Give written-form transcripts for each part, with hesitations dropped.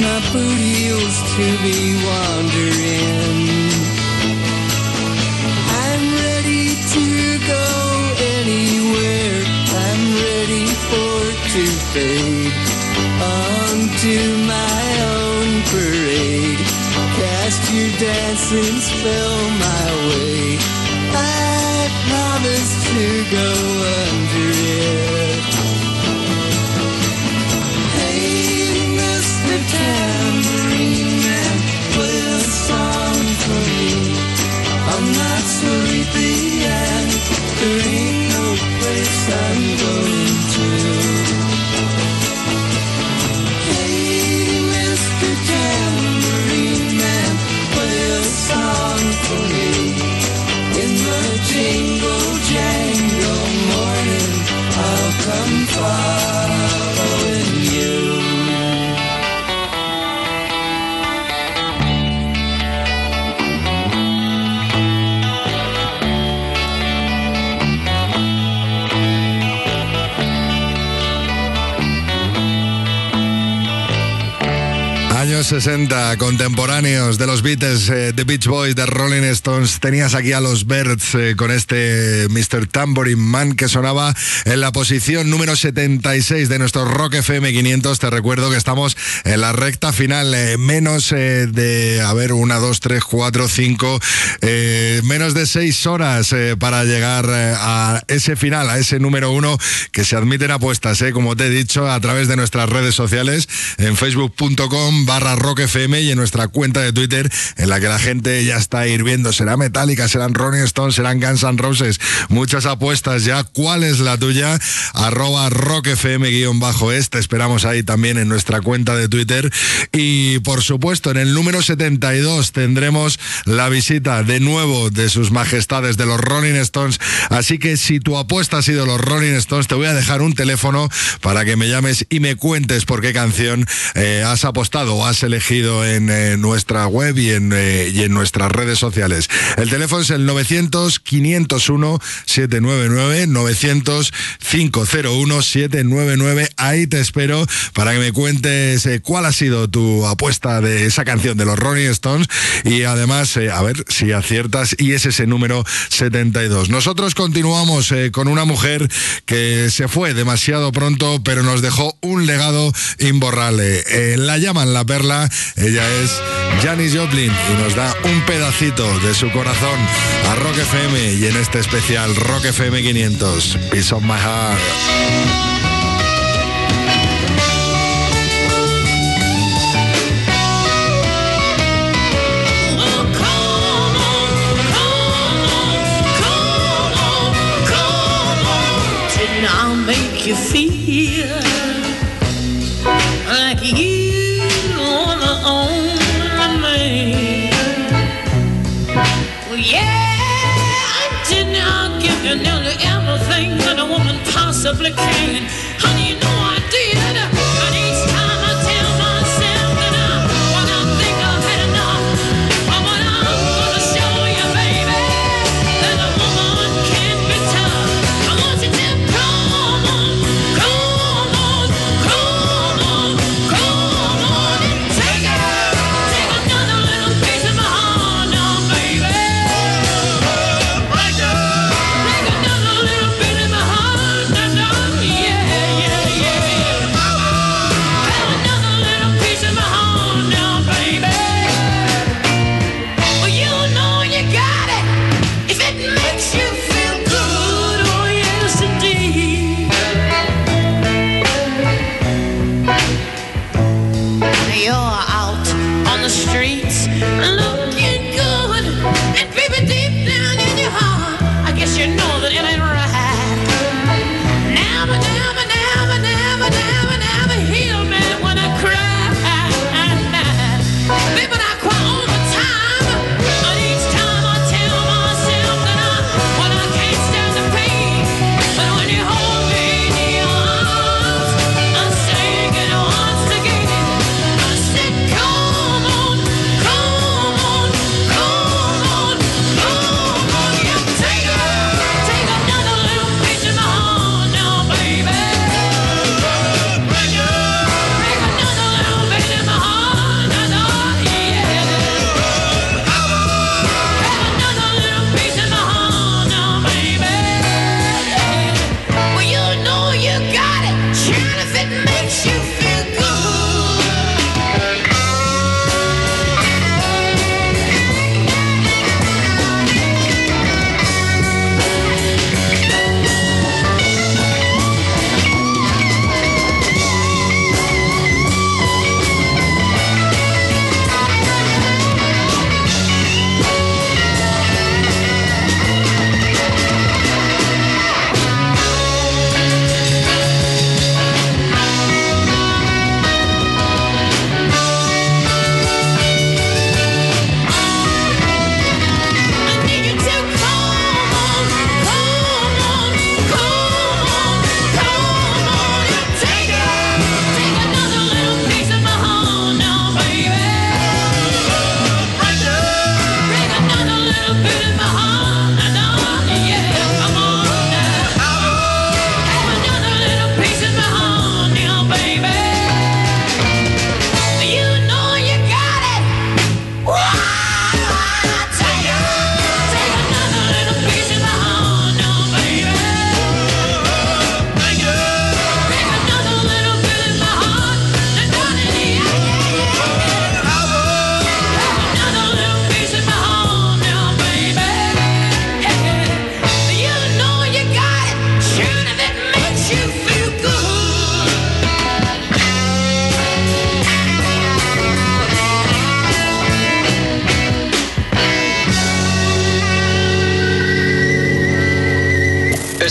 my boot heels to be wandering. I'm ready to go anywhere. I'm ready for to fade onto my own parade. Cast your dancing spell my way. I promise to go under it. Hey, Mr. Tambourine Man, play a song for me. I'm not sleepy and there ain't no place I'm going to. Hey, Mr. Tambourine Man, play a song for me. In the jingle jangle morning, I'll come following you. Años 60, contemporáneos de los Beatles, The Beach Boys, de Rolling Stones. Tenías aquí a los Byrds con este Mr. Tambourine Man que sonaba en la posición número 76 de nuestro Rock FM 500. Te recuerdo que estamos en la recta final, menos de, 1, 2, 3, 4, 5, menos de 6 horas para llegar a ese final, a ese número 1, que se admiten apuestas, como te he dicho, a través de nuestras redes sociales, en facebook.com/Rock FM y en nuestra cuenta de Twitter, en la que la gente ya está hirviendo. ¿Será Metallica? ¿Serán Rolling Stones? ¿Serán Guns N' Roses? Muchas apuestas ya. ¿Cuál es la tuya? @rockfm_es. Te esperamos ahí también en nuestra cuenta de Twitter. Y por supuesto, en el número 72 tendremos la visita de nuevo de sus majestades, de los Rolling Stones. Así que si tu apuesta ha sido los Rolling Stones, te voy a dejar un teléfono para que me llames y me cuentes por qué canción has apostado o has elegido en nuestra web y en nuestras redes sociales. El teléfono es el 900-501-799, 900-501-799. Ahí te espero para que me cuentes cuál ha sido tu apuesta de esa canción de los Rolling Stones y además a ver si aciertas, y es ese número 72. Nosotros continuamos con una mujer que se fue demasiado pronto, pero nos dejó un legado imborrable. La llaman la Perla. Ella es Janis Joplin y nos da un pedacito de su corazón a Rock FM, y en este especial Rock FM 500, Piece of My Heart. You feel like you are the only man. Well, yeah, didn't I give you nearly everything that a woman possibly can? Honey, you know I did. But each time I tell myself that when I think I've had enough, but when I'm gonna show you, baby, that a woman can be tough. I want you to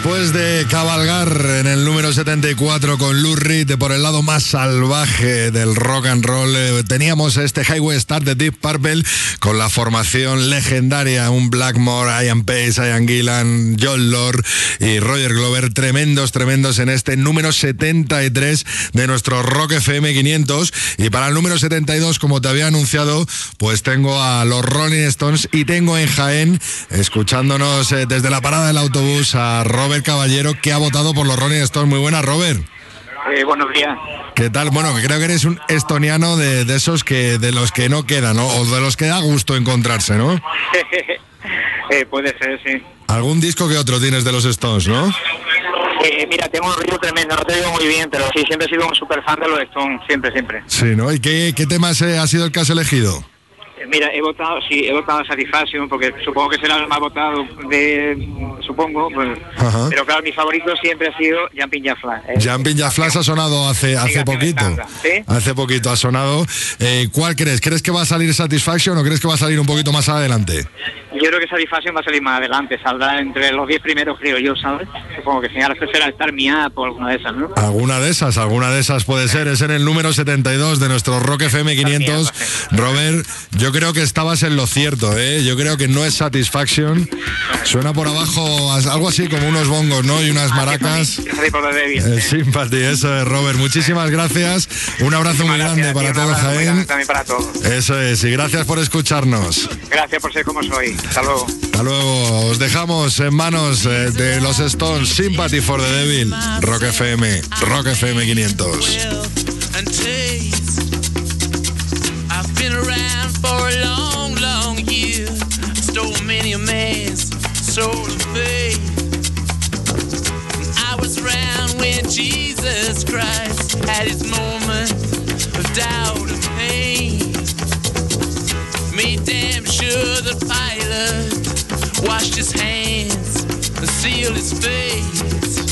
Después de cabalgar en el número 74 con Lou Reed por el lado más salvaje del rock and roll, teníamos este Highway Star de Deep Purple con la formación legendaria, un Blackmore, Ian Pace, Ian Gillan, John Lord y Roger Glover, tremendos en este número 73 de nuestro Rock FM 500. Y para el número 72, como te había anunciado, pues tengo a los Rolling Stones y tengo en Jaén, escuchándonos desde la parada del autobús, a Robert Caballero, que ha votado por los Rolling Stones. Muy buenas, Robert. Buenos días. ¿Qué tal? Bueno, creo que eres un estoniano de esos que de los que no quedan, ¿no? O de los que da gusto encontrarse, ¿no? Puede ser, sí. Algún disco que otro tienes de los Stones, ¿no? Mira, tengo un ritmo tremendo, no te digo muy bien, pero sí, siempre he sido un super fan de los Stones, siempre. Sí, ¿no? ¿Y qué temas ha sido el que has elegido? Mira, he votado Satisfaction, porque supongo que será el más votado supongo, pues, pero claro, mi favorito siempre ha sido Jumping Jack Flash. Jumping Jack Flash ha sonado hace poquito. ¿Sí? Hace poquito ha sonado. ¿Cuál crees? ¿Crees que va a salir Satisfaction o crees que va a salir un poquito más adelante? Yo creo que Satisfaction va a salir más adelante, saldrá entre los 10 primeros, creo yo, ¿sabes? Supongo que si ahora será Start Me Up o alguna de esas, ¿no? Alguna de esas puede ser. Es en el número 72 de nuestro Rock FM 500. Robert, yo creo que estabas en lo cierto, ¿eh? Yo creo que no es Satisfaction. Suena por abajo algo así como unos bongos, ¿no? Y unas maracas. Sympathy, eso es, Robert. Muchísimas gracias. Un abrazo muy grande para todo Jaén. También para todos. Eso es, y gracias por escucharnos. Gracias por ser como soy. Hasta luego. Hasta luego. Os dejamos en manos de los Stones. Sympathy for the Devil. Rock FM 500. I've been around for a long year. Stole many a man's soul of faith. I was around when Jesus Christ had his moment of doubt and pain. Made damn sure the pilot washed his hands and sealed his face.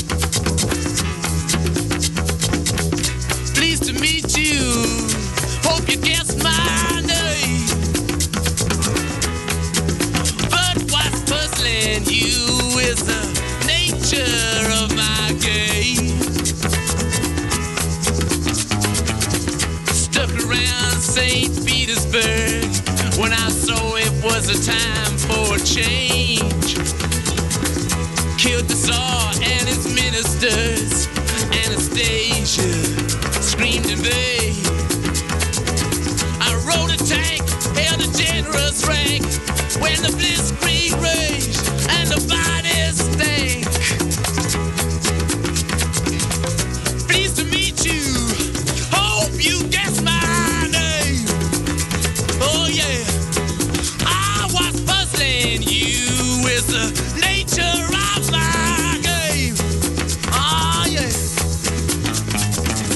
Pleased to meet you. Hope you guessed my name. But what's puzzling you is the nature of my game. Stuck around St. Petersburg when I saw it was a time for a change. Killed the Tsar and his ministers. Anastasia screamed in vain. I rode a tank, held a generous rank when the blitzkrieg raged and the bodies stank. Pleased to meet you. Hope you guessed my name. Oh yeah. What's puzzling you is the nature of my game. Oh yeah.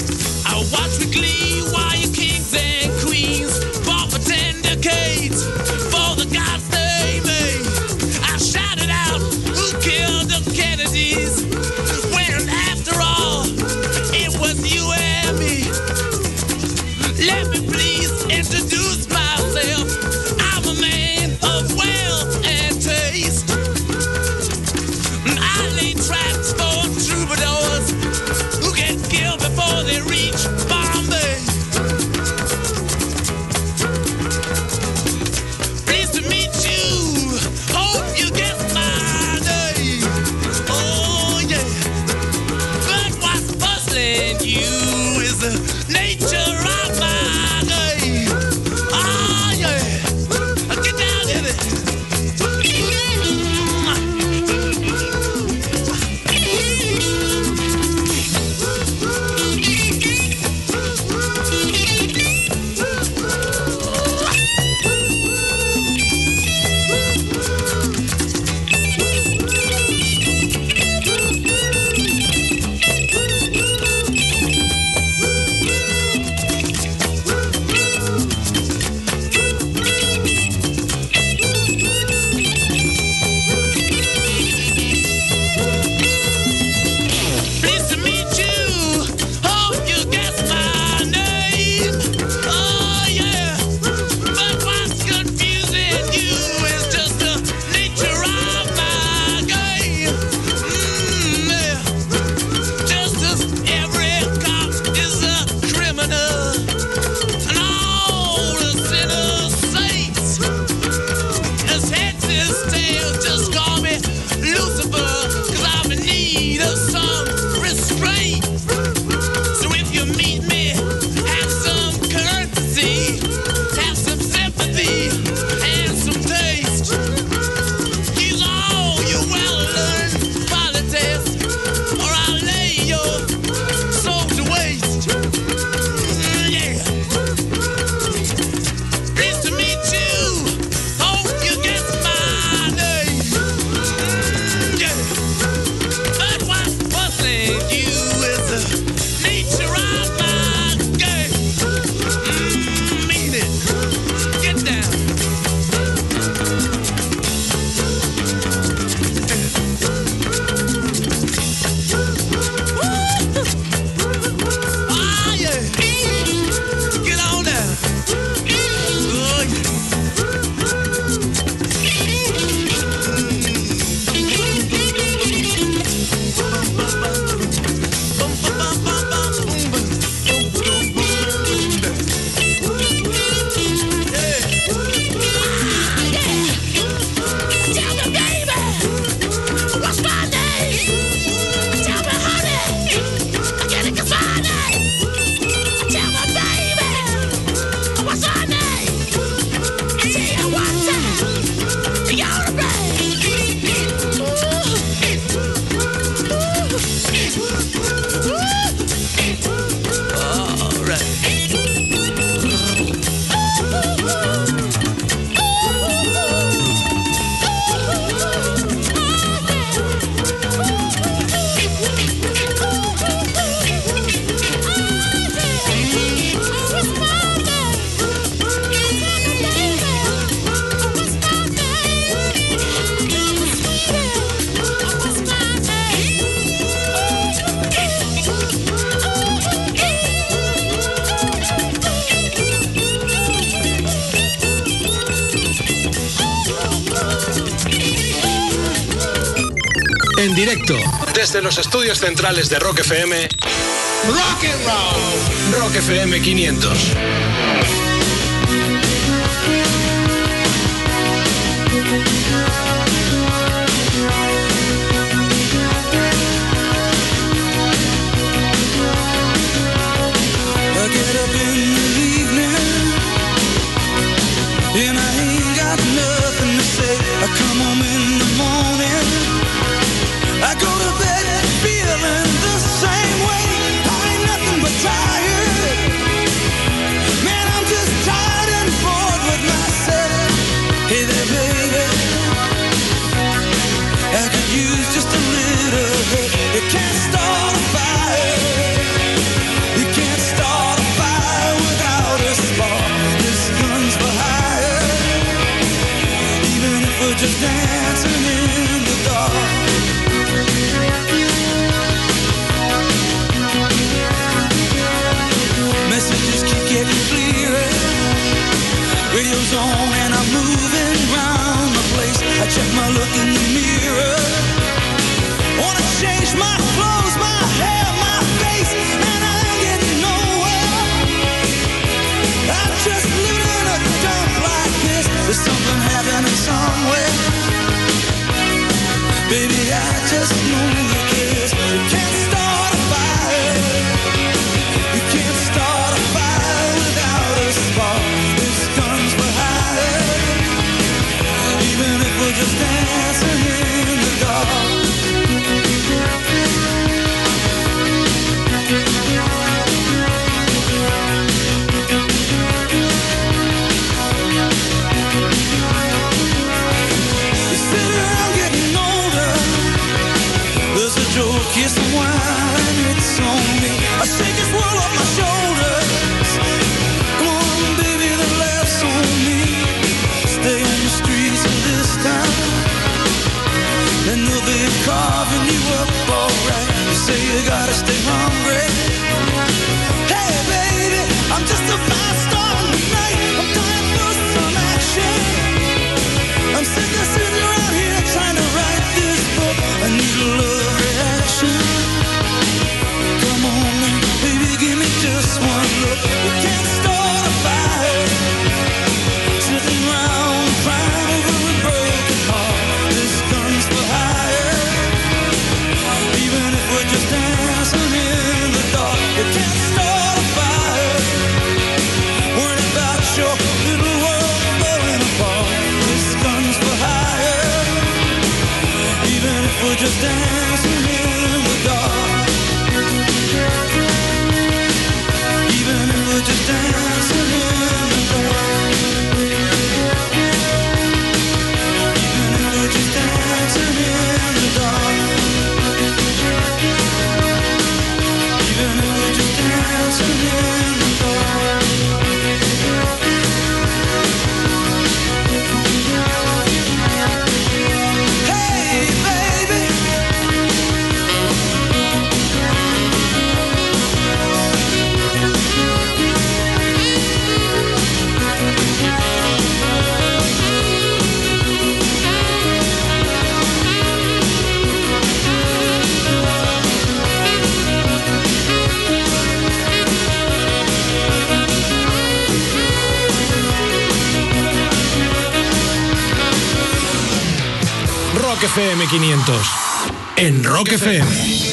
En directo, desde los estudios centrales de Rock FM, Rock and Roll, Rock FM 500. I get up in the evening and I ain't got nothing to say. I come home in the morning, I go to bed feeling the same way. I ain't nothing but tired. Man, I'm just tired and bored with myself. Hey there, baby, I could use just a little bit. You can't start a fire. You can't start a fire without a spark. This gun's for hire. Even if we're just dancing in the dark. Messages keep getting clearer. Radio's on and I'm moving round the place. I check my look in the mirror. Wanna change my clothes, my hair, my face, and I ain't getting nowhere. I'm just living in a dump like this. There's something happening somewhere. Baby, I just know the kiss. You can't start a fire. You can't start a fire without a spark. This gun's for hire. Even if we're just dancing in the dark. You sit around getting older. There's a joke, kiss and wine, it's on me. I shake this world off my shoulders. Come on, baby, the laughs on me. Stay on the streets of this town, and they'll be carving you up alright. You say you gotta stay hungry. Hey, baby, I'm just a fast star tonight. I'm dying for some action. I'm sick of sitting around here trying to write this book. I need a love reaction. Come on now, baby, give me just one look. We can't start a fire. Sitting around crying over a broken heart. This gun's for hire. Even if we're just dancing in the dark. We can't start a fire. Worried about your little world falling apart. This gun's for hire. Even if we're just dancing in the dark. Even if we're just dancing in the dark. Even if we're just dancing in the dark. Even if we're just dancing in the dark. Hey, baby. Rock FM 500. En Rock FM.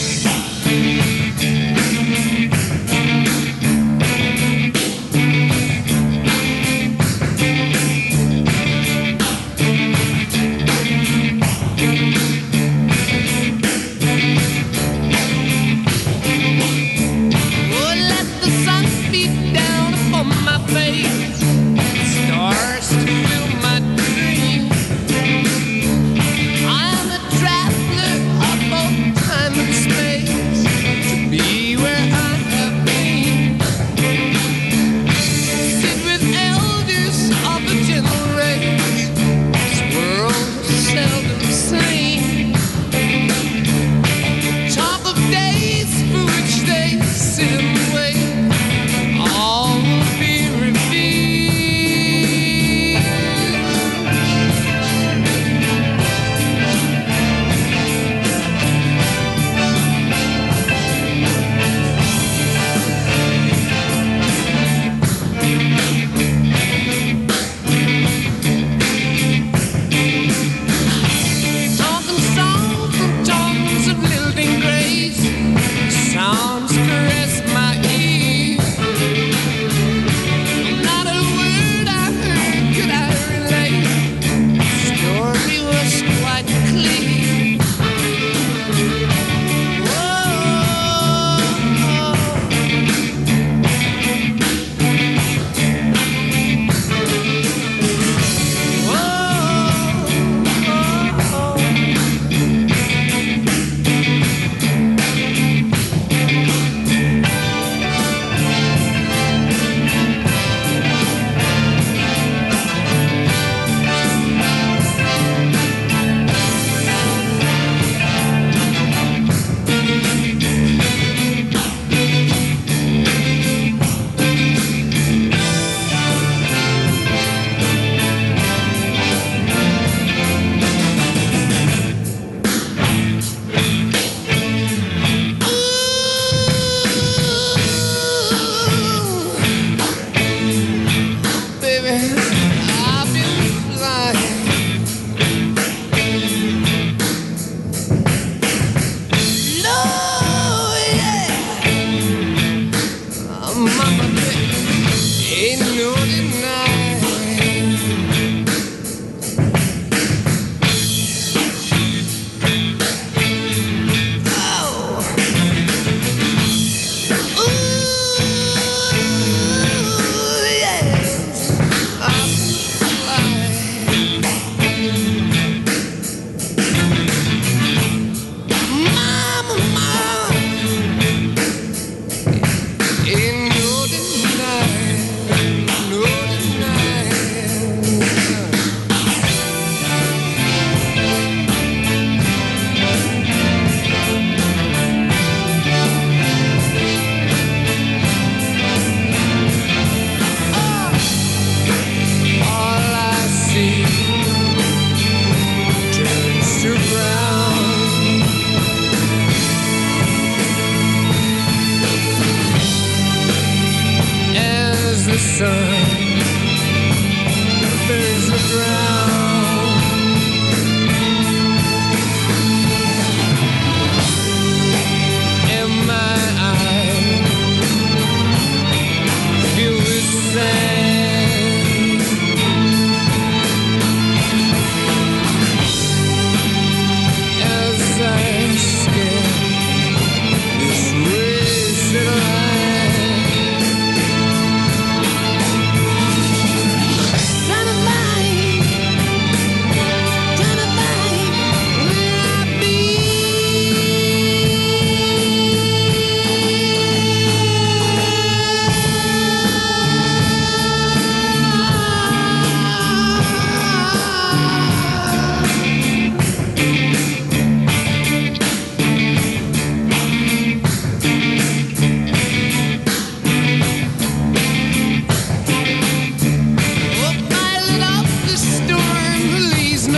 Oh, let the sun beat down upon my face. Stars to fill my dream. I'm a traveler of both time and space.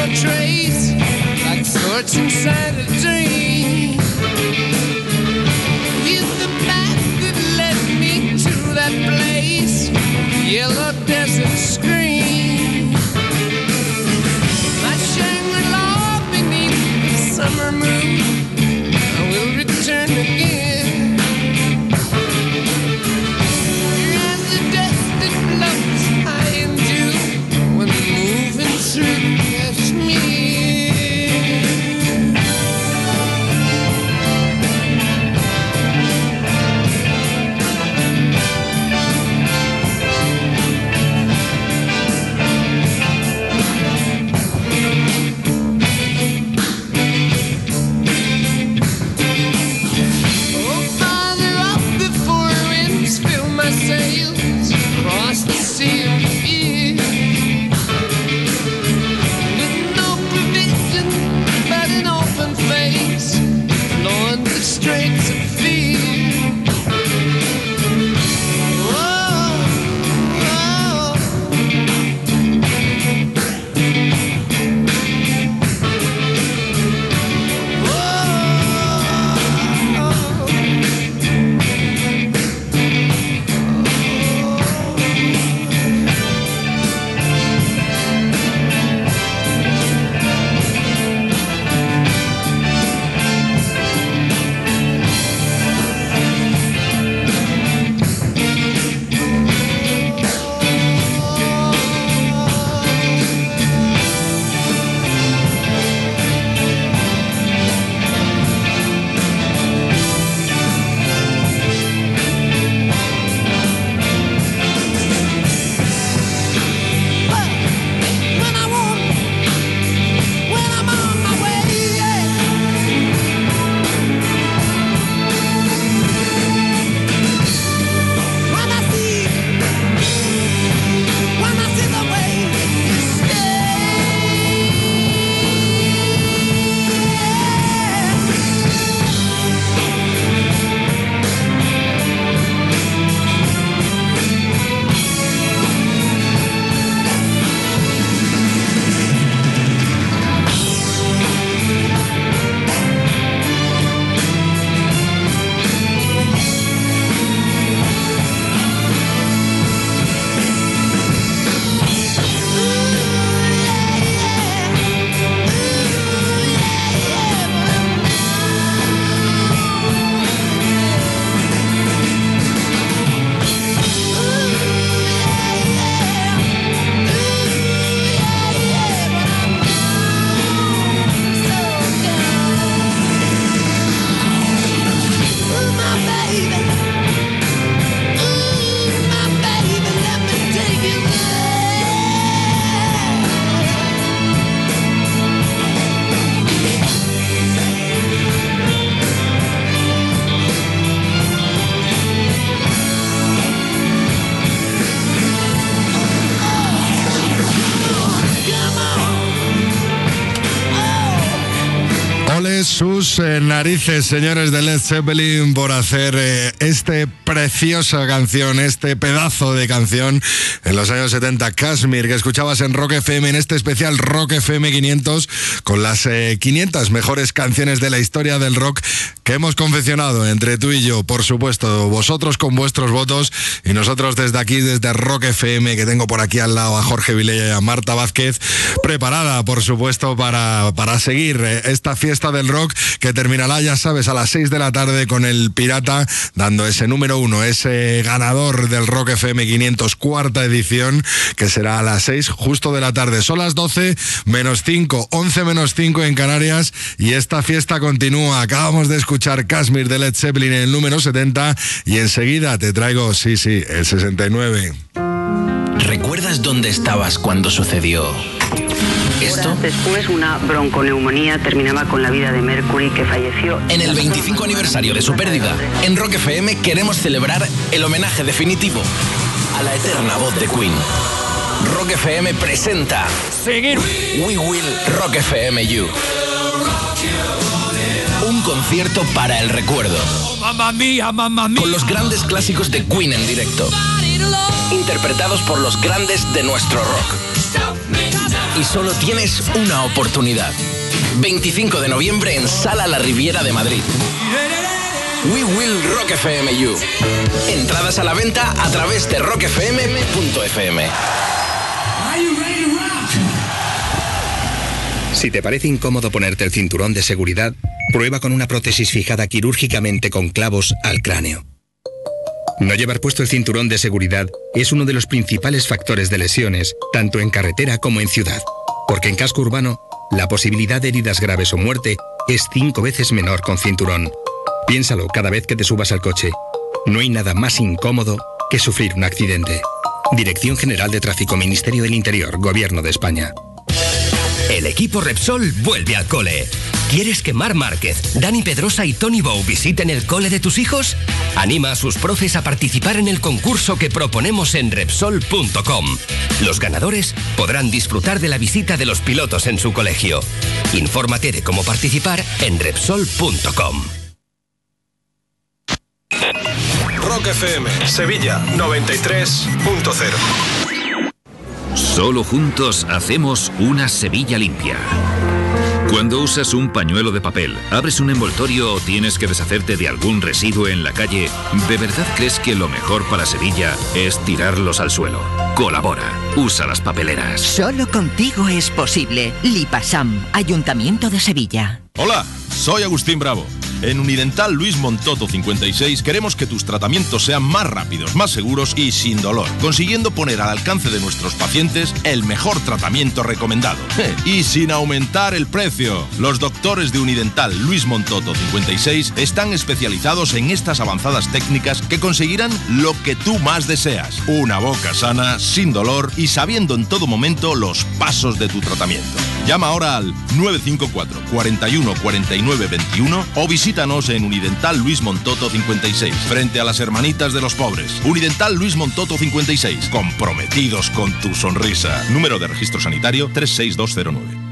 no trace, like thoughts inside a dream. It's the path that led me to that place, yellow desert screen. My Shangri-La beneath the summer moon, I will return again. As the dust that floats high in June, when moving through Kashmir. Across the sea of fear, with no provision but an open face, flowing the straits of fear. Whoa, whoa. Sus narices, señores de Led Zeppelin, por hacer esta preciosa canción, este pedazo de canción en los años 70, Kashmir, que escuchabas en Rock FM, en este especial Rock FM 500, con las 500 mejores canciones de la historia del rock que hemos confeccionado entre tú y yo, por supuesto, vosotros con vuestros votos y nosotros desde aquí, desde Rock FM, que tengo por aquí al lado a Jorge Vilella y a Marta Vázquez, preparada, por supuesto, para seguir esta fiesta del rock que terminará, ya sabes, a las 6 de la tarde con el Pirata dando ese número 1, ese ganador del Rock FM 500, cuarta edición, que será a las 6 justo de la tarde. Son las 12 menos 5, 11 menos 5 en Canarias y esta fiesta continúa. Acabamos de escuchar Kashmir de Led Zeppelin en el número 70 y enseguida te traigo, sí, el 69. ¿Recuerdas dónde estabas cuando sucedió esto? Horas después, una bronconeumonía terminaba con la vida de Mercury, que falleció. En el 25 aniversario de su pérdida, en Rock FM queremos celebrar el homenaje definitivo a la eterna voz de Queen. Rock FM presenta Seguir We Will Rock FM You. Un concierto para el recuerdo. Mamma mía, mamma mía. Con los grandes clásicos de Queen en directo, interpretados por los grandes de nuestro rock. y solo tienes una oportunidad. 25 de noviembre en Sala La Riviera de Madrid. We Will Rock FM You. Entradas a la venta a través de rockfm.fm. Si te parece incómodo ponerte el cinturón de seguridad, prueba con una prótesis fijada quirúrgicamente con clavos al cráneo. No llevar puesto el cinturón de seguridad es uno de los principales factores de lesiones, tanto en carretera como en ciudad, porque en casco urbano, la posibilidad de heridas graves o muerte es 5 veces menor con cinturón. Piénsalo cada vez que te subas al coche. No hay nada más incómodo que sufrir un accidente. Dirección General de Tráfico, Ministerio del Interior, Gobierno de España. El equipo Repsol vuelve al cole. ¿Quieres que Marc Márquez, Dani Pedrosa y Tony Bou visiten el cole de tus hijos? Anima a sus profes a participar en el concurso que proponemos en Repsol.com. Los ganadores podrán disfrutar de la visita de los pilotos en su colegio. Infórmate de cómo participar en Repsol.com. Rock FM, Sevilla 93.0. Solo juntos hacemos una Sevilla limpia. Cuando usas un pañuelo de papel, abres un envoltorio o tienes que deshacerte de algún residuo en la calle, ¿de verdad crees que lo mejor para Sevilla es tirarlos al suelo? Colabora, usa las papeleras. Solo contigo es posible. Lipasam, Ayuntamiento de Sevilla. Hola, soy Agustín Bravo. En Unidental Luis Montoto 56 queremos que tus tratamientos sean más rápidos, más seguros y sin dolor, consiguiendo poner al alcance de nuestros pacientes el mejor tratamiento recomendado. Y sin aumentar el precio. Los doctores de Unidental Luis Montoto 56 están especializados en estas avanzadas técnicas que conseguirán lo que tú más deseas. Una boca sana, sin dolor y sabiendo en todo momento los pasos de tu tratamiento. Llama ahora al 954 41 49 21 o visítanos en Unidental Luis Montoto 56, frente a las Hermanitas de los Pobres. Unidental Luis Montoto 56, comprometidos con tu sonrisa. Número de registro sanitario 36209.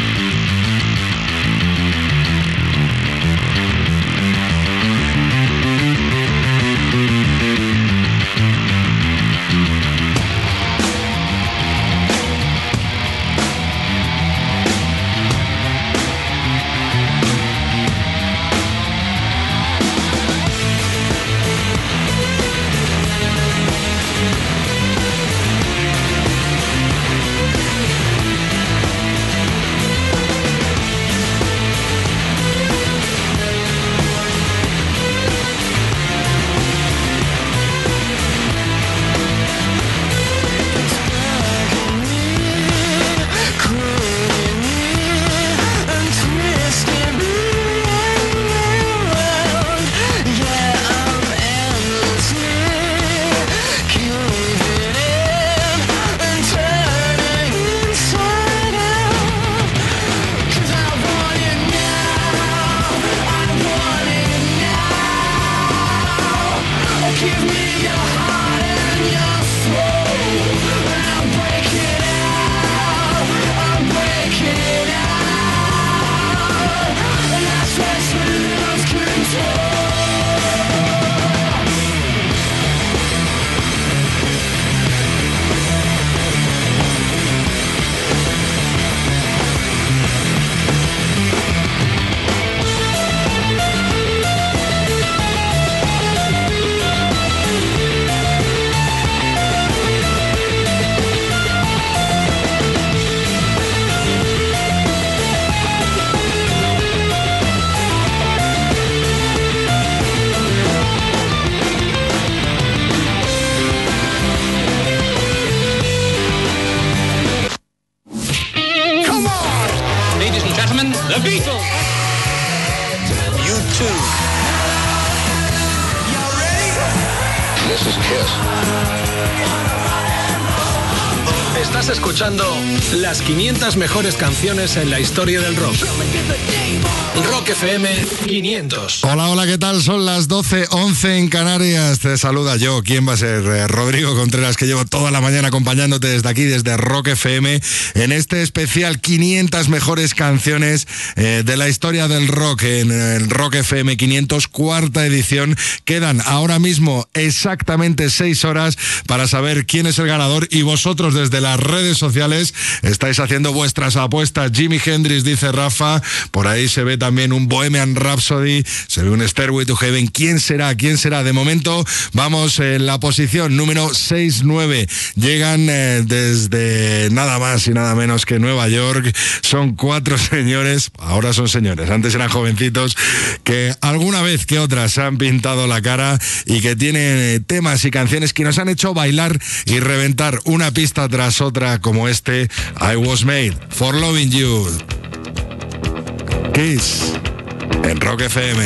Estás escuchando las 500 mejores canciones en la historia del rock. Rock FM 500. Hola, ¿qué tal? Son las 12:11 en Canarias. Te saluda yo. ¿Quién va a ser? Rodrigo Contreras, que llevo toda la mañana acompañándote desde aquí, desde Rock FM, en este especial 500 mejores canciones de la historia del rock en el Rock FM 500, cuarta edición. Quedan ahora mismo exactamente 6 horas para saber quién es el ganador y vosotros desde la las redes sociales estáis haciendo vuestras apuestas. Jimi Hendrix, dice Rafa, por ahí se ve también un Bohemian Rhapsody, se ve un Stairway to Heaven. ¿Quién será? ¿Quién será? De momento vamos en la posición número 6-9. Llegan desde nada más y nada menos que Nueva York. Son 4 señores, ahora son señores, antes eran jovencitos, que alguna vez que otras se han pintado la cara y que tienen temas y canciones que nos han hecho bailar y reventar una pista tras otra, como este I Was Made for Loving You. Kiss en Rock FM.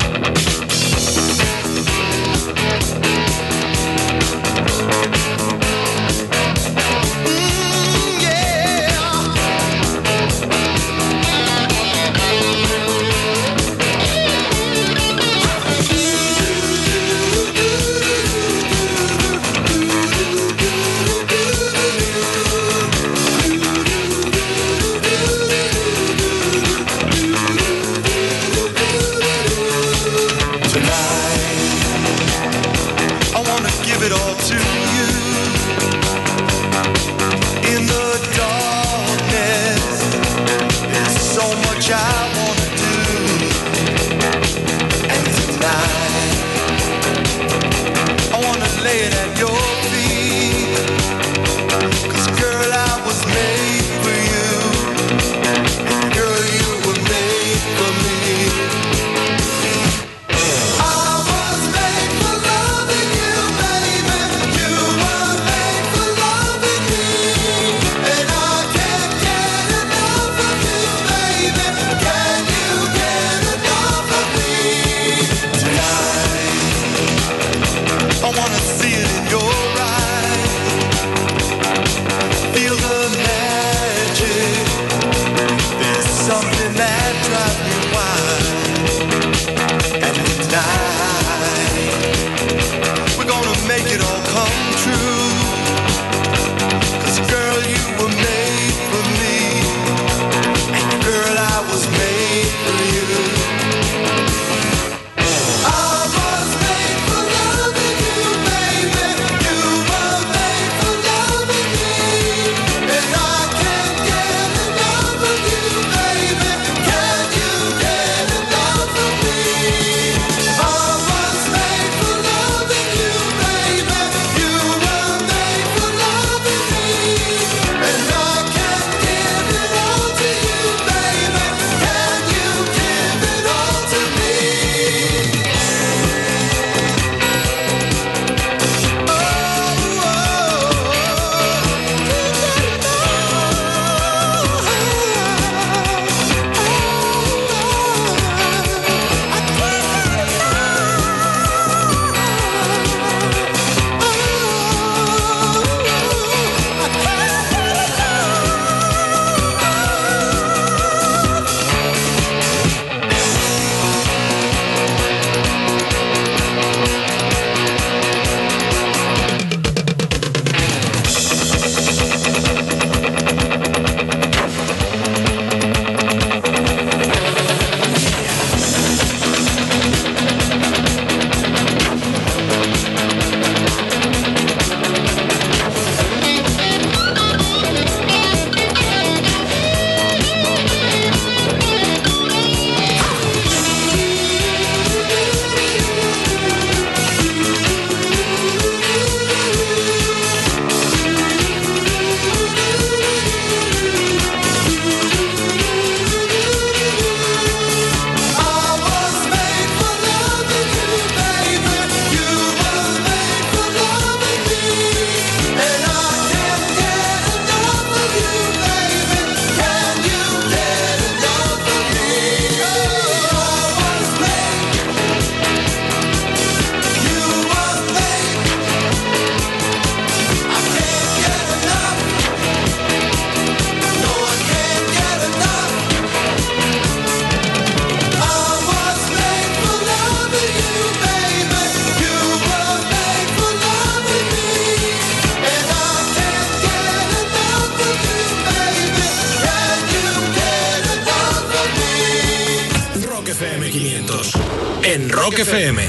en Rock FM.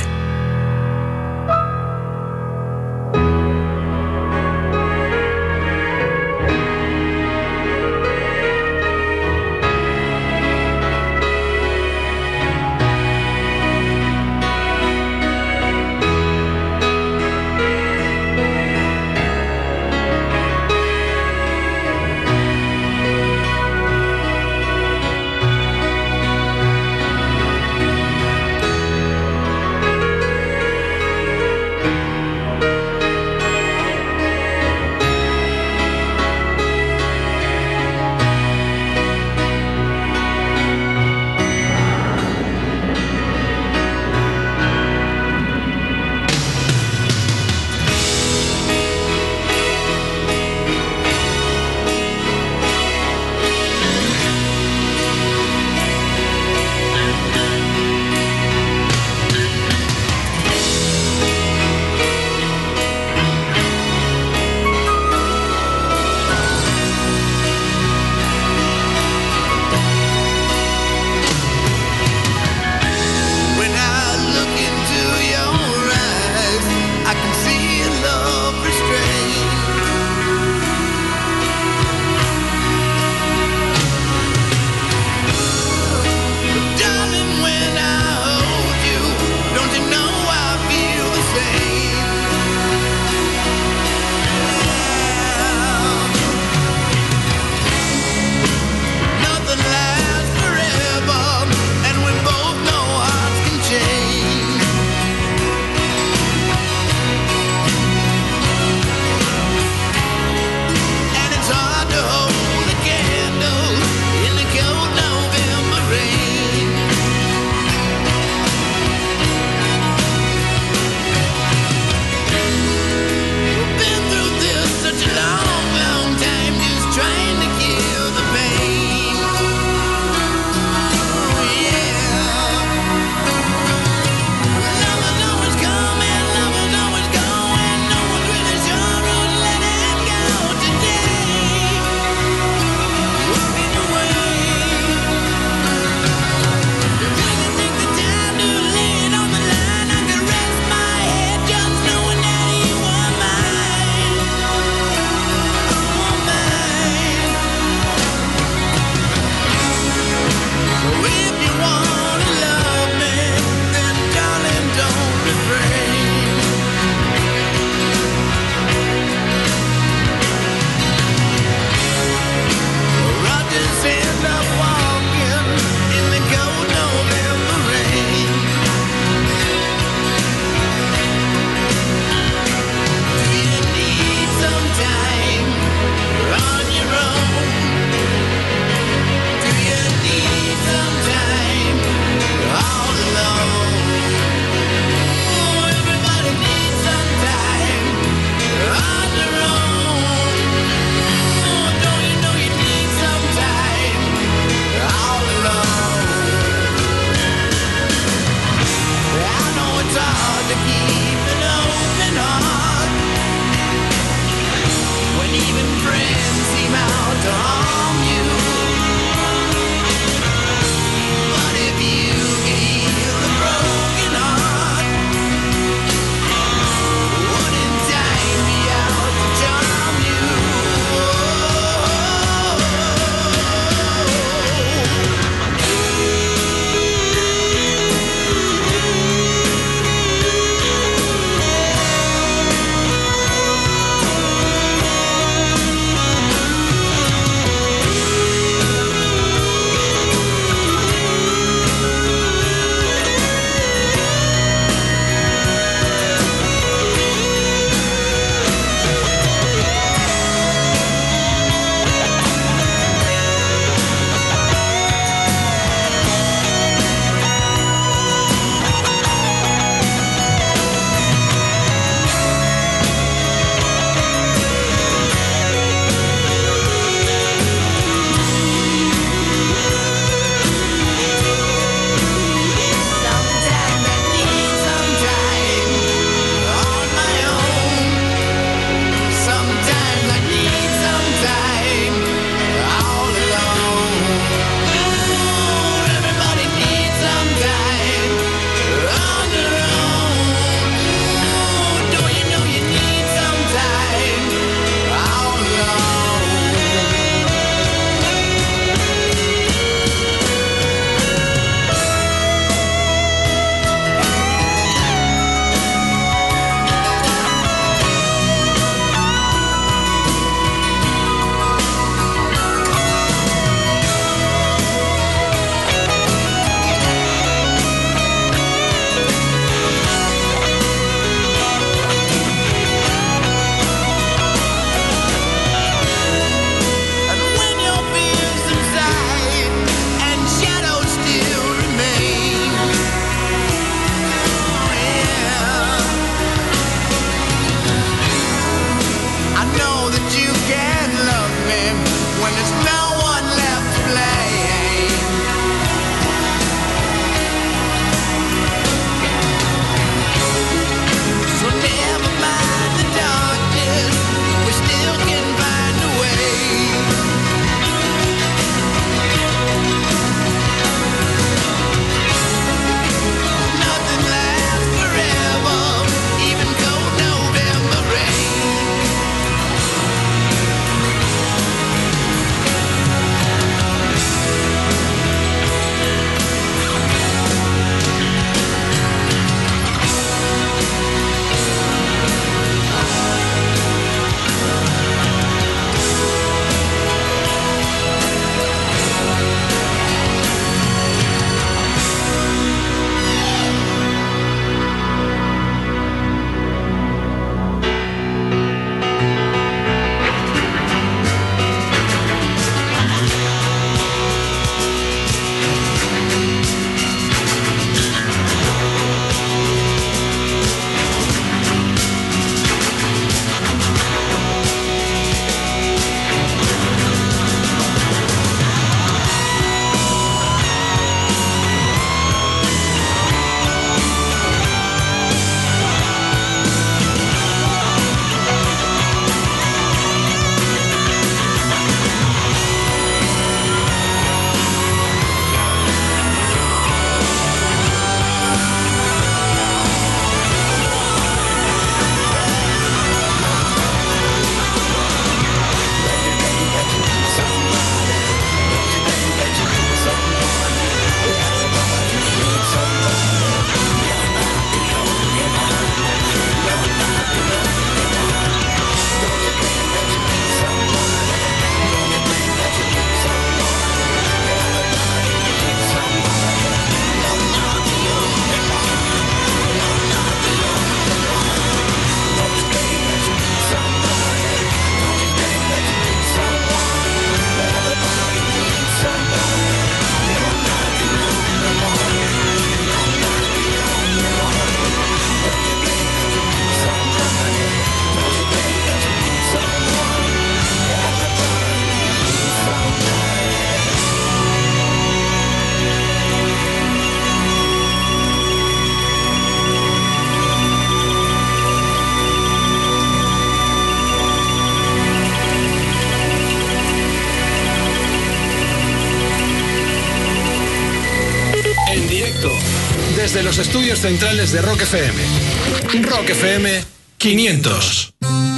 En directo, desde los estudios centrales de Rock FM. Rock FM 500.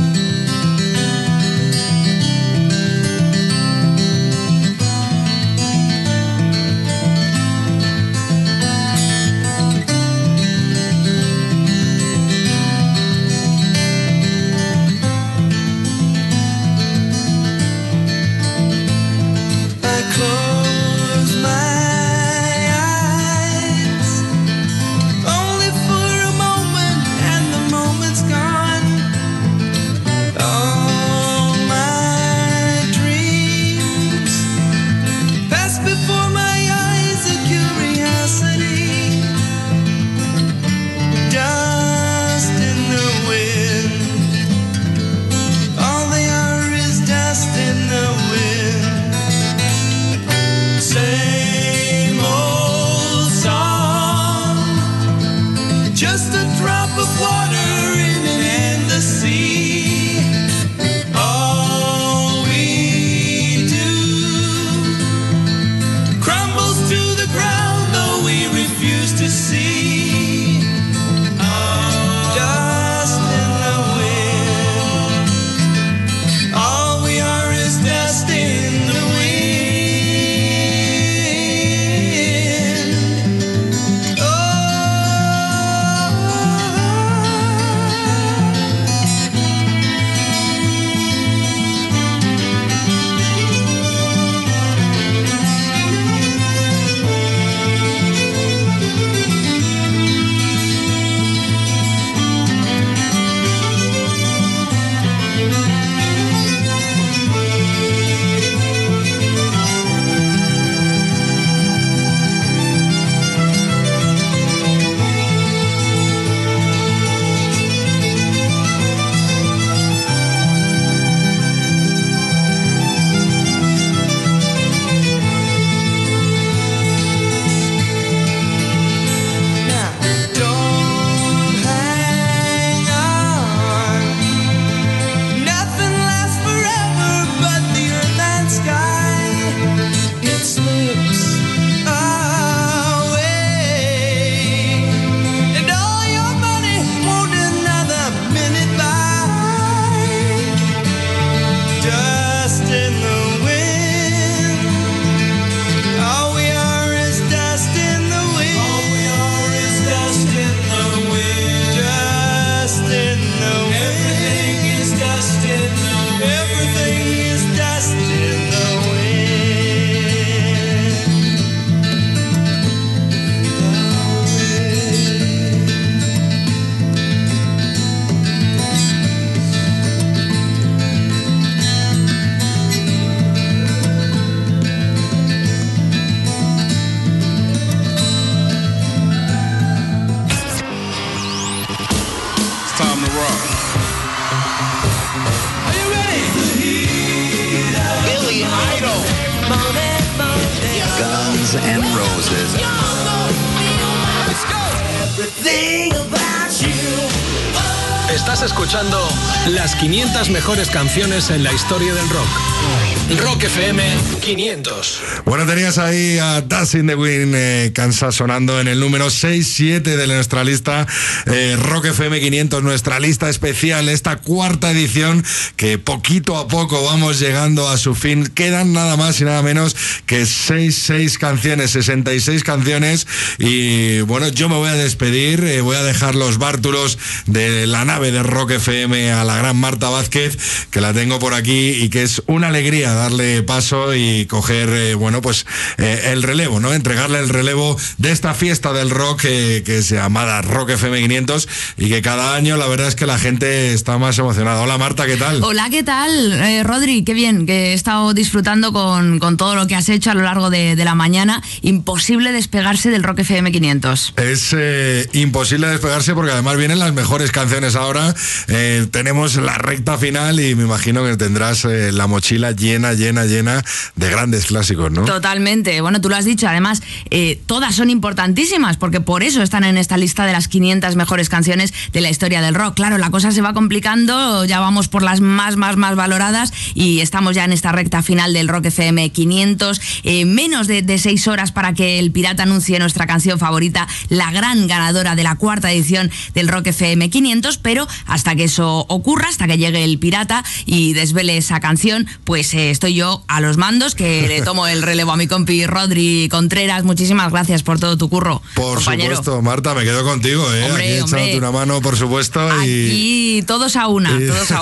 Estás escuchando las 500 mejores canciones en la historia del rock. Rock FM 500. Bueno, tenías ahí a Dust in the Wind, Kansas, sonando en el número 6-7 de nuestra lista Rock FM 500, nuestra lista especial, esta cuarta edición que poquito a poco vamos llegando a su fin. Quedan nada más y nada menos que 66 canciones y bueno, yo me voy a despedir, voy a dejar los bártulos de la nave de Rock FM a la gran Marta Vázquez, que la tengo por aquí y que es una alegría darle paso y coger, el relevo, ¿no? Entregarle el relevo de esta fiesta del rock que es llamada Rock FM 500 y que cada año la verdad es que la gente está más emocionada. Hola Marta, ¿qué tal? Hola, ¿qué tal? Rodri, qué bien, que he estado disfrutando con todo lo que has hecho a lo largo de la mañana. Imposible despegarse del Rock FM 500. Es imposible despegarse porque además vienen las mejores canciones ahora ahora tenemos la recta final y me imagino que tendrás la mochila llena de grandes clásicos, ¿no? Totalmente. Bueno, tú lo has dicho, además, todas son importantísimas porque por eso están en esta lista de las 500 mejores canciones de la historia del rock. Claro, la cosa se va complicando, ya vamos por las más valoradas y estamos ya en esta recta final del Rock FM 500. Menos de 6 horas para que el pirata anuncie nuestra canción favorita, la gran ganadora de la 4ª edición del Rock FM 500, pero hasta que eso ocurra, hasta que llegue el pirata y desvele esa canción, pues estoy yo a los mandos, que le tomo el relevo a mi compi Rodri Contreras. Muchísimas gracias por todo tu curro, por compañero. Supuesto, Marta, me quedo contigo, Hombre, aquí echándote una mano, por supuesto. Aquí todos a una.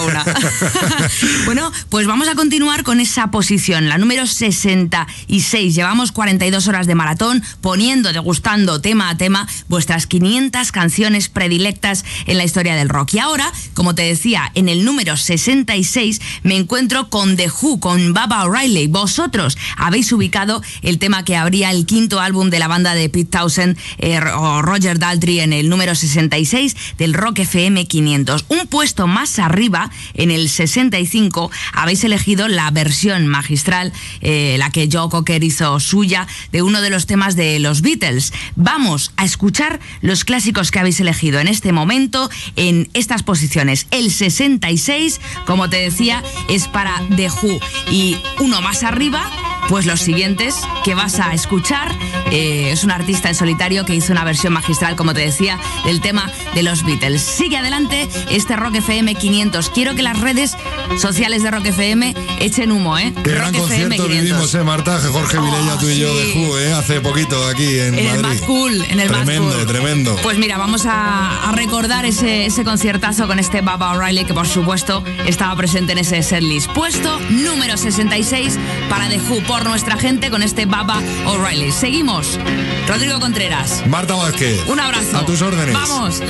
Bueno, pues vamos a continuar con esa posición, la número 66. Llevamos 42 horas de maratón poniendo, degustando tema a tema vuestras 500 canciones predilectas en la historia del rock. Y ahora, como te decía, en el número 66 me encuentro con The Who, con Baba O'Reilly. Vosotros habéis ubicado el tema que abría el 5º álbum de la banda de Pete Townshend o Roger Daltrey en el número 66 del Rock FM 500. Un puesto más arriba, en el 65, habéis elegido la versión magistral, la que Joe Cocker hizo suya, de uno de los temas de los Beatles. Vamos a escuchar los clásicos que habéis elegido en este momento, en estas posiciones. El 66, como te decía, es para The Who. Y uno más arriba, pues los siguientes que vas a escuchar, es un artista en solitario que hizo una versión magistral, como te decía, del tema de los Beatles. Sigue adelante este Rock FM 500. Quiero que las redes sociales de Rock FM echen humo, ¿eh? Qué gran concierto vivimos, Marta, Jorge Vilella, tú y yo, de Who, hace poquito aquí en Madrid. El Mad Cool, en el Mad Cool. Tremendo. Pues mira, vamos a recordar ese conciertazo con este Baba O'Reilly, que por supuesto estaba presente en ese setlist. Puesto número 66 para The Who, por nuestra gente, con este Baba O'Reilly. Seguimos. Rodrigo Contreras. Marta Vázquez. Un abrazo. A tus órdenes. Vamos.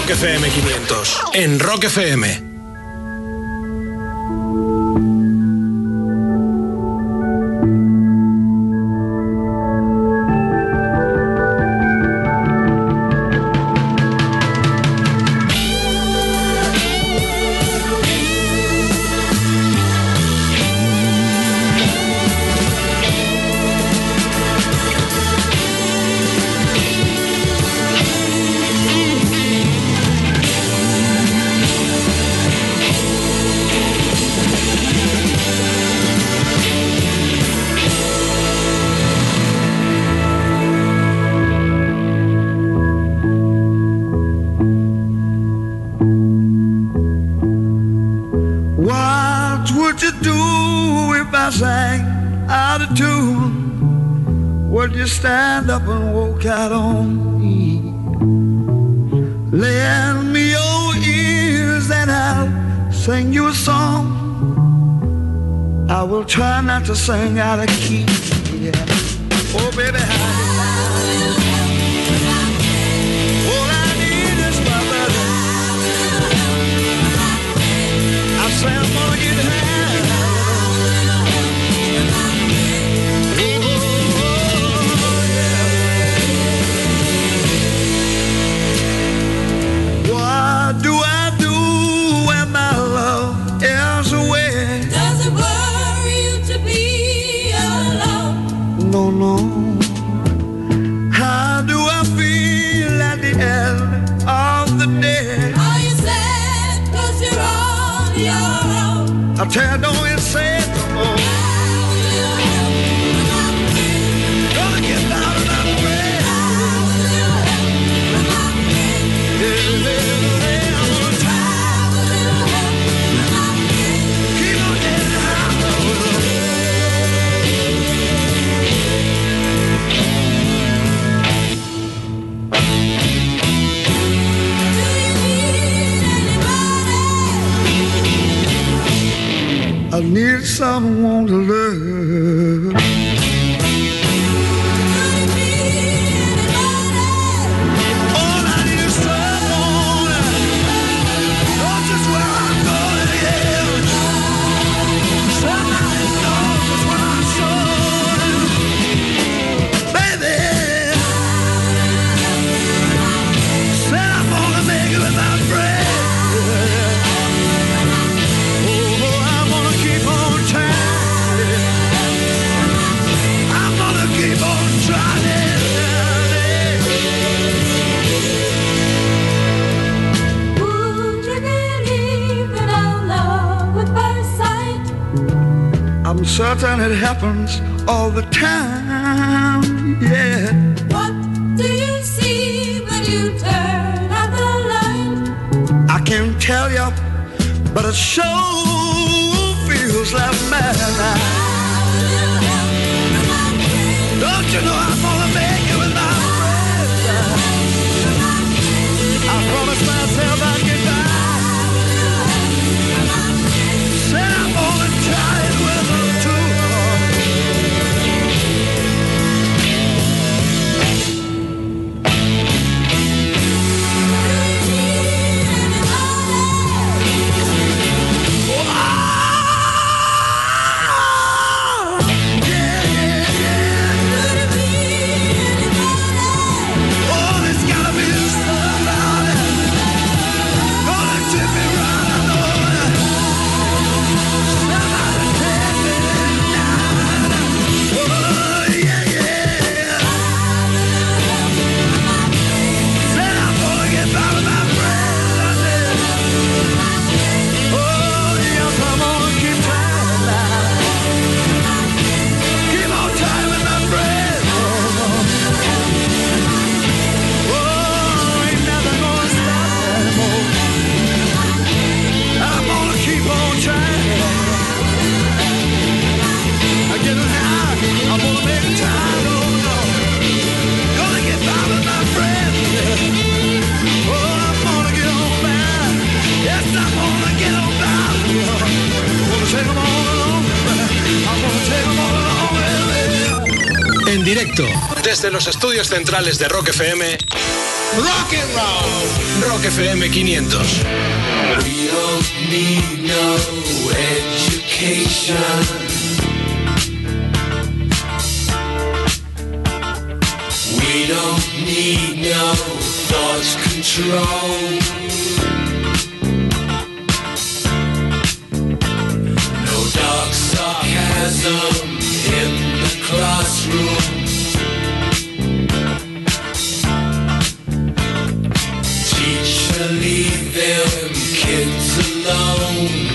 Rock FM 500. En Rock FM. Stand up and walk out on me. Lend me your ears and I'll sing you a song. I will try not to sing out of key. Yeah. Oh baby, all I need is my love. I say I'm gonna get high. No. How do I feel at the end of the day? Are you sad 'cause you're on your own? I tell you, don't you say it no more. Gonna get out of my way. I need someone to love. All I need is someone. Knows just where I'm going, yeah. Somebody knows just where I'm going. Baby, said I'm gonna make it with my friend. I'm certain it happens all the time, yeah. What do you see when you turn out the light? I can't tell you, but it sure feels like madness. Don't you know I'm gonna make it with my friends? I promised myself I'd get back. Said I'm gonna try it with them too. En directo, desde los estudios centrales de Rock FM, Rock and Roll. Rock FM 500. We don't need no education. We don't need no thought control. No dark sarcasm in the classroom. Teacher, leave them kids alone.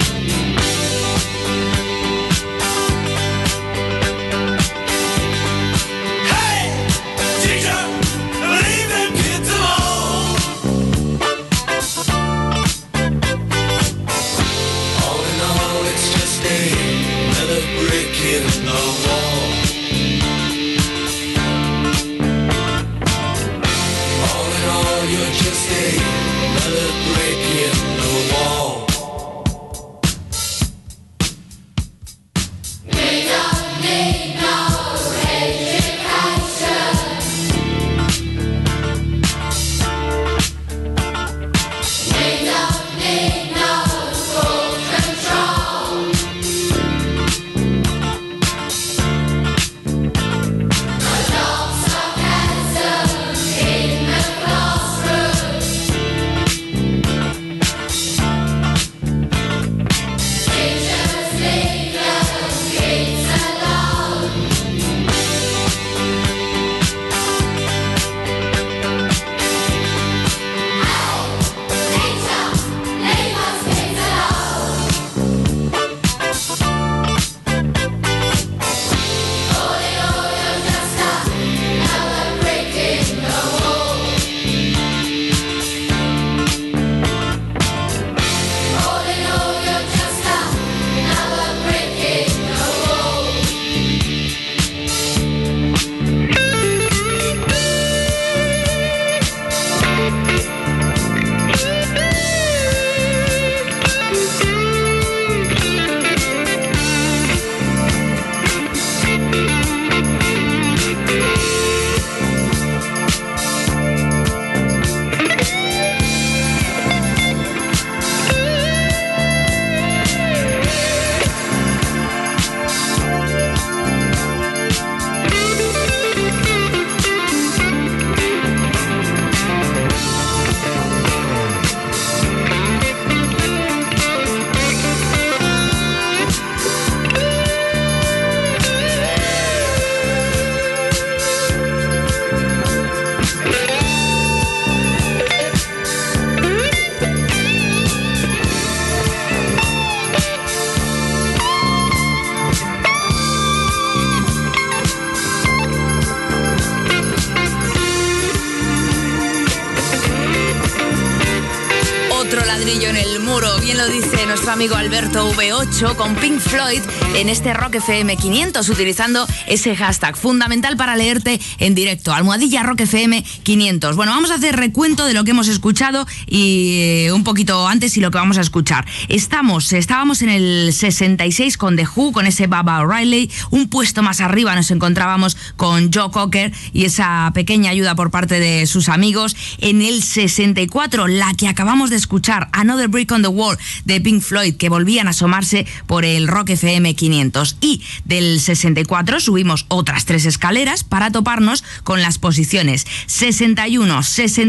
Amigo Alberto V8 con Pink Floyd en este Rock FM 500 utilizando ese hashtag fundamental para leerte en directo, almohadilla Rock FM 500. Bueno, vamos a hacer recuento de lo que hemos escuchado y un poquito antes y lo que vamos a escuchar. Estábamos en el 66 con The Who, con ese Baba O'Reilly. Un puesto más arriba nos encontrábamos con Joe Cocker y esa pequeña ayuda por parte de sus amigos. En el 64, la que acabamos de escuchar, Another Brick on the Wall de Pink Floyd, que volvían a asomarse por el Rock FM 500. Y del 64 subimos otras 3 escaleras para toparnos con las posiciones 61,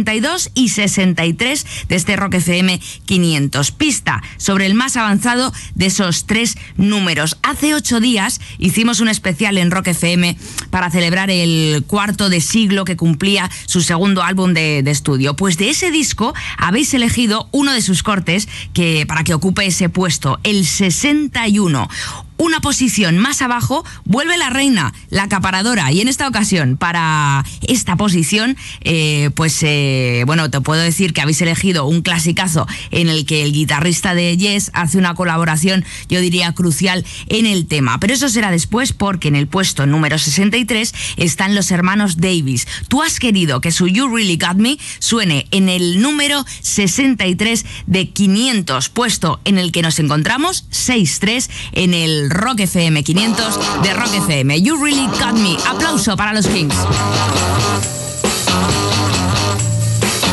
62 y 63 de este Rock FM 500. Pista sobre el más avanzado de esos 3 números. Hace 8 días hicimos un especial en Rock FM para celebrar el cuarto de siglo que cumplía su segundo álbum de estudio. Pues de ese disco habéis elegido uno de sus cortes para que ocupe ese puesto, el 61. Una posición más abajo vuelve la reina, la acaparadora, y en esta ocasión, para esta posición, bueno, te puedo decir que habéis elegido un clasicazo en el que el guitarrista de Yes hace una colaboración, yo diría, crucial en el tema. Pero eso será después, porque en el puesto número 63 están los hermanos Davis. Tú has querido que su You Really Got Me suene en el número 63 de 500, puesto en el que nos encontramos 6-3 en el Rock FM 500 de Rock FM. You Really Got Me. Aplauso para los Kings.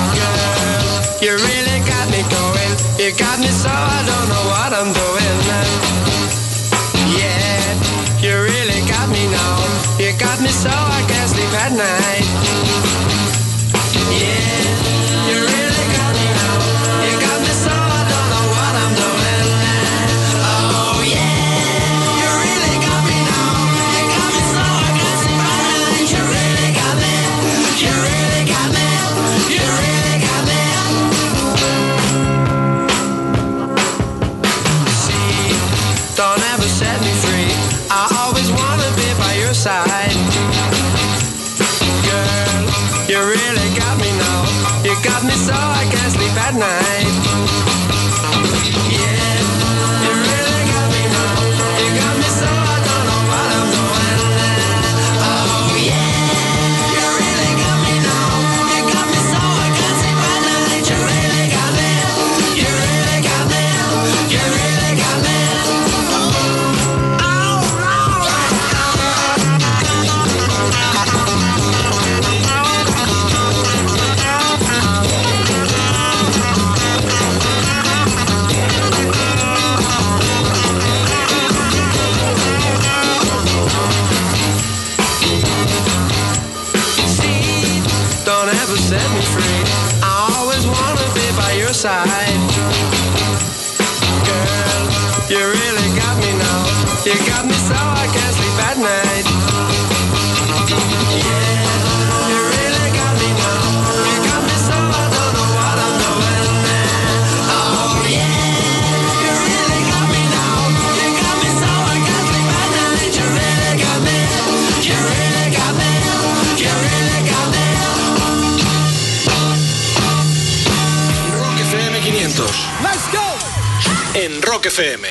You really got me going. You got me so I don't know what I'm doing now. Yeah, you really got me now. You got me so I can't sleep at night. Yeah, you really got me now. You got me so I don't know what I'm doing now. Oh yeah, you really got me now. You got me so I can't sleep at night. You really got me. You really got me. You really got me. See, don't ever set me free. I always wanna be by your side. Girl, you really got me now. You got me so I can't sleep at night. Yeah, you really got me now. You got me so I don't know what I'm doing now. Oh yeah, you really got me now. You got me so I can't sleep at night. You really got me. You really got me. You really got me. Don't ever set me free. I always wanna be by your side. Girl, you really got me now. You got me so I can't sleep at night. Yeah, you really got me now. You got me so I don't know what I'm doing now. Oh yeah, you really got me now. You got me so I can't sleep at night. You really got me. You really got me. You really got me. Rock FM 500. Let's go. En Rock FM.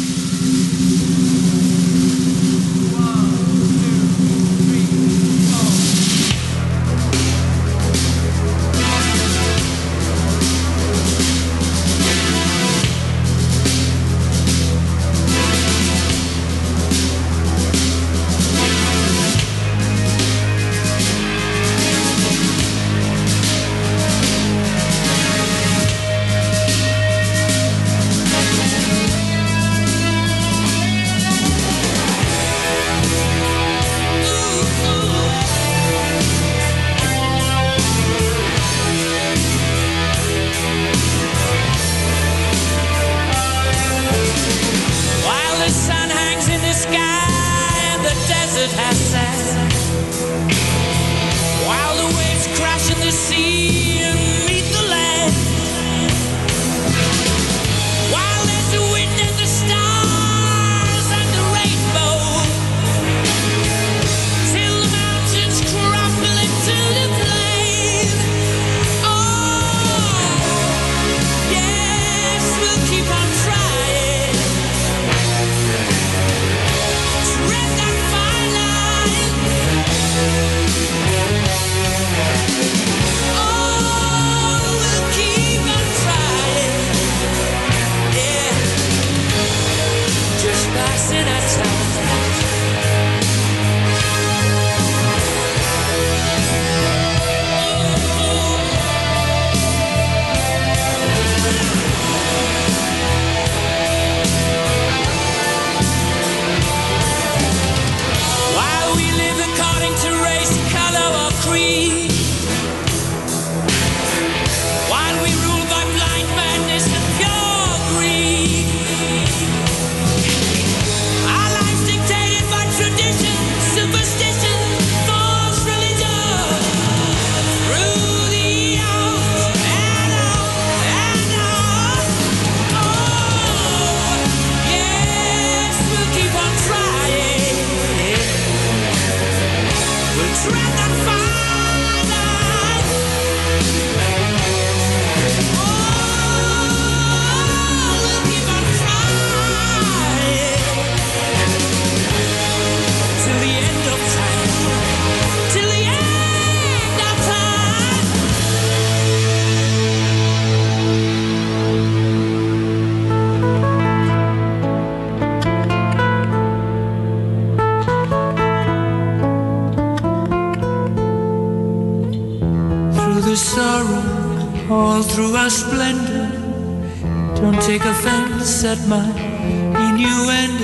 While the sun hangs in the sky and the desert has sand, while the waves crash in the sea and meet the land, while there's the wind and the stars and the rainbow, till the mountains crumble into the plain. Oh, yes, we'll keep on trying. Tread that fine line. Oh, we'll keep on trying. Yeah, just passing our time. While we live according to race, color or creed, while we rule by blind madness and pure greed, our lives dictated by tradition, superstition, false religion, through the on and on and on. Oh, yes, we'll keep on trying. We'll tread that fine line. Oh, we'll keep on trying till the end of time. Till the end of time. Through the sorrow all through our splendor. Don't take offense at my innuendo.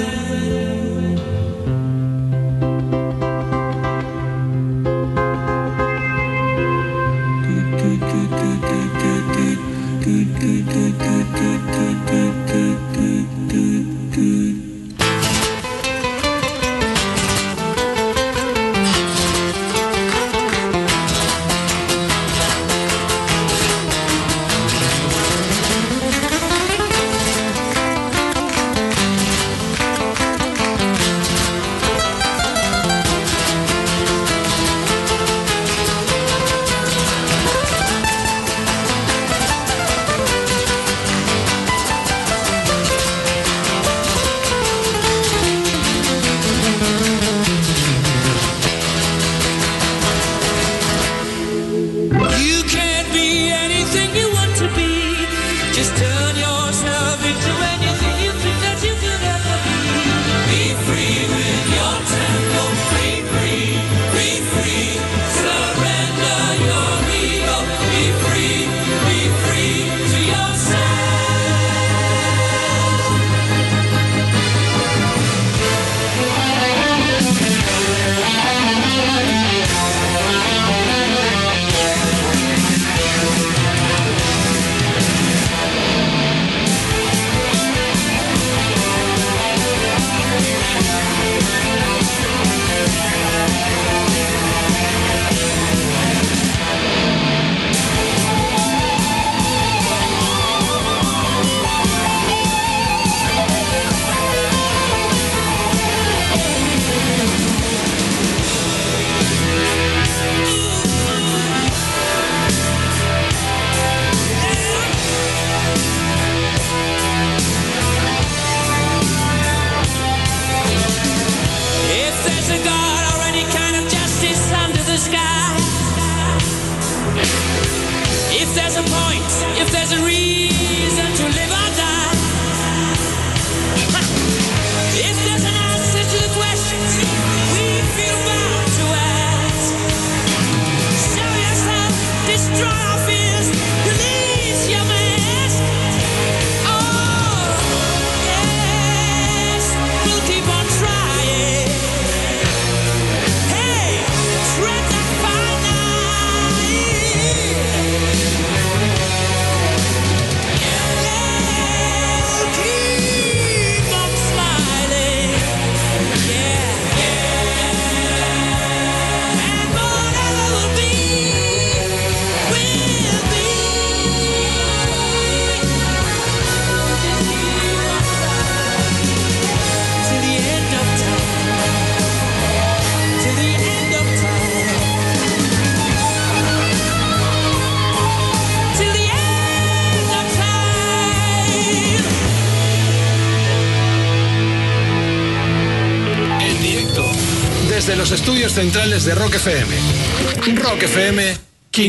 Desde los estudios centrales de Rock FM. Rock FM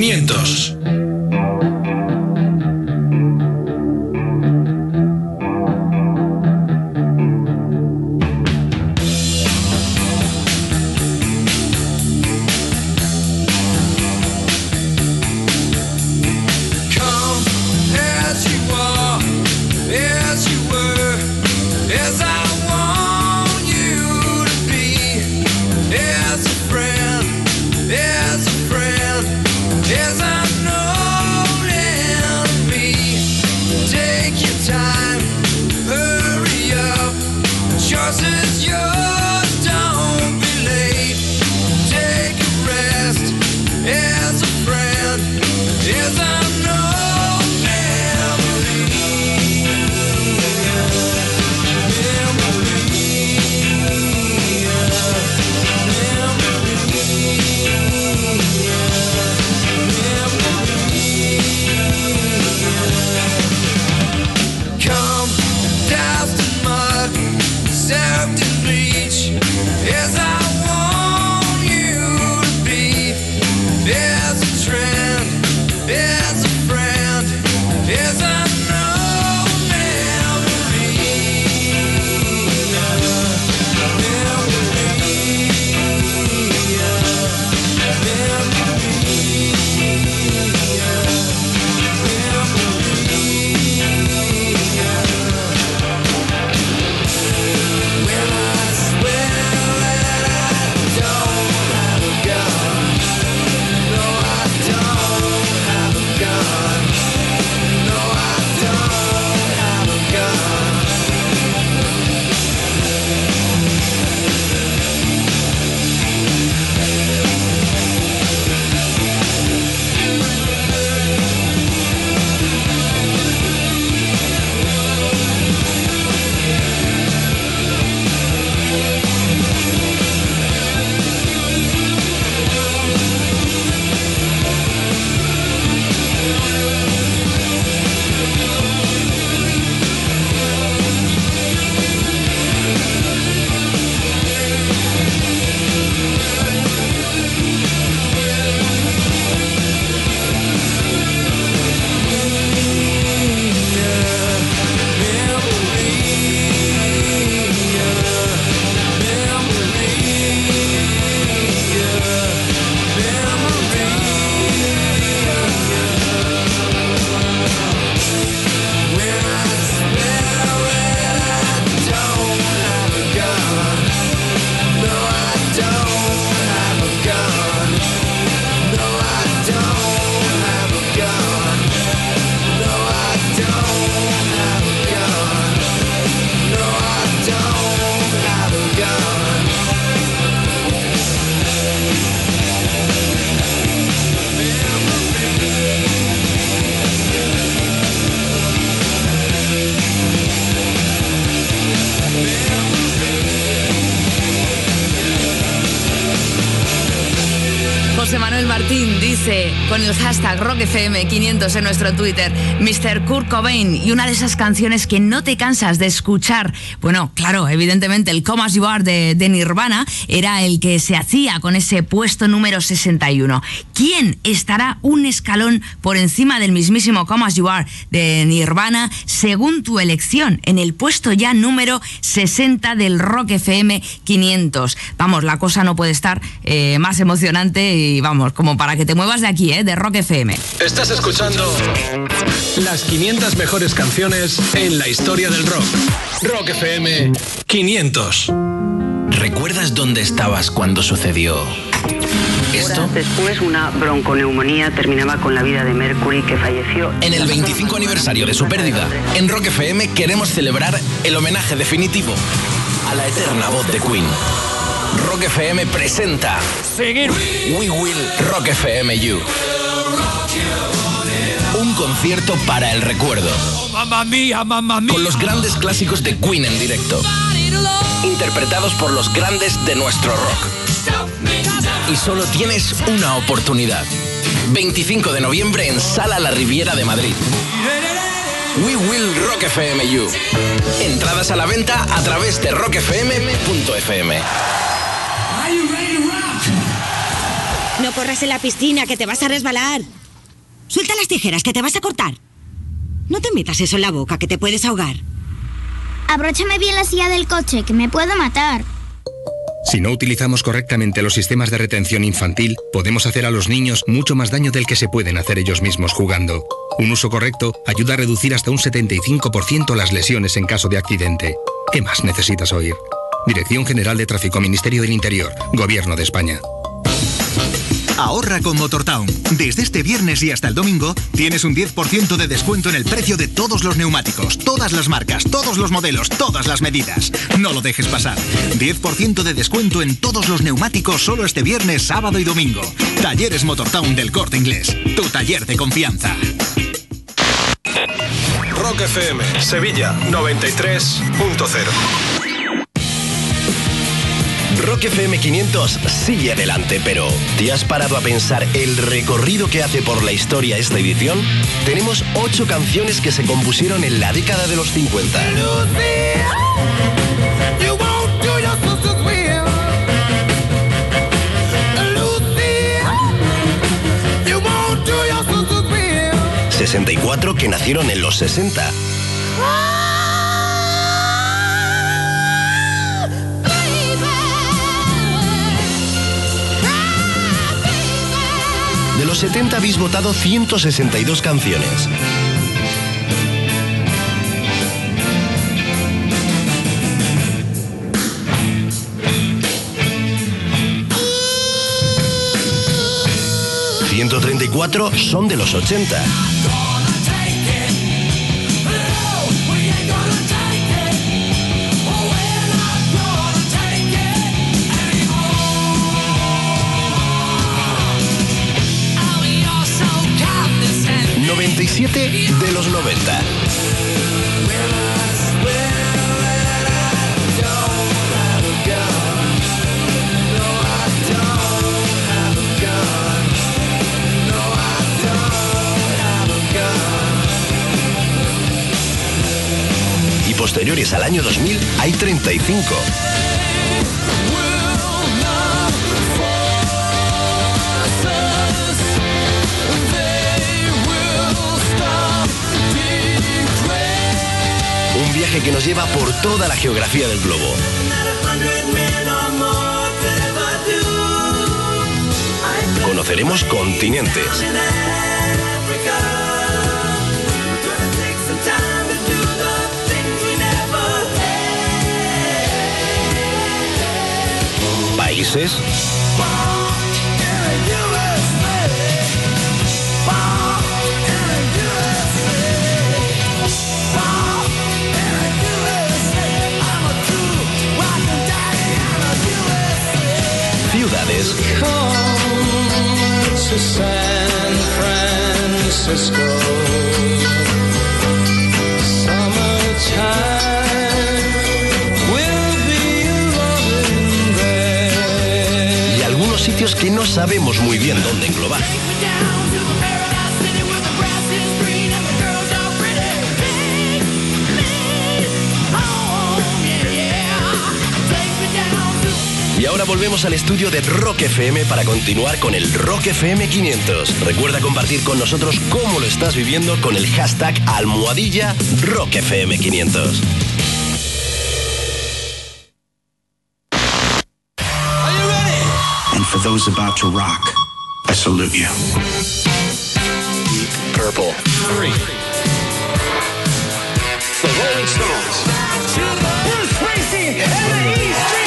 500. As a friend, as I know dice con el hashtag RockFM500 en nuestro Twitter, Mr. Kurt Cobain, y una de esas canciones que no te cansas de escuchar. Bueno, claro, evidentemente el Come As You Are de Nirvana era el que se hacía con ese puesto número 61. ¿Quién estará un escalón por encima del mismísimo Come As You Are de Nirvana según tu elección? En el puesto ya número 60 del Rock FM 500. Vamos, la cosa no puede estar más emocionante y vamos, como para que te muevas de aquí, de Rock FM. Estás escuchando las 500 mejores canciones en la historia del rock. Rock FM 500. ¿Recuerdas dónde estabas cuando sucedió esto? Horas después, una bronconeumonía terminaba con la vida de Mercury, que falleció. En el 25 aniversario de su pérdida, en Rock FM queremos celebrar el homenaje definitivo a la eterna voz de Queen. Rock FM presenta We Will Rock FM You. Un concierto para el recuerdo. Mamma mía, mamma mía. Con los grandes clásicos de Queen en directo, interpretados por los grandes de nuestro rock. Y solo tienes una oportunidad. 25 de noviembre en Sala La Riviera de Madrid. We Will Rock FM You. Entradas a la venta a través de rockfm.fm. No corras en la piscina, que te vas a resbalar. Suelta las tijeras, que te vas a cortar. No te metas eso en la boca, que te puedes ahogar. Abróchame bien la silla del coche, que me puedo matar. Si no utilizamos correctamente los sistemas de retención infantil, podemos hacer a los niños mucho más daño del que se pueden hacer ellos mismos jugando. Un uso correcto ayuda a reducir hasta un 75% las lesiones en caso de accidente. ¿Qué más necesitas oír? Dirección General de Tráfico, Ministerio del Interior, Gobierno de España. Ahorra con Motortown. Desde este viernes y hasta el domingo tienes un 10% de descuento en el precio de todos los neumáticos, todas las marcas, todos los modelos, todas las medidas. No lo dejes pasar. 10% de descuento en todos los neumáticos solo este viernes, sábado y domingo. Talleres Motortown del Corte Inglés. Tu taller de confianza. Rock FM, Sevilla 93.0. Rock FM 500 sigue adelante, pero ¿te has parado a pensar el recorrido que hace por la historia esta edición? Tenemos 8 canciones que se compusieron en la década de los 50. ...64 que nacieron en los 60. De los 70 habéis votado 162 canciones. ...134 son de los 80. ...97 de los 90. Y posteriores al año 2000 hay 35. Un viaje que nos lleva por toda la geografía del globo. Conoceremos continentes. Países. Ciudades. San Francisco. Y algunos sitios que no sabemos muy bien dónde englobar. Y ahora volvemos al estudio de Rock FM para continuar con el Rock FM 500. Recuerda compartir con nosotros cómo lo estás viviendo con el hashtag #Rock FM 500. And for those about to rock, I salute you. Purple. 3. The Rolling Stones. Bruce Springsteen and the E Street.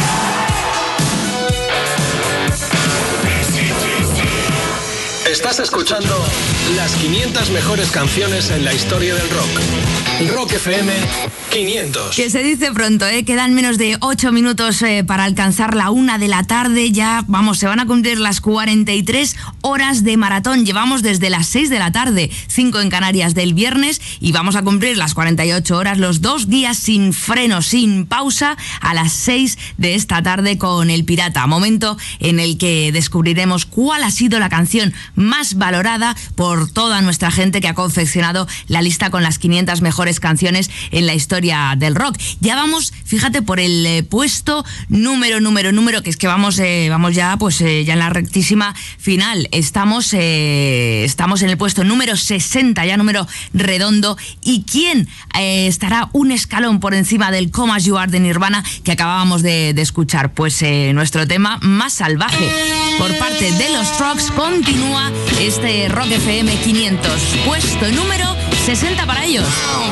Estás escuchando las 500 mejores canciones en la historia del rock. Rock FM 500. Que se dice pronto, ¿eh? Quedan menos de 8 minutos para alcanzar la 1 de la tarde. Ya, vamos, se van a cumplir las 43 horas de maratón. Llevamos desde las 6 de la tarde, 5 en Canarias del viernes, y vamos a cumplir las 48 horas, los 2 días sin freno, sin pausa, a las 6 de esta tarde con El Pirata. Momento en el que descubriremos cuál ha sido la canción más valorada por toda nuestra gente que ha confeccionado la lista con las 500 mejores canciones en la historia del rock. Ya vamos, fíjate, por el puesto número, que es que vamos ya, pues ya en la rectísima final. Estamos en el puesto número 60, ya número redondo. ¿Y quién estará un escalón por encima del Come As You Are de Nirvana que acabábamos de escuchar? Pues nuestro tema más salvaje. Por parte de los Strokes continúa este Rock FM 500, puesto número 60 para ellos.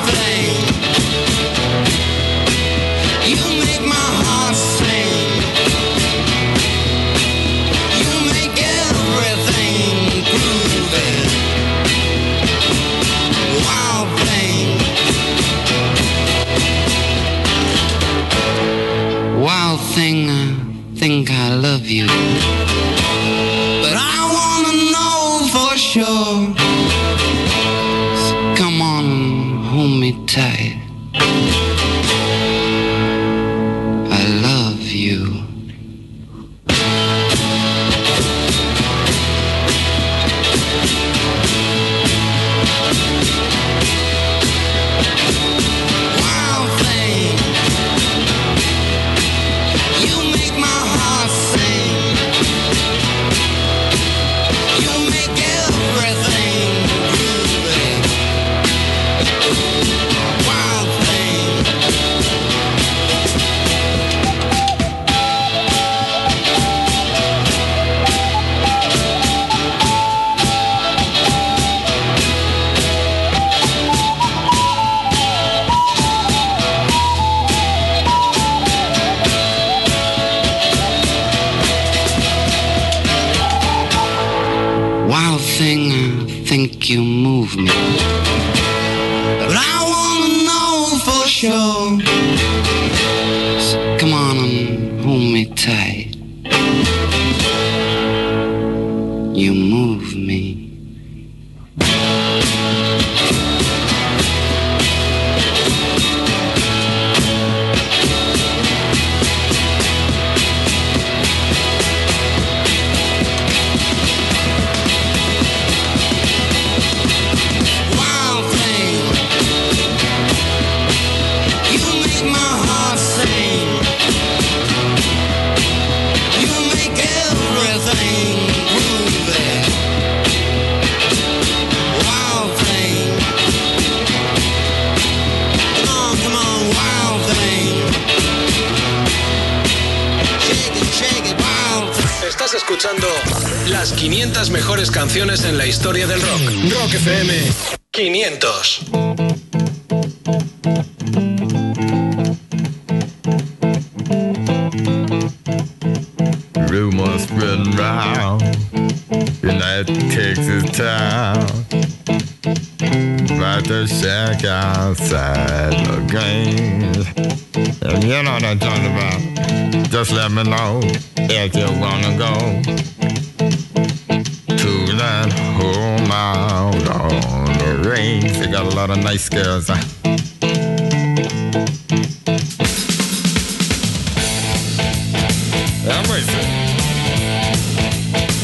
Wild thing, I think I love you, but I wanna know for sure. So come on and hold me tight. I love you. You move me, but I wanna know for sure. So come on and hold me tight. You move me. Escuchando las 500 mejores canciones en la historia del rock. Rock FM 500. Rumors spreading round in that Texas town about the shack outside the game. And you know what I'm talking about. Just let me know if you wanna go to that home out on the range. They got a lot of nice girls. I'm racing.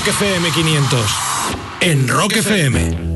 Rock FM 500. En Rock FM.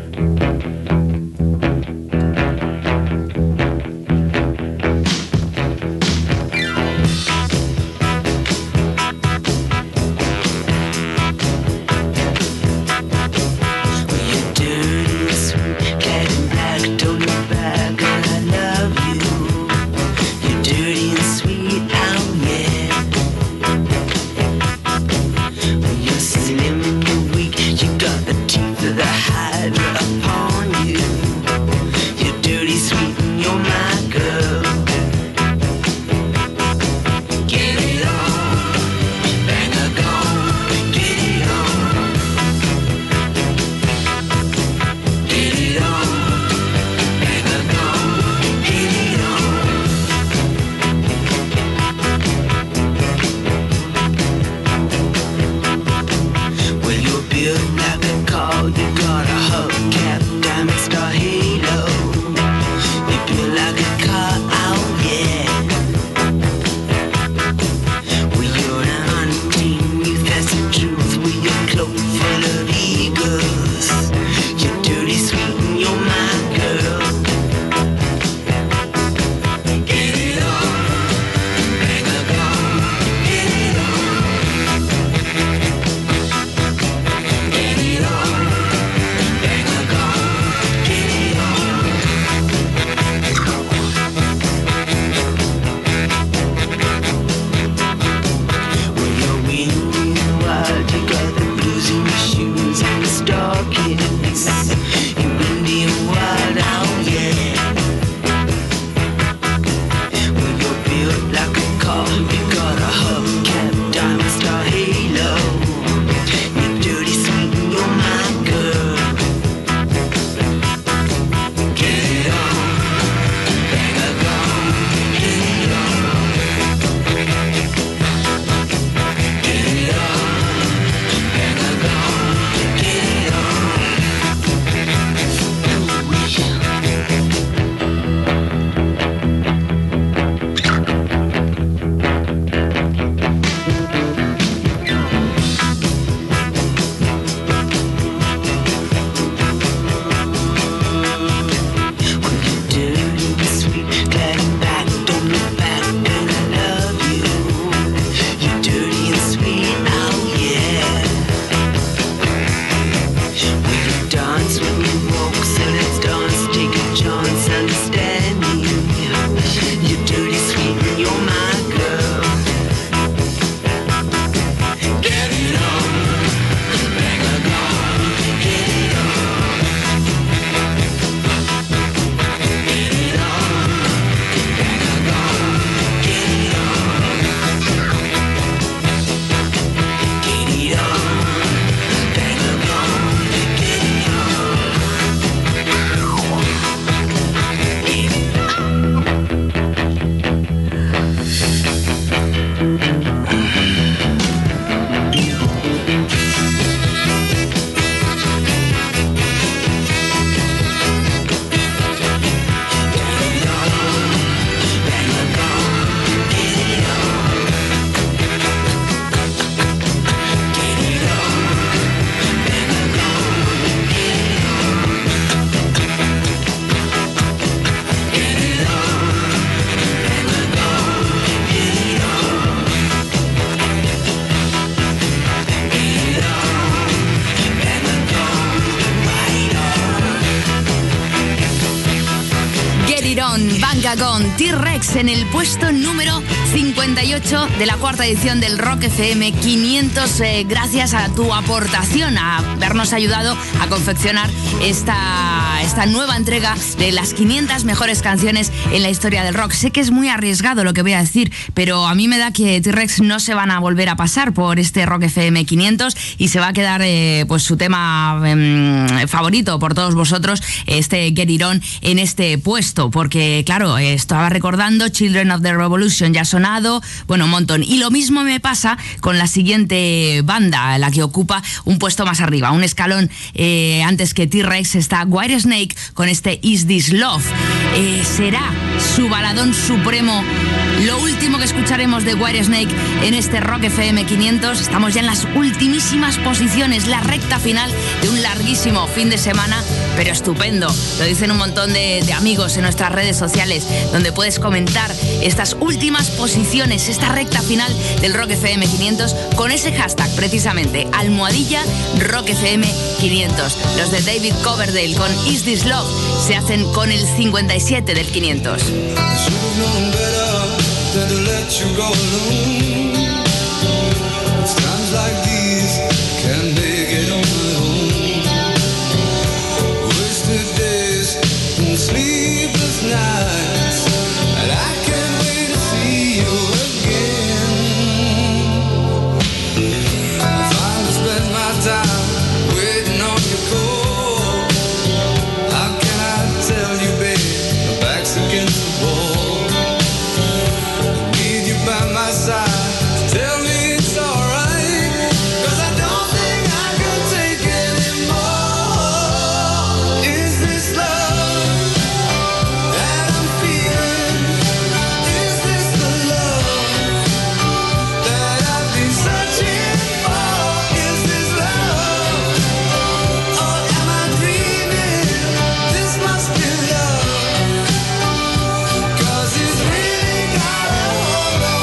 Con T-Rex en el puesto número 58 de la cuarta edición del Rock FM 500. Gracias a tu aportación, a habernos ayudado a confeccionar esta nueva entrega de las 500 mejores canciones en la historia del rock. Sé que es muy arriesgado lo que voy a decir, pero a mí me da que T-Rex no se van a volver a pasar por este Rock FM 500 y se va a quedar pues su tema favorito por todos vosotros, este Get It On, en este puesto, porque claro, bueno, estaba recordando Children of the Revolution, ya ha sonado, bueno, un montón. Y lo mismo me pasa con la siguiente banda, la que ocupa un puesto más arriba, un escalón antes que T-Rex, está Whitesnake con este Is This Love. ¿Será su baladón supremo lo último que escucharemos de Whitesnake en este Rock FM 500? Estamos ya en las ultimísimas posiciones, la recta final de un larguísimo fin de semana, pero estupendo. Lo dicen un montón de amigos en nuestras redes sociales, donde puedes comentar estas últimas posiciones, esta recta final del Rock FM 500 con ese hashtag precisamente, almohadilla Rock FM 500. Los de David Coverdale con Is This Love se hacen con el 57 del 500. Than to let you go alone. It's times like these can't make it on my own. Wasted days and sleepless nights, and I can't wait to see you again. I finally spent my time waiting on your call. How can I tell you, babe, my back's against the wall. By my side, tell me it's alright, 'cause I don't think I can take anymore. Is this love that I'm feeling? Is this the love that I've been searching for? Is this love, or am I dreaming? This must be love, 'cause it's really got a hold on.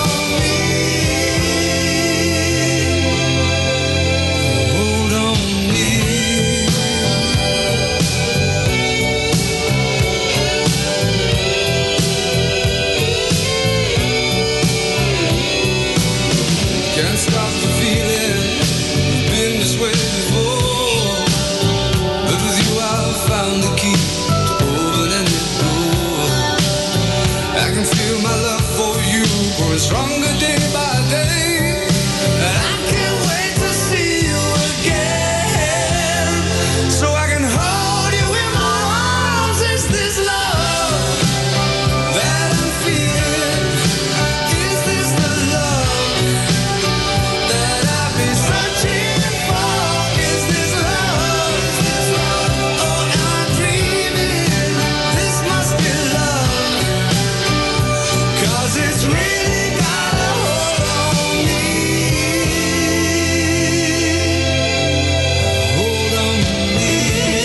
Can't stop the feeling, it's been this way before, but with you I've found the key to open any door. I can feel my love for you growing stronger day by day, and I can't wait to see you again, so I can hold you in my arms. Is this love that I'm feeling? Is this the love that I've been searching for? Is this love, or am I dreaming? This must be love, 'cause it's really got a hold on me. Hold on me.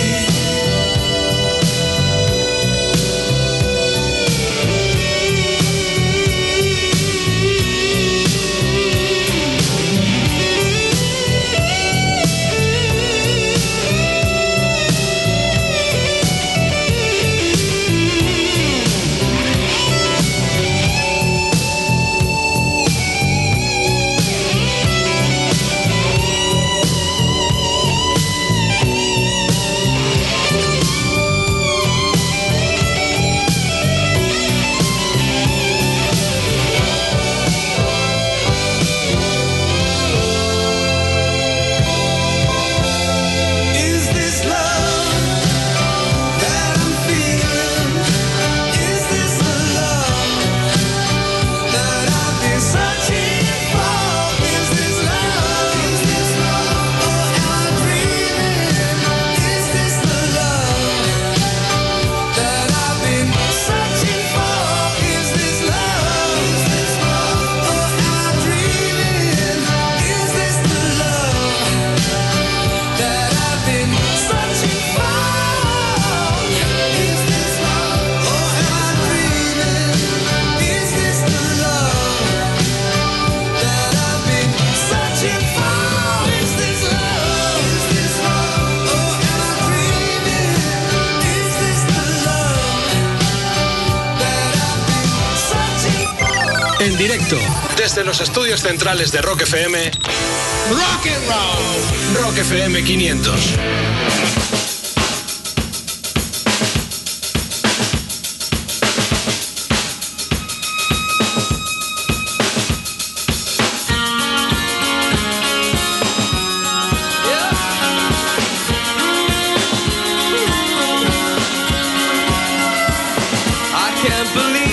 Is this love that I'm feeling? Is this the love that I've been searching for? Is this love, or am I dreaming? Is this the love that I've been searching for? Is this love, or am I dreaming? Is this the love that I've been searching for? Is this love, or am I dreaming? Is this the love that I've been searching for? Is this love, or am I dreaming? Is this the love that I've been searching for? En directo, desde los estudios centrales de Rock FM, Rock and Roll, Rock FM 500. I can't believe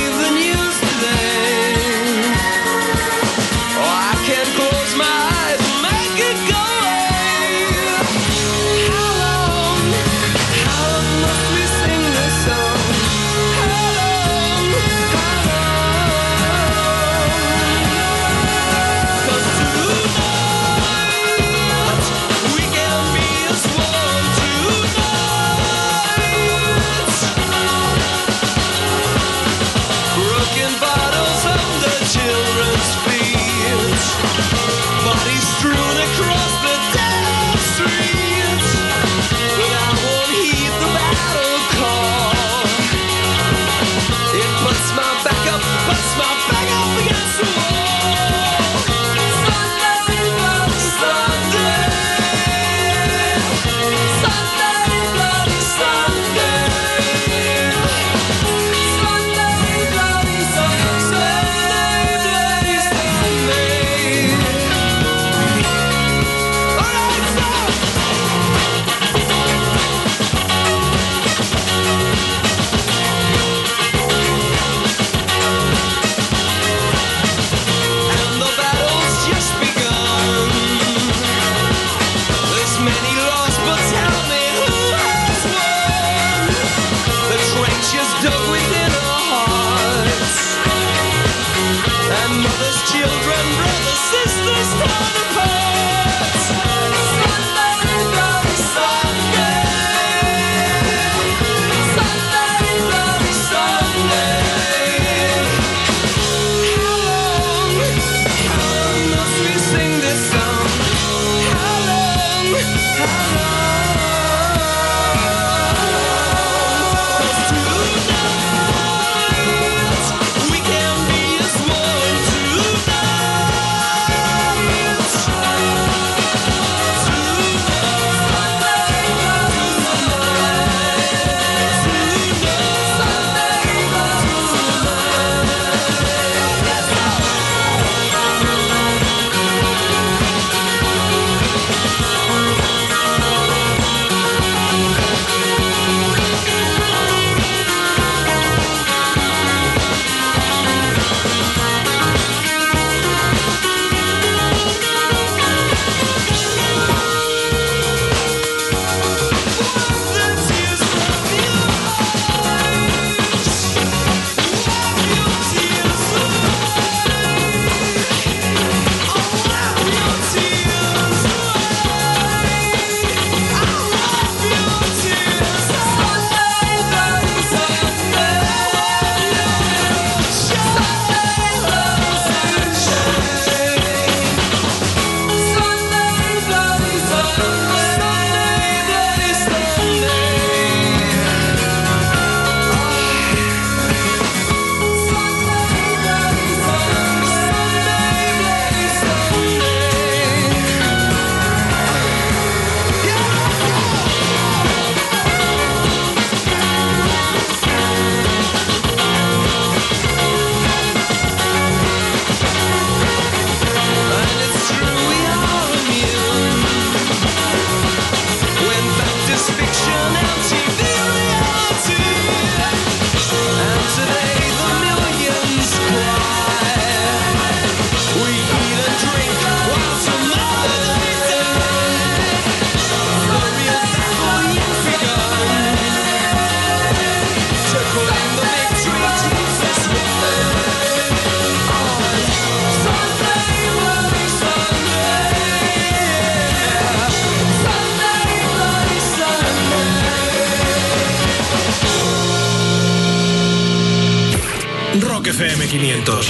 Rock FM 500.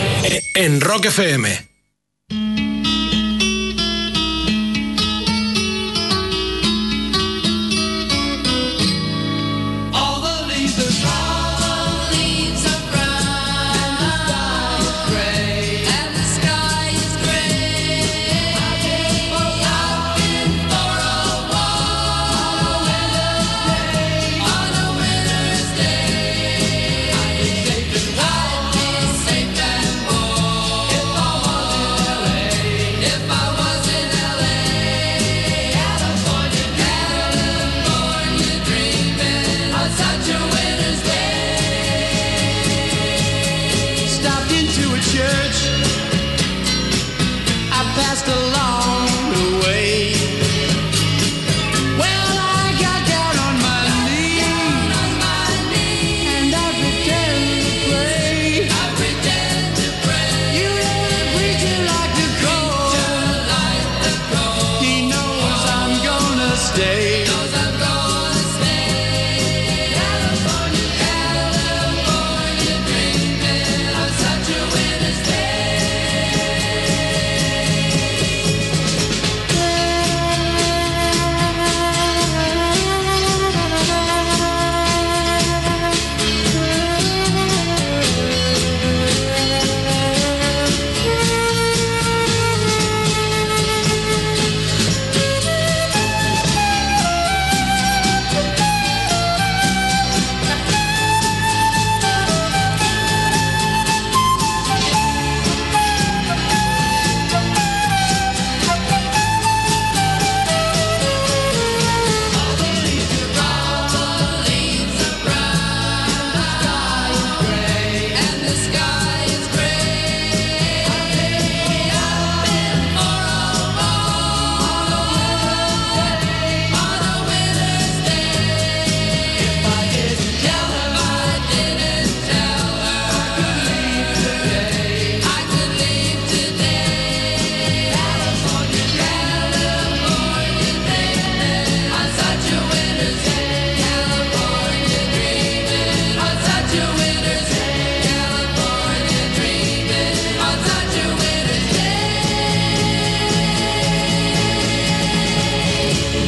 En Rock FM. If I was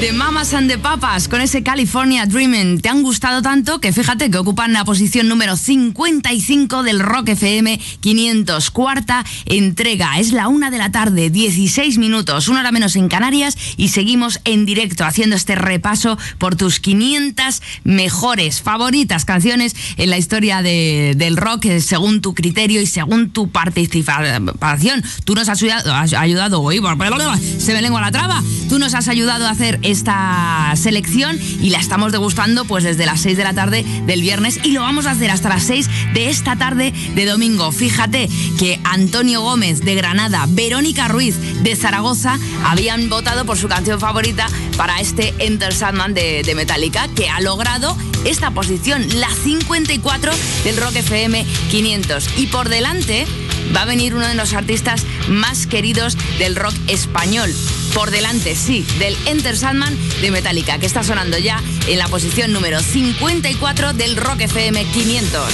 The Mamas and the Papas con ese California Dreamin'. Te han gustado tanto que fíjate que ocupan la posición número 55 del Rock FM 500, cuarta entrega. Es la 1 de la tarde, 16 minutos, 1 hora menos en Canarias, y seguimos en directo haciendo este repaso por tus 500 mejores, favoritas canciones en la historia del rock, según tu criterio y según tu participación. Tú nos has ayudado, se me lengua la traba, tú nos has ayudado a hacer esta selección y la estamos degustando pues desde las 6 de la tarde del viernes, y lo vamos a hacer hasta las 6 de esta tarde de domingo. Fíjate que Antonio Gómez de Granada, Verónica Ruiz de Zaragoza habían votado por su canción favorita para este Enter Sandman de Metallica, que ha logrado esta posición, la 54 del Rock FM 500. Y por delante va a venir uno de los artistas más queridos del rock español. Por delante, sí, del Enter Sandman de Metallica, que está sonando ya en la posición número 54 del Rock FM 500.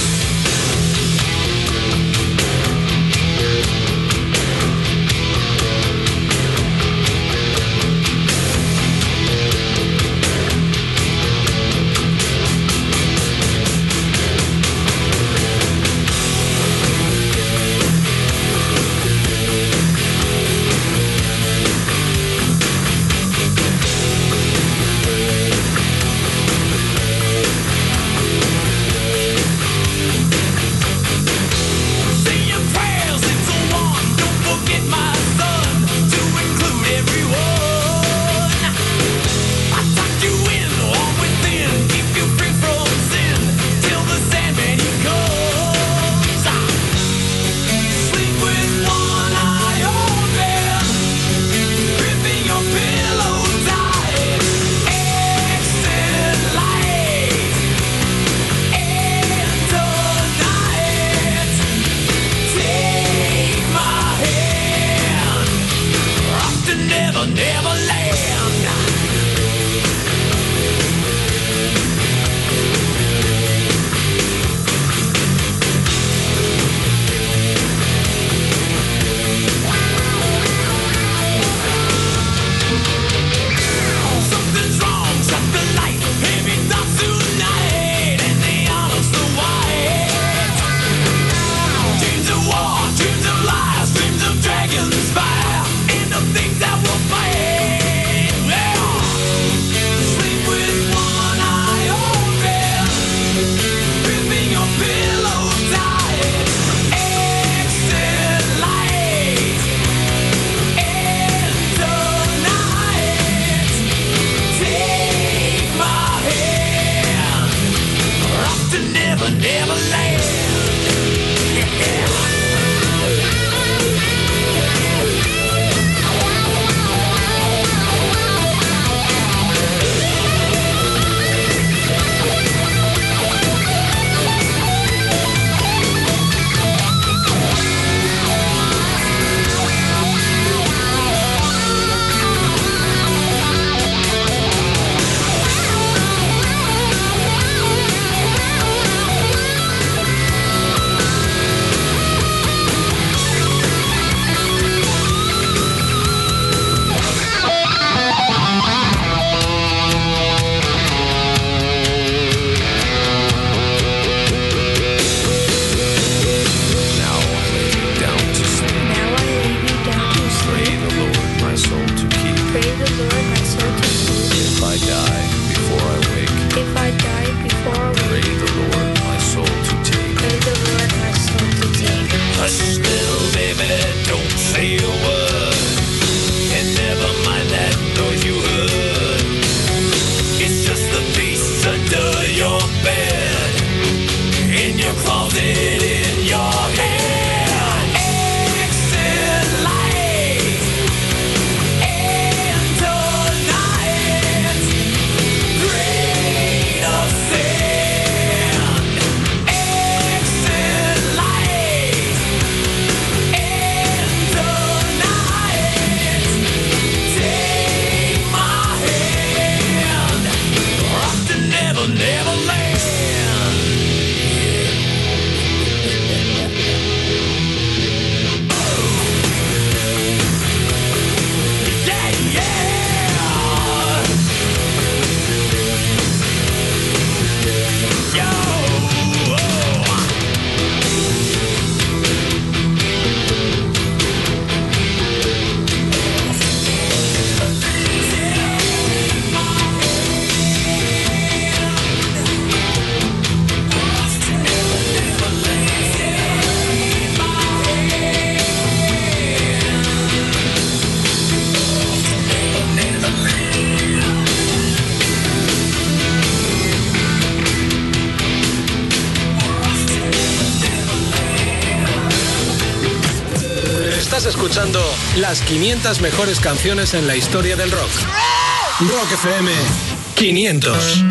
escuchando las 500 mejores canciones en la historia del rock. Rock FM 500.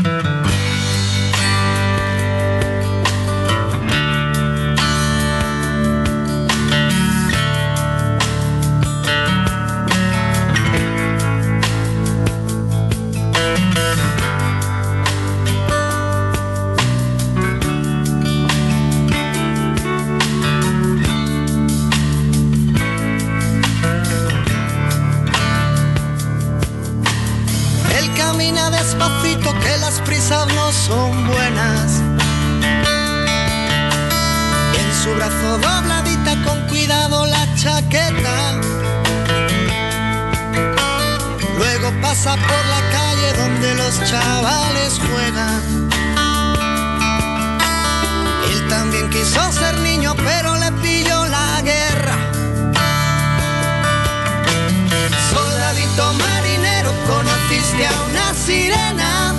No son buenas. En su brazo dobladita con cuidado la chaqueta. Luego pasa por la calle donde los chavales juegan. Él también quiso ser niño pero le pilló la guerra. Soldadito marinero, conociste a una sirena.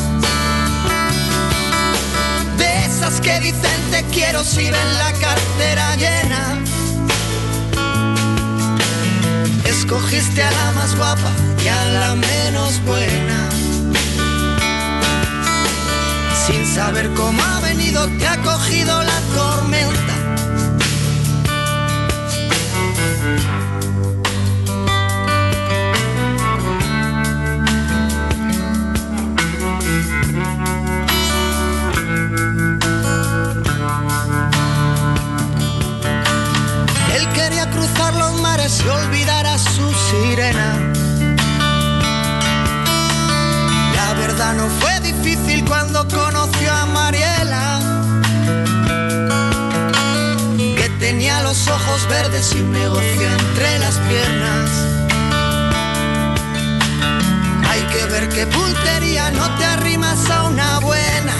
Que dicen te quiero si ven la cartera llena. Escogiste a la más guapa y a la menos buena. Sin saber cómo ha venido te ha cogido la tormenta. Cruzar los mares y olvidar a su sirena. La verdad no fue difícil cuando conoció a Mariela, que tenía los ojos verdes y un negocio entre las piernas. Hay que ver qué puntería, no te arrimas a una buena.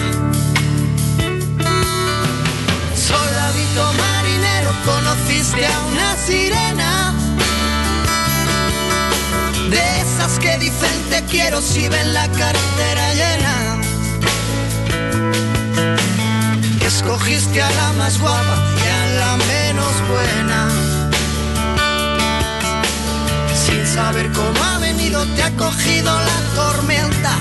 Soldadito marinero, conociste a una sirena. De esas que dicen te quiero si ven la cartera llena. Escogiste a la más guapa y a la menos buena. Sin saber cómo ha venido te ha cogido la tormenta.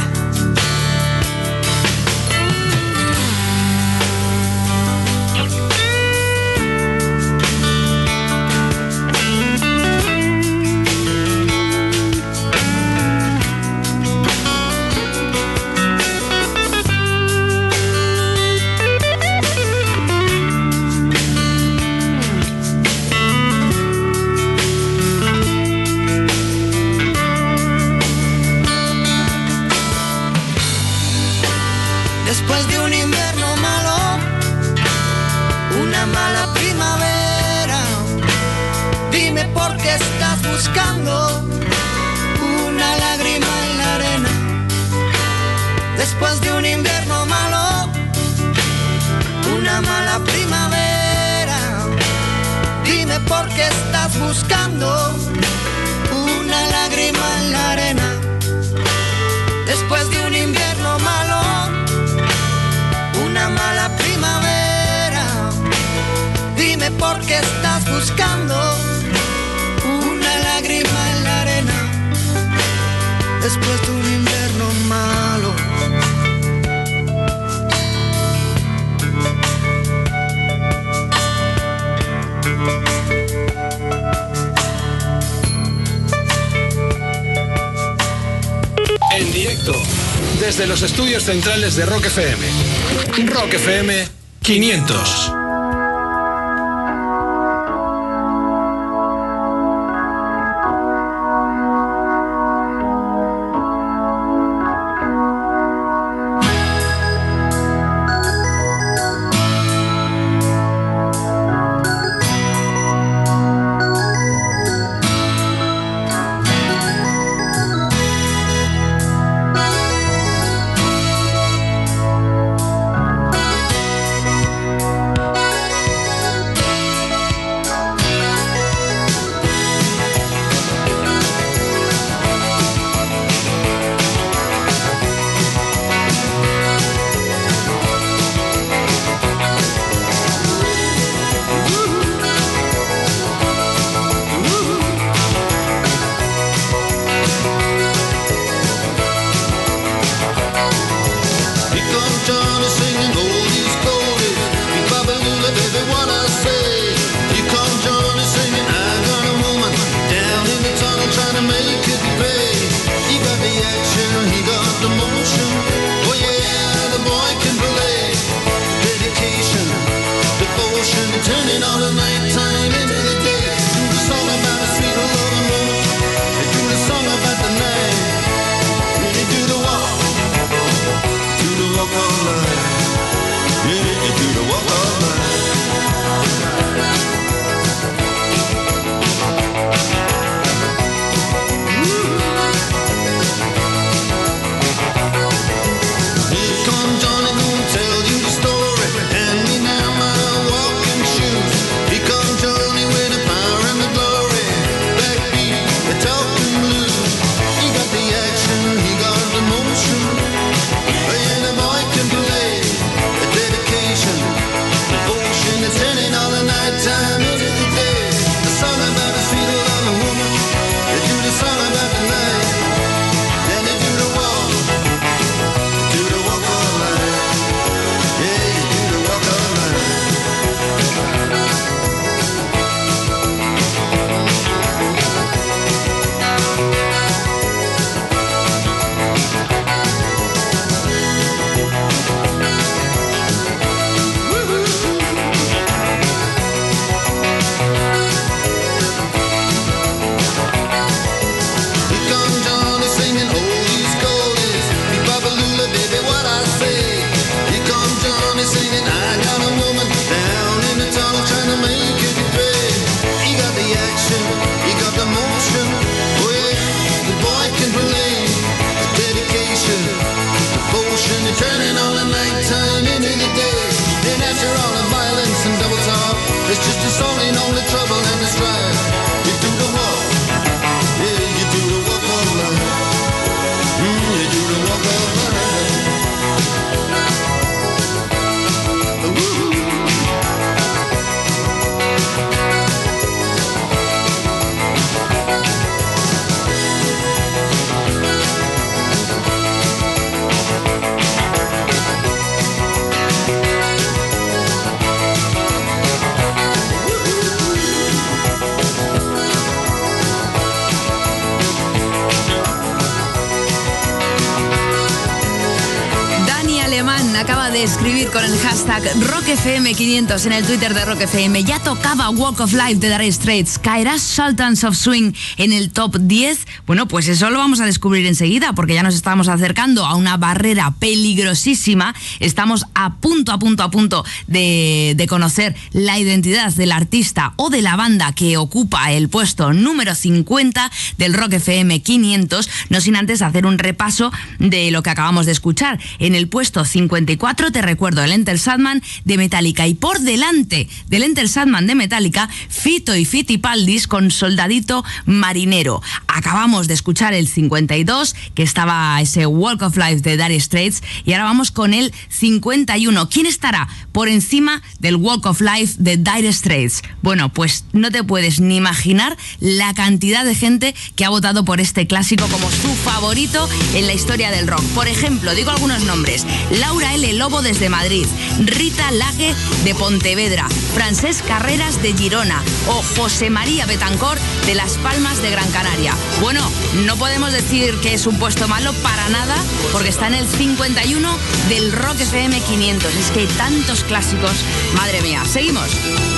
Después de un invierno malo, una mala primavera, dime por qué estás buscando una lágrima en la arena. Después de un invierno malo, una mala primavera, dime por qué estás buscando una lágrima en la arena. Después de un invierno malo, una mala primavera, dime por qué estás buscando una lágrima en la arena. Después de un invierno malo. En directo, desde los estudios centrales de Rock FM. Rock FM 500. acaba de escribir con el hashtag RockFM500 en el Twitter de Rock FM. Ya tocaba Walk of Life de Dire Straits. ¿Caerá Sultans of Swing en el top 10? Bueno, pues eso lo vamos a descubrir enseguida, porque ya nos estamos acercando a una barrera peligrosísima. Estamos a punto de conocer la identidad del artista o de la banda que ocupa el puesto número 50 del Rock FM 500, no sin antes hacer un repaso de lo que acabamos de escuchar. En el puesto 54, te recuerdo, el Enter Sandman de Metallica, y por delante del Enter Sandman de Metallica, Fito y Fitipaldis con Soldadito Marinero. Acabamos de escuchar el 52, que estaba ese Walk of Life de Dire Straits, y ahora vamos con el 51. ¿Quién estará por encima del Walk of Life de Dire Straits? Bueno, pues no te puedes ni imaginar la cantidad de gente que ha votado por este clásico como su favorito en la historia del rock. Por ejemplo, digo algunos nombres: Laura L. Lobo desde Madrid, Rita Lague de Pontevedra, Francesc Carreras de Girona o José María Betancor de Las Palmas de Gran Canaria. Bueno, no podemos decir que es un puesto malo para nada, porque está en el 51 del Rock FM 500. Es que hay tantos clásicos, madre mía. Seguimos.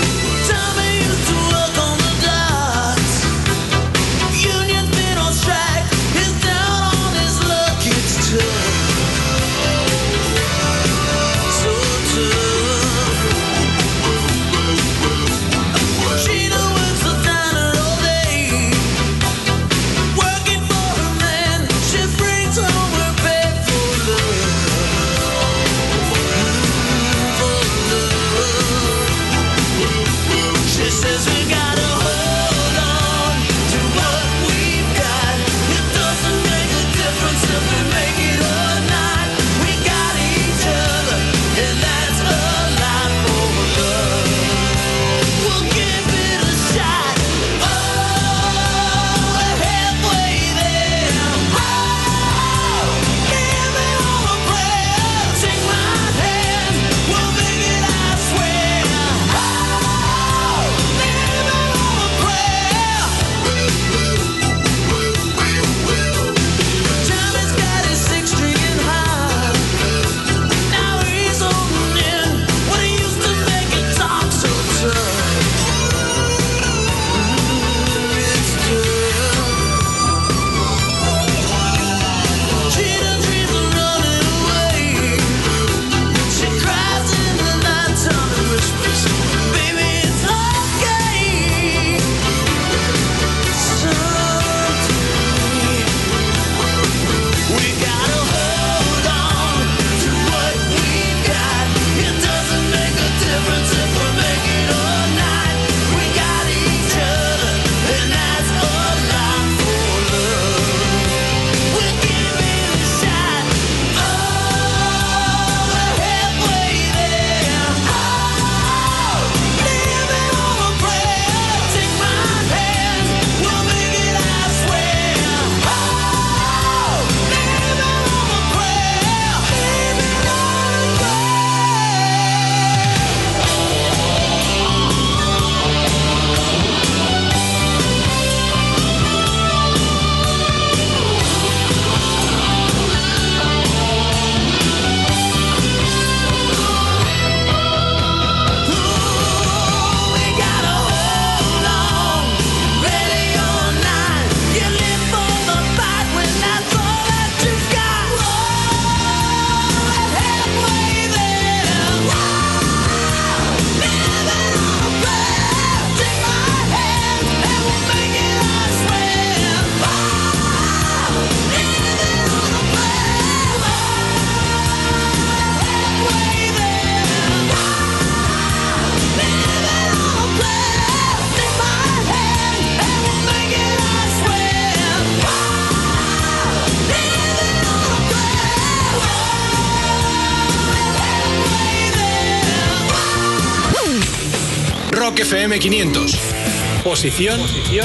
Rock FM 500. Posición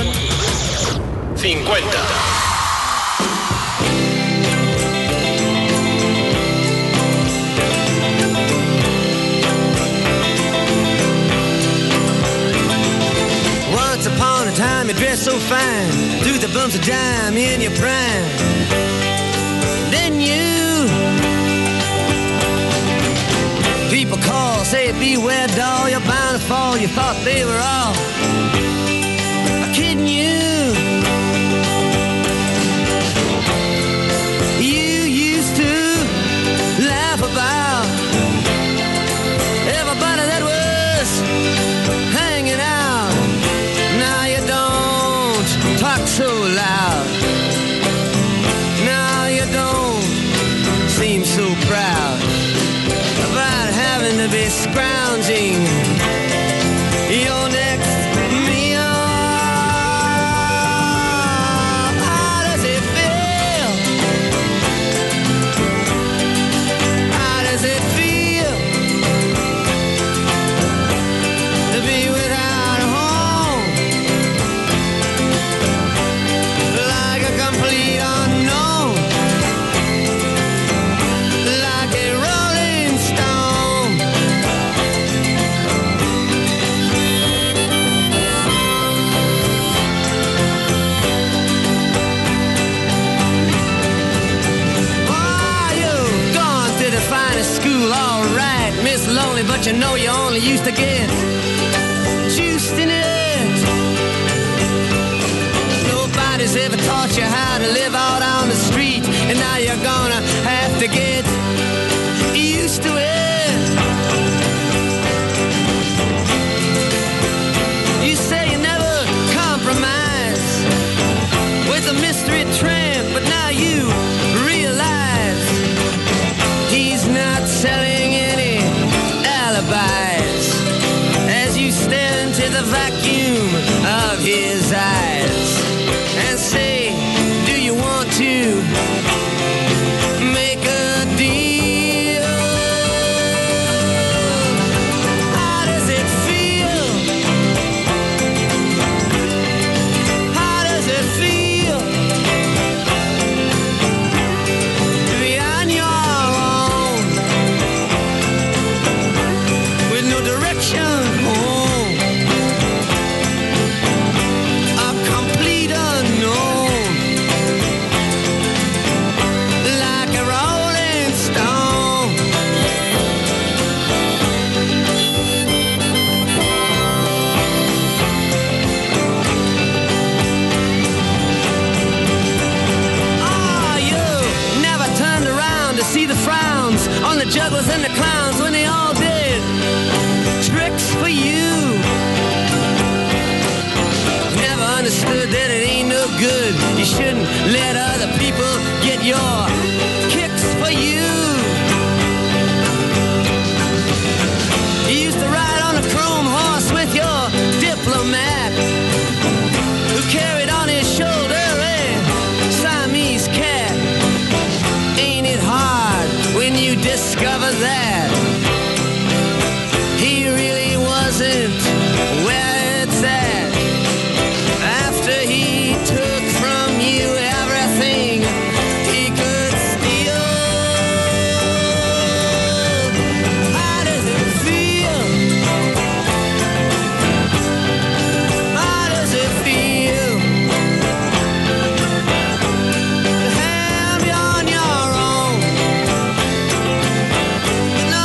50. Once upon a time you dressed so fine, threw the bumps of dime in your prime. Then you say, beware, doll, you're bound to fall. You thought they were all kidding you. You used to laugh about everybody that was hanging out. Now you don't talk so loud. Now you don't seem so proud about having to be scrounging your next meal. How does it feel? How does it feel to be without a home? Like a complete unknown, like a rolling stone. Oh, you've gone to the finest school, all right, Miss Lonely, but you know you only used to get juiced in it. Nobody's ever taught you how to live out on the street, and now you're gonna have to get used to it. You say you never compromise with a mystery tramp, but now you realize he's not selling any alibis as you stare into the vacuum of his eyes and say, do you want to make a deal? How does it feel? How does it feel to be on your own with no direction home? A complete unknown, like a rolling stone. Oh, you never turned around to see the frowns on the jugglers and the clowns when they all did tricks for you. Never understood that it ain't no good. You shouldn't let other people get your kicks for you. You used to ride on a chrome horse with your diplomat, who carried on his shoulder a Siamese cat. Ain't it hard when you discover that he really wasn't where it's at? After he took from you everything he could steal. How does it feel? How does it feel to have you on your own? No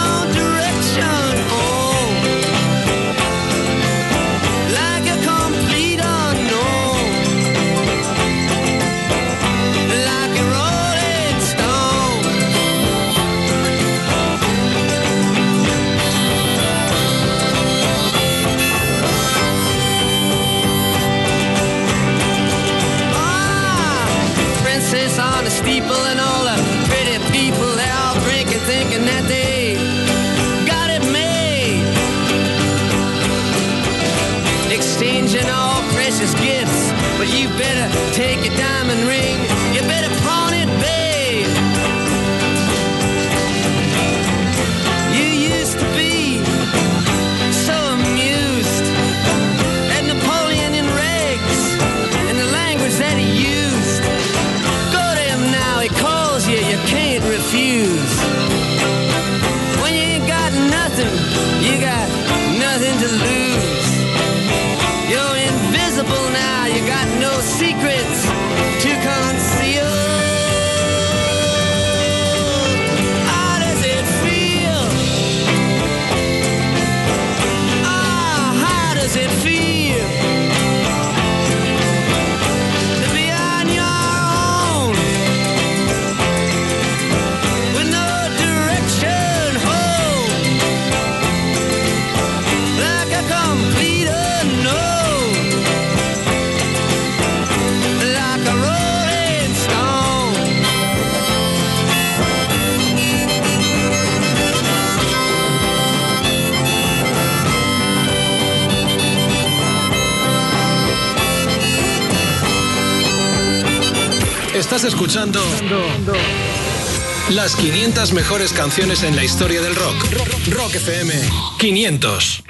Estás escuchando las 500 mejores canciones en la historia del rock. Rock FM 500.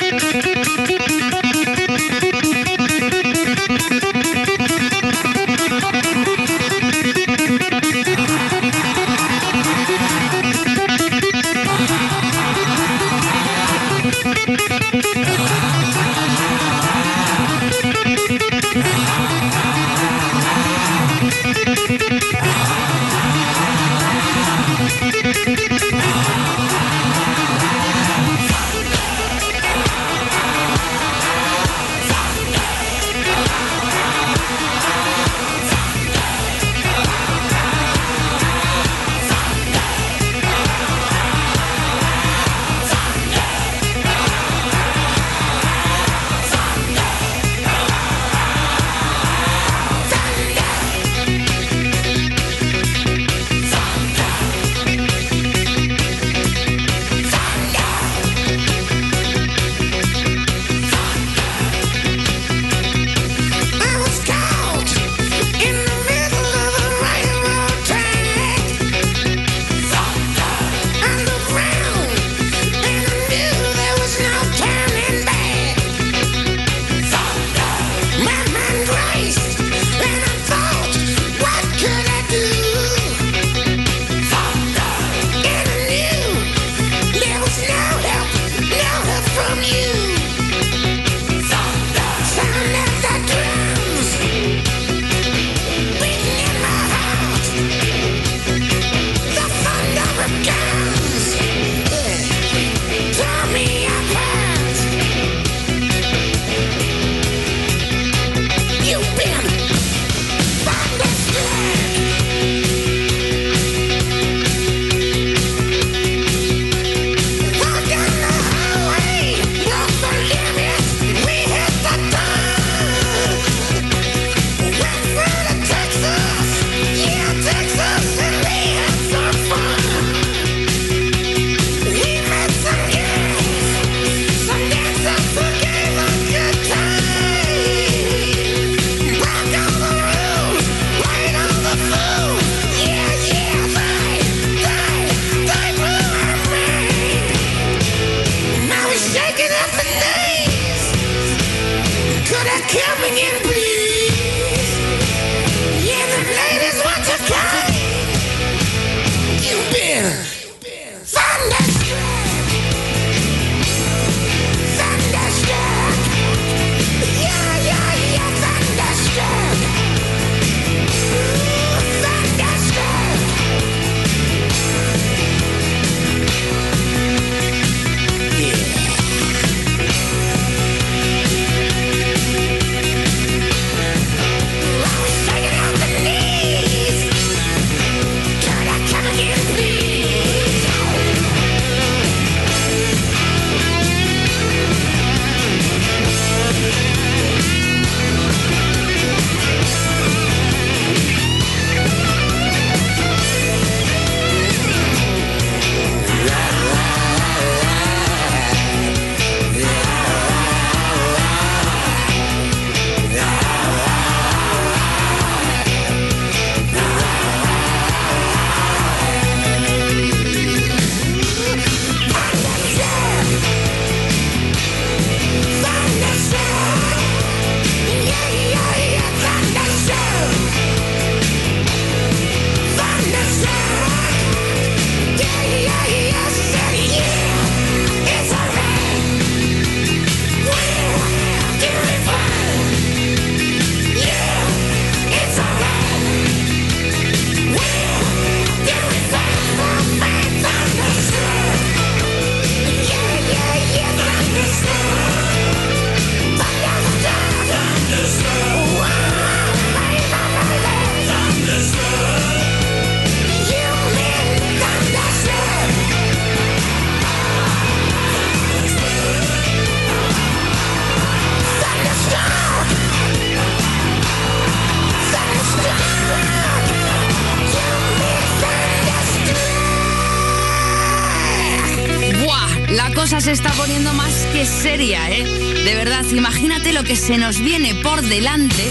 cosa se está poniendo más que seria, ¿eh? De verdad, imagínate lo que se nos viene por delante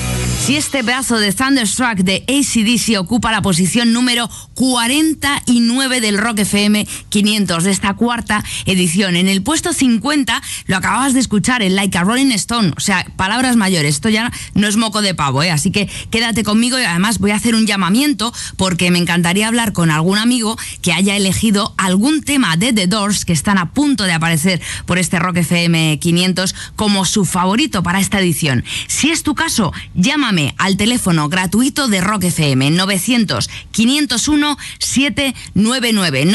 si este pedazo de Thunderstruck de AC/DC ocupa la posición número 49 del Rock FM 500 de esta cuarta edición. En el puesto 50 lo acababas de escuchar en Like a Rolling Stone, o sea, palabras mayores, esto ya no es moco de pavo, así que quédate conmigo y además voy a hacer un llamamiento porque me encantaría hablar con algún amigo que haya elegido algún tema de The Doors que están a punto de aparecer por este Rock FM 500 como su favorito para esta edición. Si es tu caso, llámame al teléfono gratuito de Rock FM 900-501-799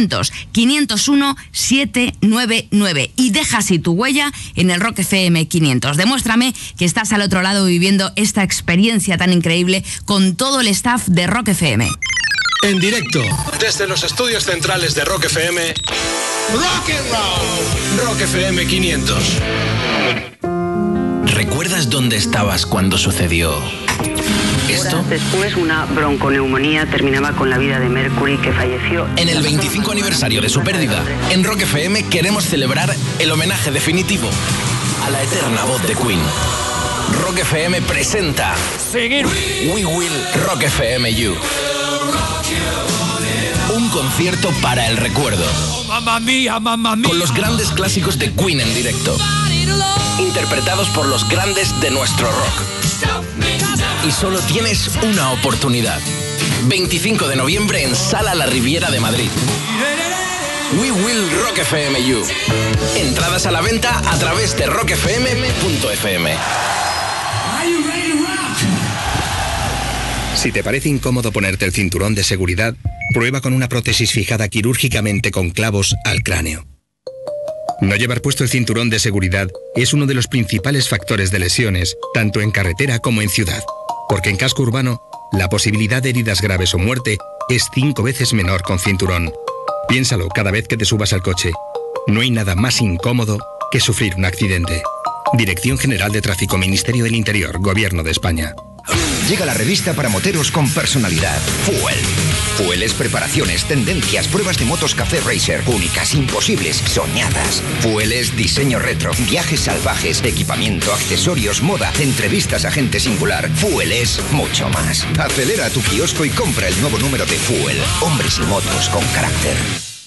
900-501-799 y deja así tu huella en el Rock FM 500. Demuéstrame que estás al otro lado viviendo esta experiencia tan increíble con todo el staff de Rock FM. En directo, desde los estudios centrales de Rock FM, Rock and Roll, Rock FM 500. ¿Recuerdas dónde estabas cuando sucedió esto? Horas después, una bronconeumonía terminaba con la vida de Mercury, que falleció. En el 25 aniversario de su pérdida, en Rock FM queremos celebrar el homenaje definitivo a la eterna voz de Queen. Rock FM presenta We Will Rock FM You. Un concierto para el recuerdo. Mamma mía, mamma mía. Con los grandes clásicos de Queen en directo. Interpretados por los grandes de nuestro rock. Y solo tienes una oportunidad. 25 de noviembre en Sala La Riviera de Madrid. We Will Rock FM You. Entradas a la venta a través de rockfm.fm. Si te parece incómodo ponerte el cinturón de seguridad, prueba con una prótesis fijada quirúrgicamente con clavos al cráneo. No llevar puesto el cinturón de seguridad es uno de los principales factores de lesiones, tanto en carretera como en ciudad, porque en casco urbano, la posibilidad de heridas graves o muerte es 5 veces menor con cinturón. Piénsalo cada vez que te subas al coche. No hay nada más incómodo que sufrir un accidente. Dirección General de Tráfico, Ministerio del Interior, Gobierno de España. Llega la revista para moteros con personalidad, Fuel. Fuel es preparaciones, tendencias, pruebas de motos Café Racer, únicas, imposibles, soñadas. Fuel es diseño retro, viajes salvajes, equipamiento, accesorios, moda, entrevistas a gente singular. Fuel es mucho más. Acelera a tu kiosco y compra el nuevo número de Fuel. Hombres y motos con carácter.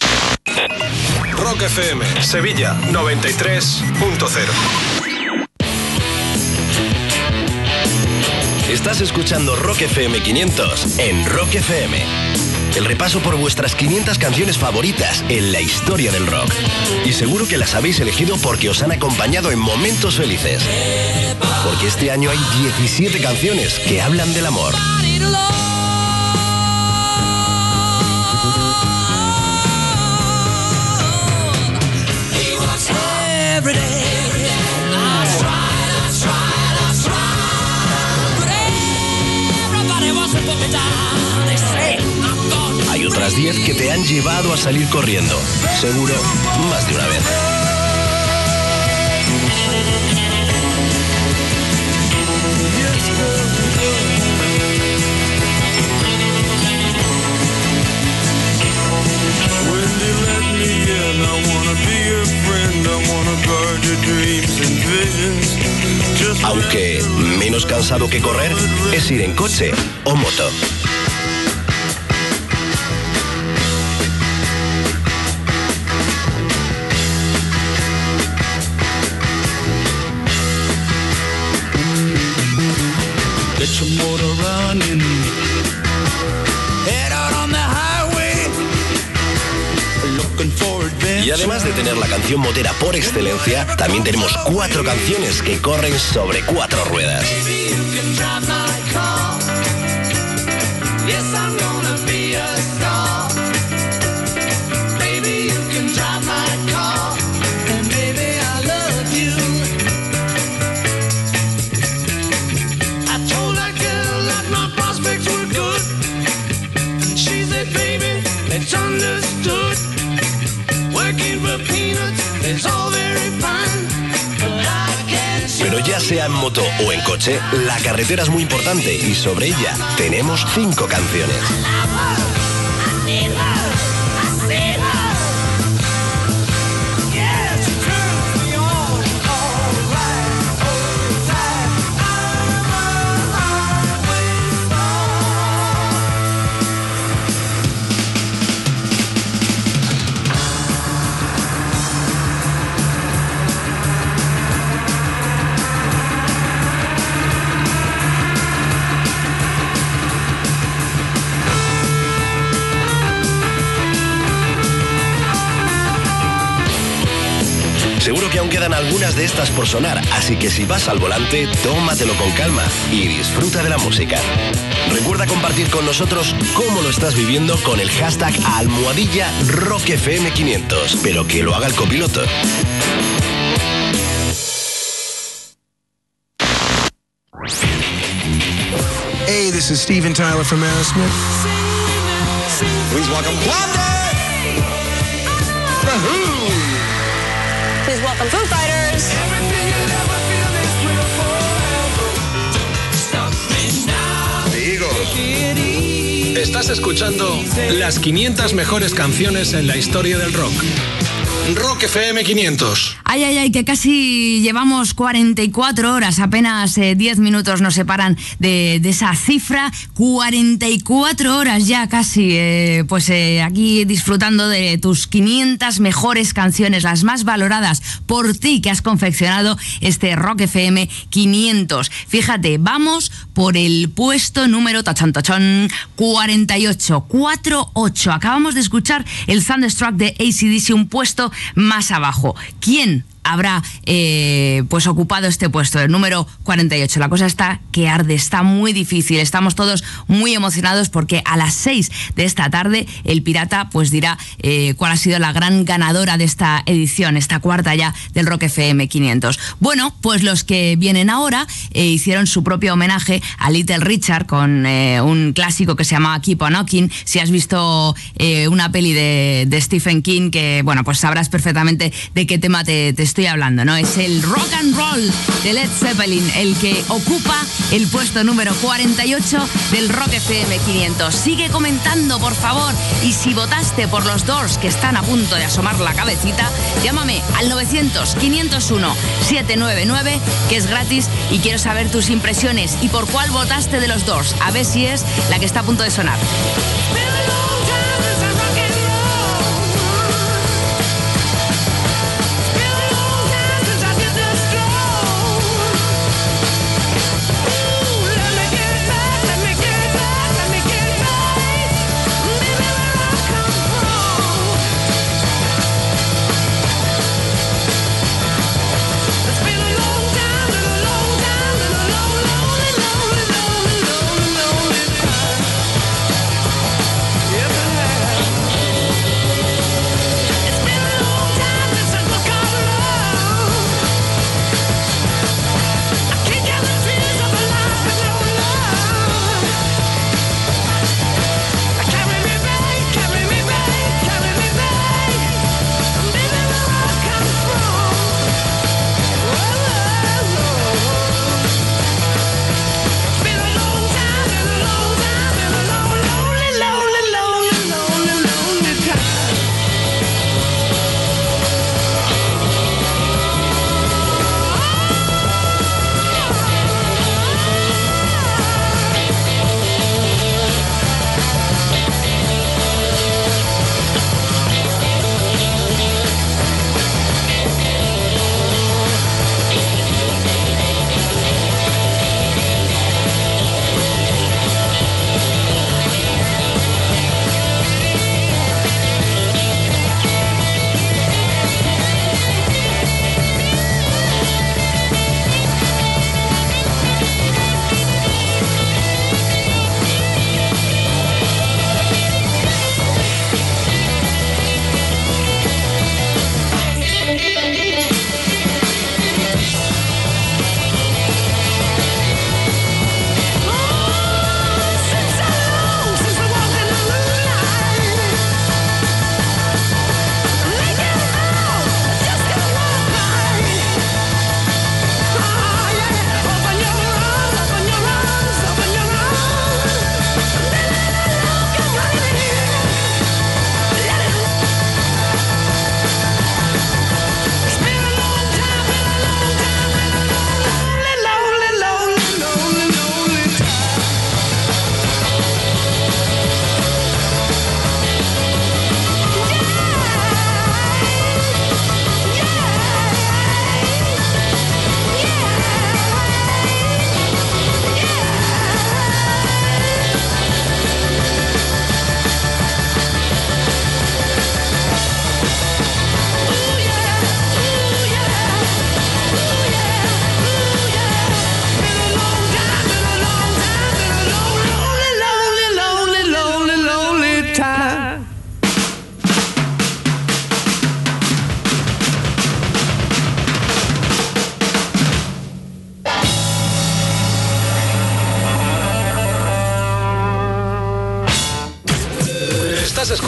Rock FM, Sevilla 93.0. Estás escuchando Rock FM 500 en Rock FM. El repaso por vuestras 500 canciones favoritas en la historia del rock. Y seguro que las habéis elegido porque os han acompañado en momentos felices. Porque este año hay 17 canciones que hablan del amor. Hay otras 10 que te han llevado a salir corriendo. Seguro, más de una vez. Aunque menos cansado que correr es ir en coche o moto. Get your motor running. Head out on the highway. Looking for adventure. Y además de tener la canción motera por excelencia, también tenemos 4 canciones que corren sobre 4 ruedas. Pero ya sea en moto o en coche, la carretera es muy importante y sobre ella tenemos 5 canciones. Seguro que aún quedan algunas de estas por sonar, así que si vas al volante, tómatelo con calma y disfruta de la música. Recuerda compartir con nosotros cómo lo estás viviendo con el hashtag #RockFM500, pero que lo haga el copiloto. Hey, this is Steven Tyler from Aerosmith. Please welcome Wanda! The Who! Please welcome Foo Fighters. Estás escuchando las 500 mejores canciones en la historia del rock. Rock FM 500. Ay, ay, ay, que casi llevamos 44 horas, apenas 10 minutos nos separan de esa cifra. 44 horas ya casi, aquí disfrutando de tus 500 mejores canciones, las más valoradas por ti que has confeccionado este Rock FM 500. Fíjate, vamos por el puesto número 48, 48. Acabamos de escuchar el Thunderstruck de AC/DC, un puesto más abajo. ¿Quién habrá ocupado este puesto, el número 48? La cosa está que arde, está muy difícil, estamos todos muy emocionados porque a las 6 de esta tarde el Pirata pues dirá cuál ha sido la gran ganadora de esta edición, esta cuarta ya del Rock FM 500. Bueno, pues los que vienen ahora hicieron su propio homenaje a Little Richard con un clásico que se llamaba Keep on Knocking. Si has visto una peli de Stephen King, que bueno, pues sabrás perfectamente de qué tema te estoy hablando, ¿no? Es el Rock and Roll de Led Zeppelin el que ocupa el puesto número 48 del Rock FM 500. Sigue comentando, por favor, y si votaste por los Doors, que están a punto de asomar la cabecita, llámame al 900-501-799, que es gratis, y quiero saber tus impresiones y por cuál votaste de los Doors, a ver si es la que está a punto de sonar.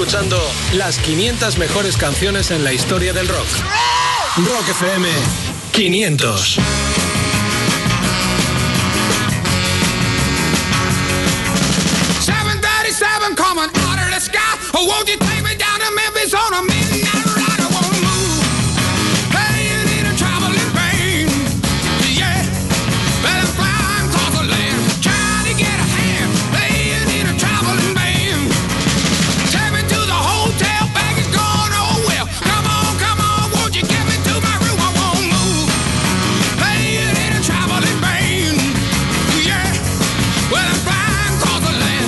escuchando las 500 mejores canciones en la historia del rock. Rock FM 500. Coming out of the sky. Oh, won't you take me down to Memphis on a midnight ride? I won't move. Hey, you need a traveling pain. Yeah, well, I'm flying across the land, trying to get a hand. Hey, you need a traveling band. Take me to the hotel, bag is gone. Oh, well, come on, won't you get me to my room? I won't move. Hey, you need a traveling band. Yeah, well, I'm flying across the land.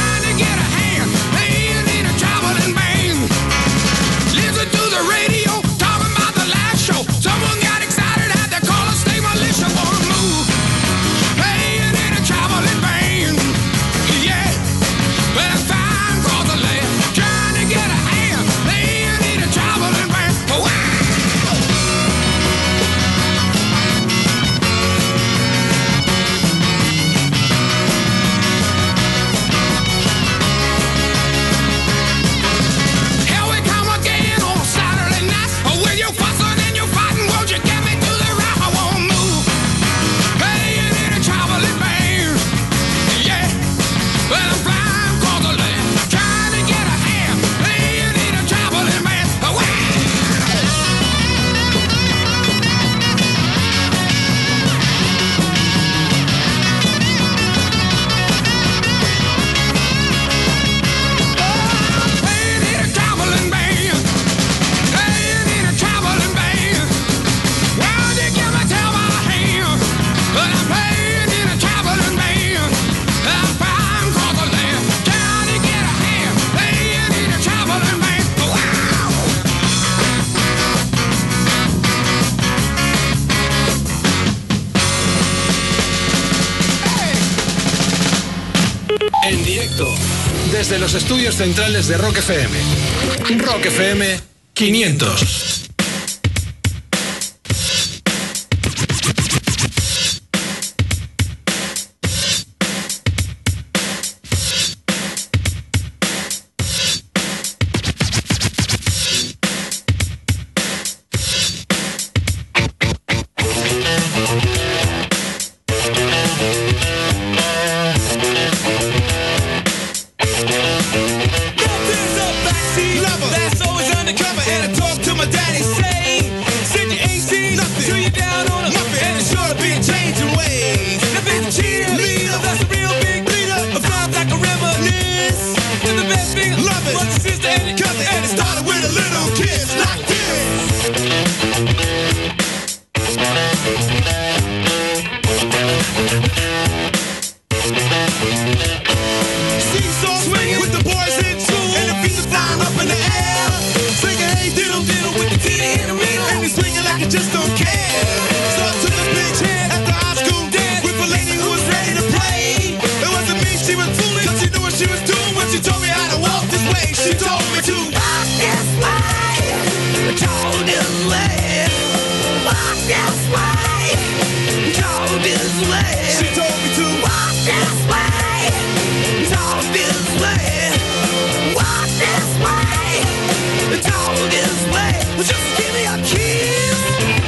Desde los estudios centrales de Rock FM. Rock FM 500. That's always undercover, and I talk to my daddy, say, said you ain't seen nothing till you're down on a muffin, and it's sure to be a changing ways. If it's a cheerleader, that's a real big leader, a vibe like a reminisce. And the best thing, love it, was your sister and your cousin, and it started with a little kiss like seesaw swinging with the boys in school, and the feet are flying up in the air, singing hey diddle diddle with the titty in the middle, and they swinging like it just don't care. So I took a big chance at the high school dance with a lady who was ready to play. It wasn't me she was fooling, 'cause she knew what she was doing when she told me how to walk this way. She told me to walk this way, talk this way, walk this way, talk this way. She told me to walk this way, talk this way, walk this way, talk this way. Just give me a kiss.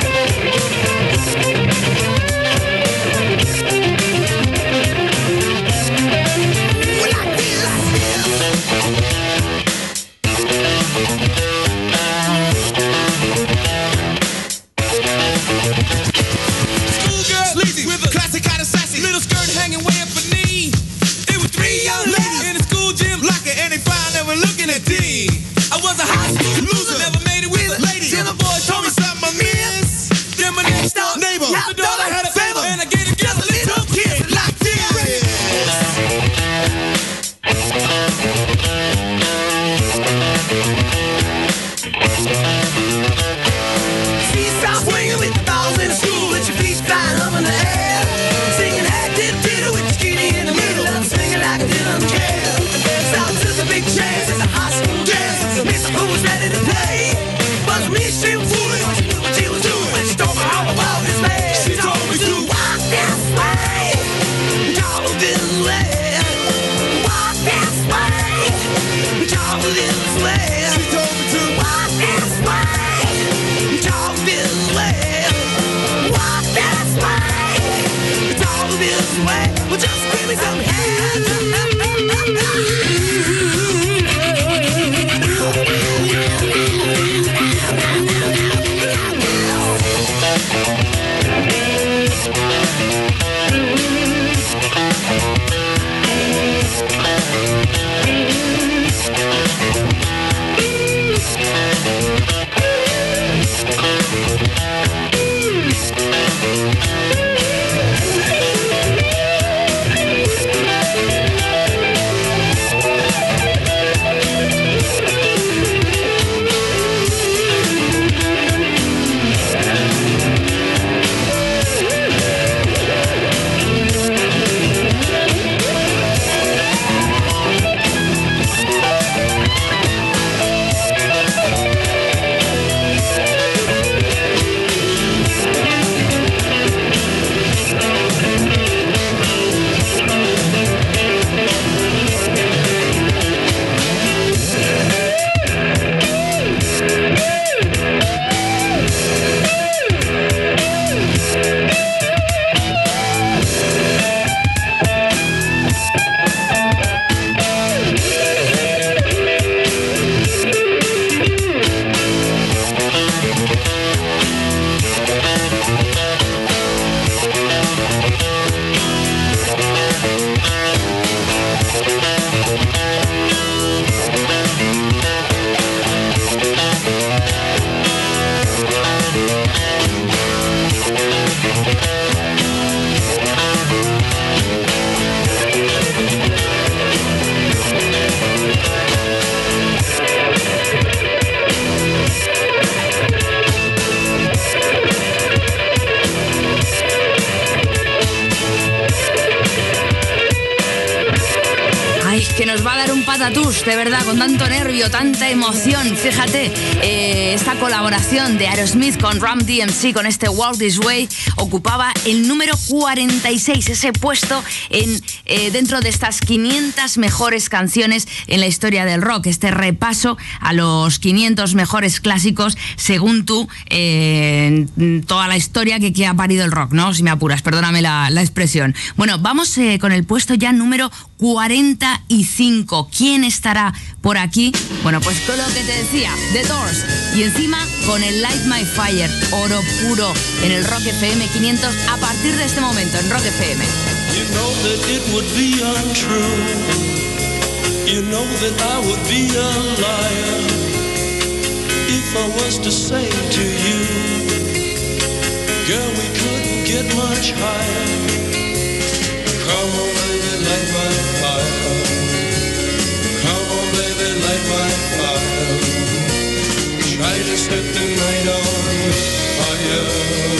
Like this. Schoolgirl, sleazy, with a classic kind of sassy, little skirt hanging way up her knee. It was three young ladies in the school gym locking, and they found they were looking at D. I was a high school loser, never made it with a lady. Till the boys told me something I missed. Then my next door neighbor, the daughter had a favor, and I gave it just a little kiss like this. Seesaw swinging with the balls in the school, with your feet flying up in the air, singing hey diddle diddle with your skinny in the middle, and I'm swinging like I didn't care. So I took a big chance at the high school dance, Mr. Who was ready to play. to walk this way, talk this way, walk this way, talk this way. Well, just give me some hands. Que nos va a dar un patatús, de verdad, con tanto nervio, tanta emoción. Fíjate, esta colaboración de Aerosmith con Run DMC con este Walk This Way ocupaba el número 46, ese puesto dentro de estas 500 mejores canciones en la historia del rock. Este repaso a los 500 mejores clásicos según tú, toda la historia que ha parido el rock, ¿no? Si me apuras, perdóname la expresión. Bueno, vamos con el puesto ya número 45. ¿Quién estará por aquí? Bueno, pues con lo que te decía, The Doors. Y encima con el Light My Fire, oro puro en el Rock FM 500 a partir de este momento en Rock FM. You know that it would be untrue. You know that I would be a liar if I was to say to you, girl, we couldn't get much higher. Come on, baby, light my fire. Come on, baby, light my fire. Try to set the night on fire.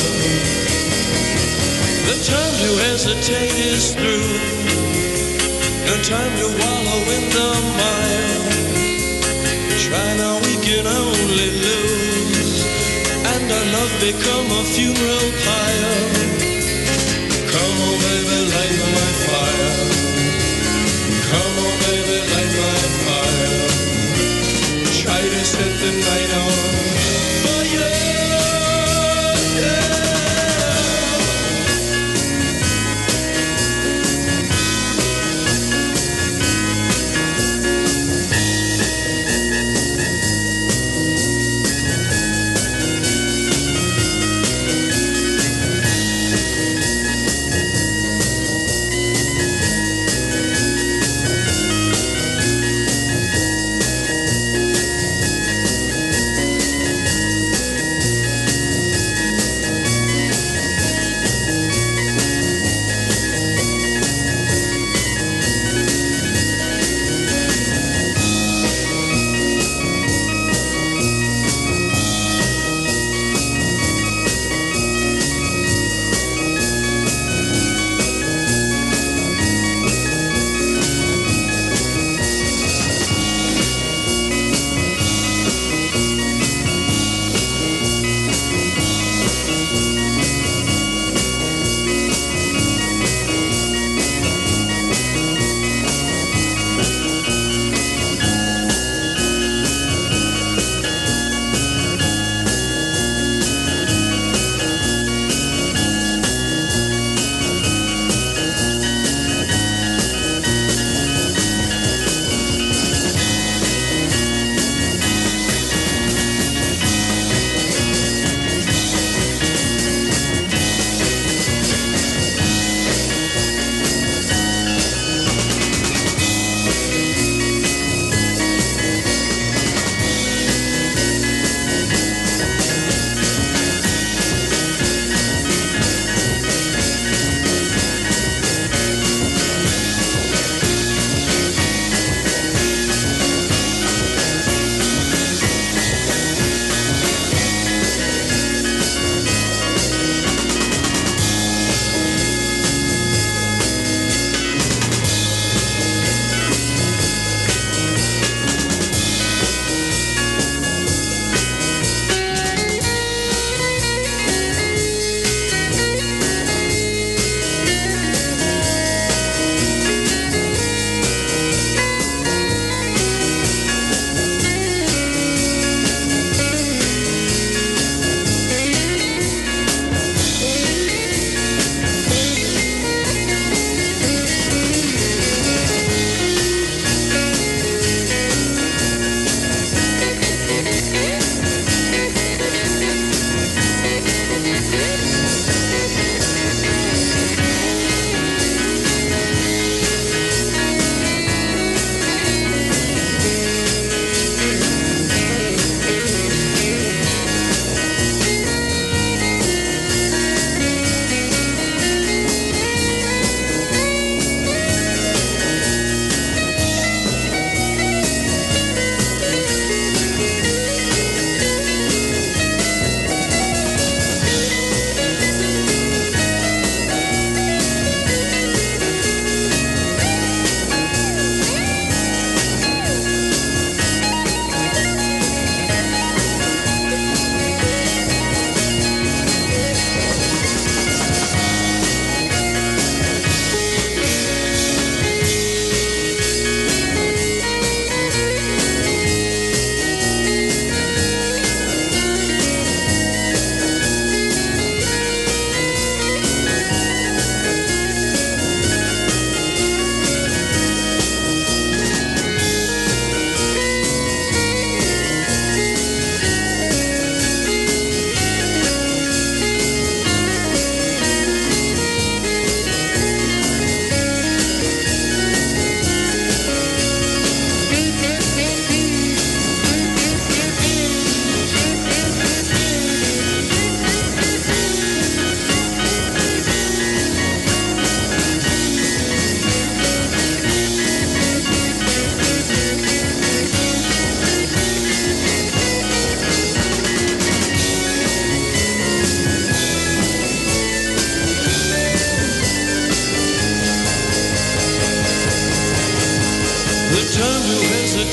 The time to hesitate is through. No time to wallow in the mire. Try now, we can only lose, and our love become a funeral pyre. Come on, baby, light my fire. Come on, baby, light my fire. Try to set the night on fire.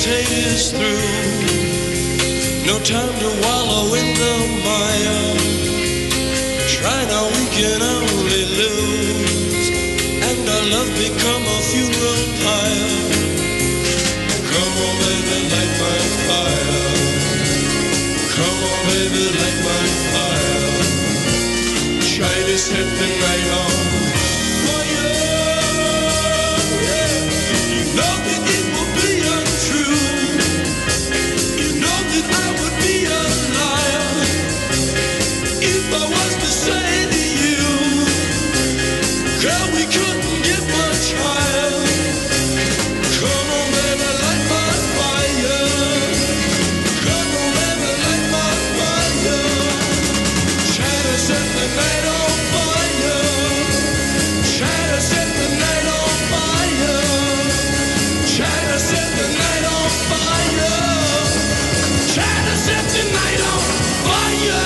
day is through. No time to wallow in the mire. Try now, we can only lose. And our love become a funeral pyre. Come on, baby, light my fire. Come on, baby, light my fire. Try to set the night on fire. Yeah. You know that it will be untrue. You know that I would be a liar if I was to say to you, girl, we couldn't get much higher. Come on, baby, light my fire. Come on, baby, light my fire. Try to set the night on fire. Try to set the night on fire. Try to set the night on fire. Try to set the night on fire.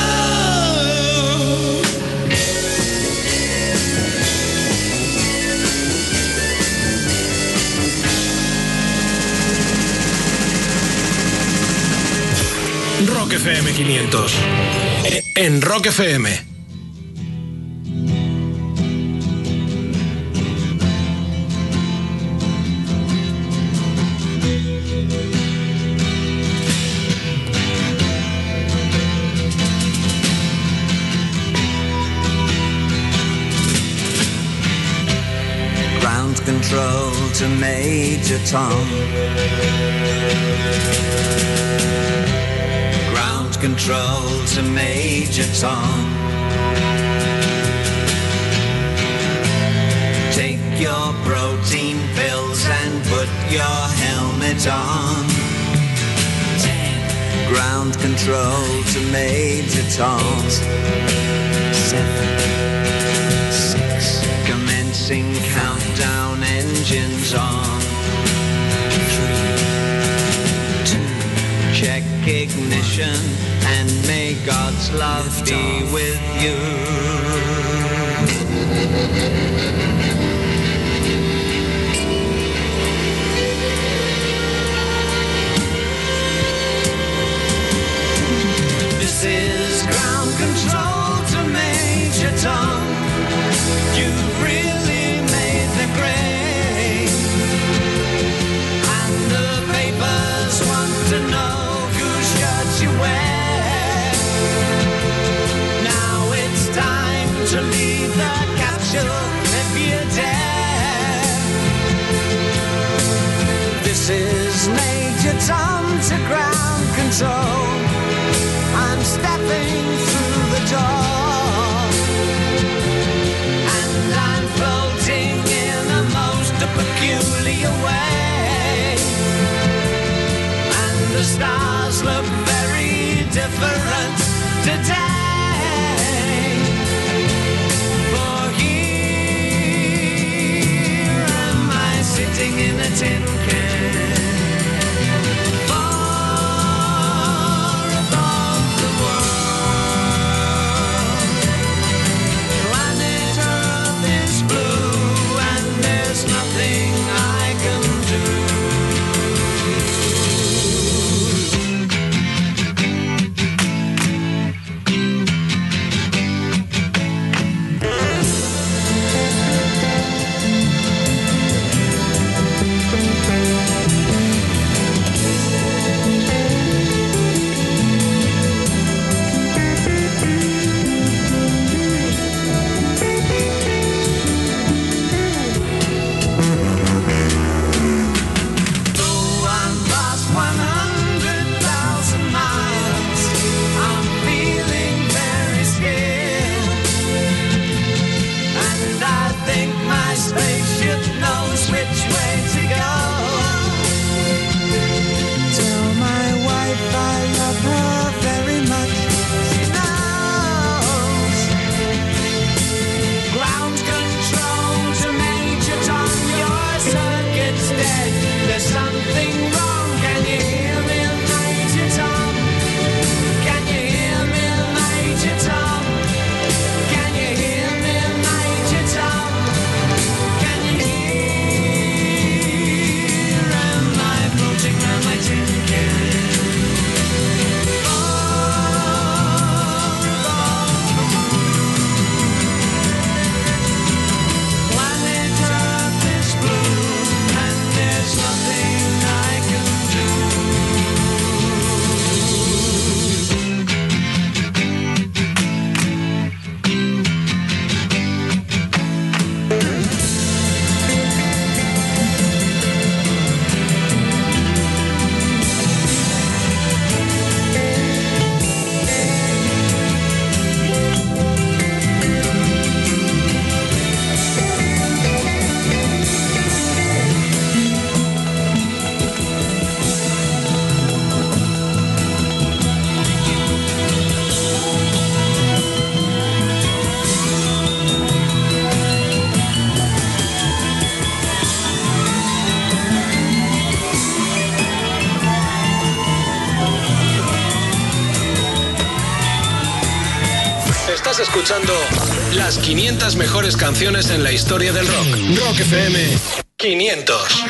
Rock FM 500. En Rock FM. Ground control to Major Tom. Ground control to Major Tom. Take your protein pills and put your helmet on. 10. Ground control to Major Tom. 7. 6. Commencing countdown, engines on. 3, 2, check ignition, and may God's love be with you. This is ground control to Major Tom. You really made the grade, and the papers want to know whose shirt you wear. Now it's time to leave the capsule if you dare. This is Major Tom to ground control. I'm stepping through the door, and I'm floating in a most peculiar way. And the stars look very different today. For here am I sitting in a tin can, far above the world. Planet Earth is blue, and there's nothing I can do. escuchando las 500 mejores canciones en la historia del rock. Rock FM 500.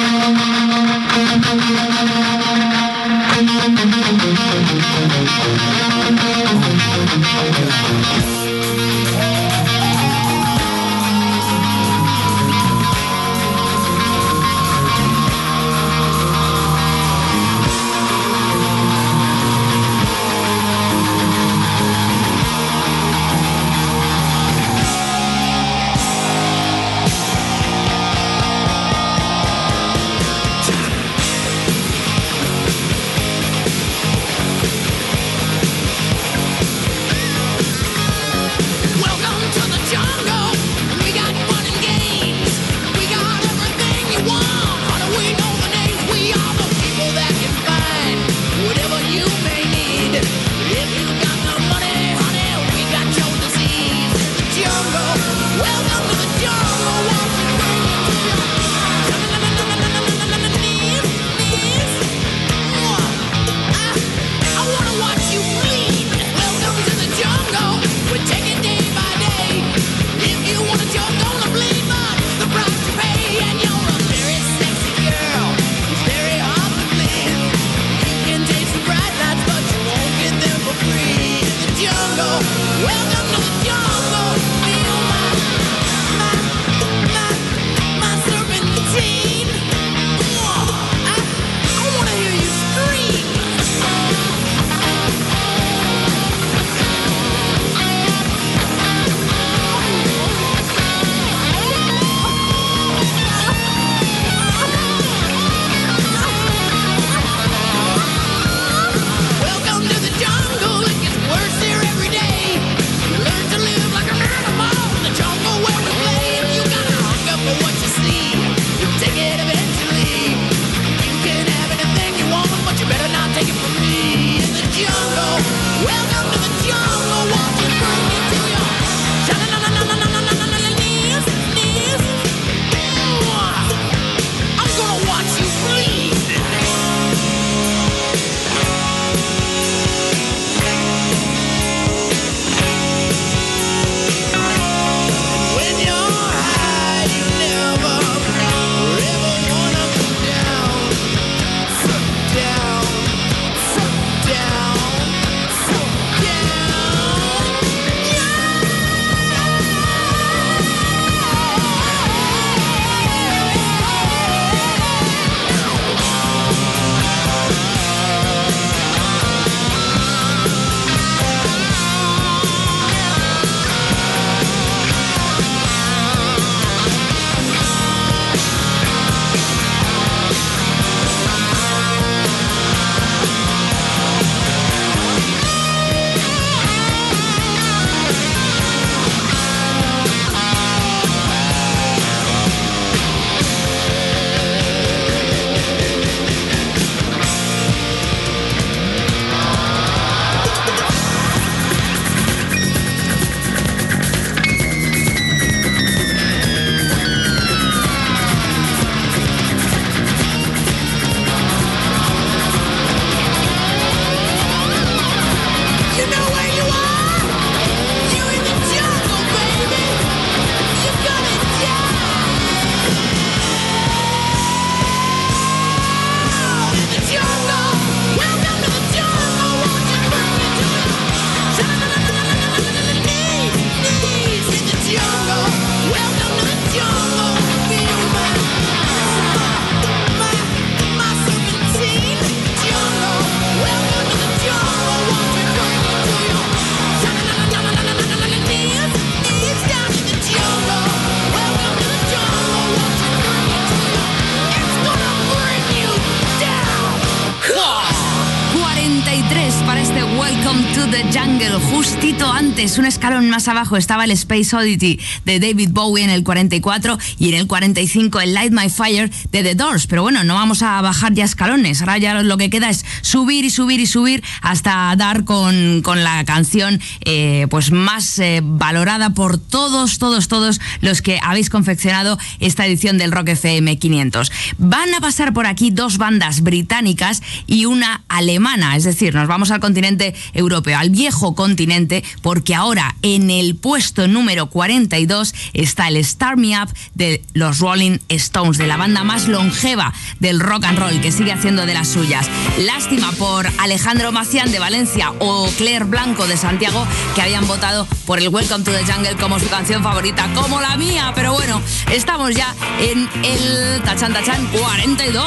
Justito antes, un escalón más abajo, estaba el Space Oddity de David Bowie en el 44 y en el 45 el Light My Fire de The Doors. Pero bueno, no vamos a bajar ya escalones, ahora ya lo que queda es subir y subir y subir hasta dar con la canción pues más valorada por todos los que habéis confeccionado esta edición del Rock FM 500. Van a pasar por aquí dos bandas británicas y una alemana, es decir, nos vamos vamos al continente europeo, al viejo continente, porque ahora en el puesto número 42 está el Start Me Up de los Rolling Stones, de la banda más longeva del rock and roll, que sigue haciendo de las suyas. Lástima por Alejandro Macián de Valencia o Claire Blanco de Santiago, que habían votado por el Welcome to the Jungle como su canción favorita, como la mía, pero bueno, estamos ya en el Tachan Tachan 42.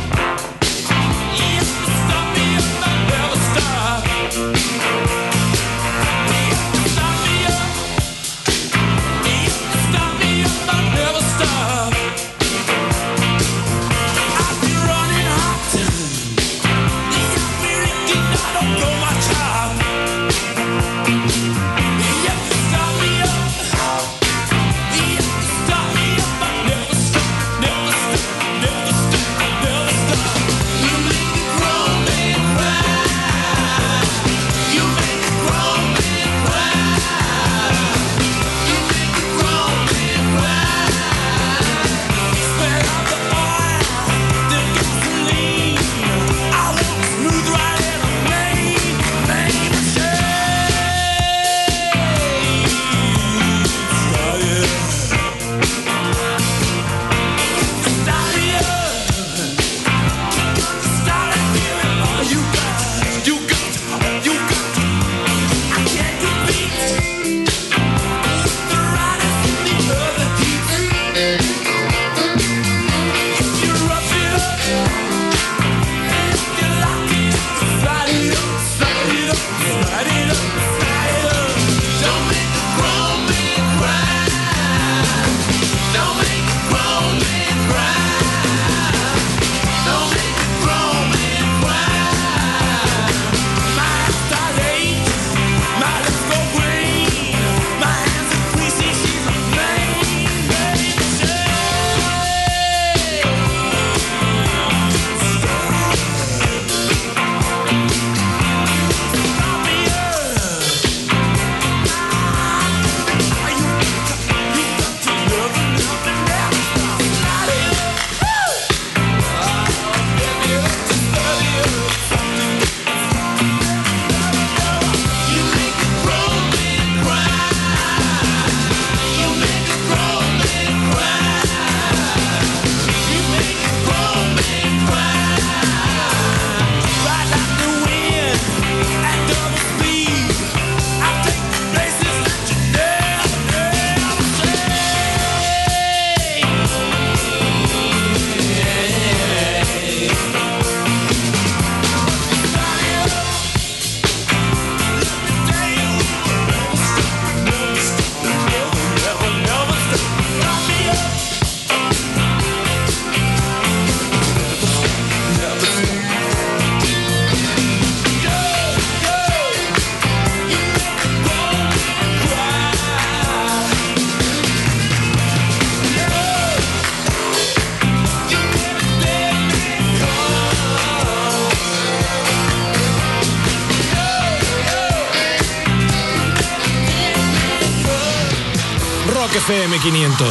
FM 500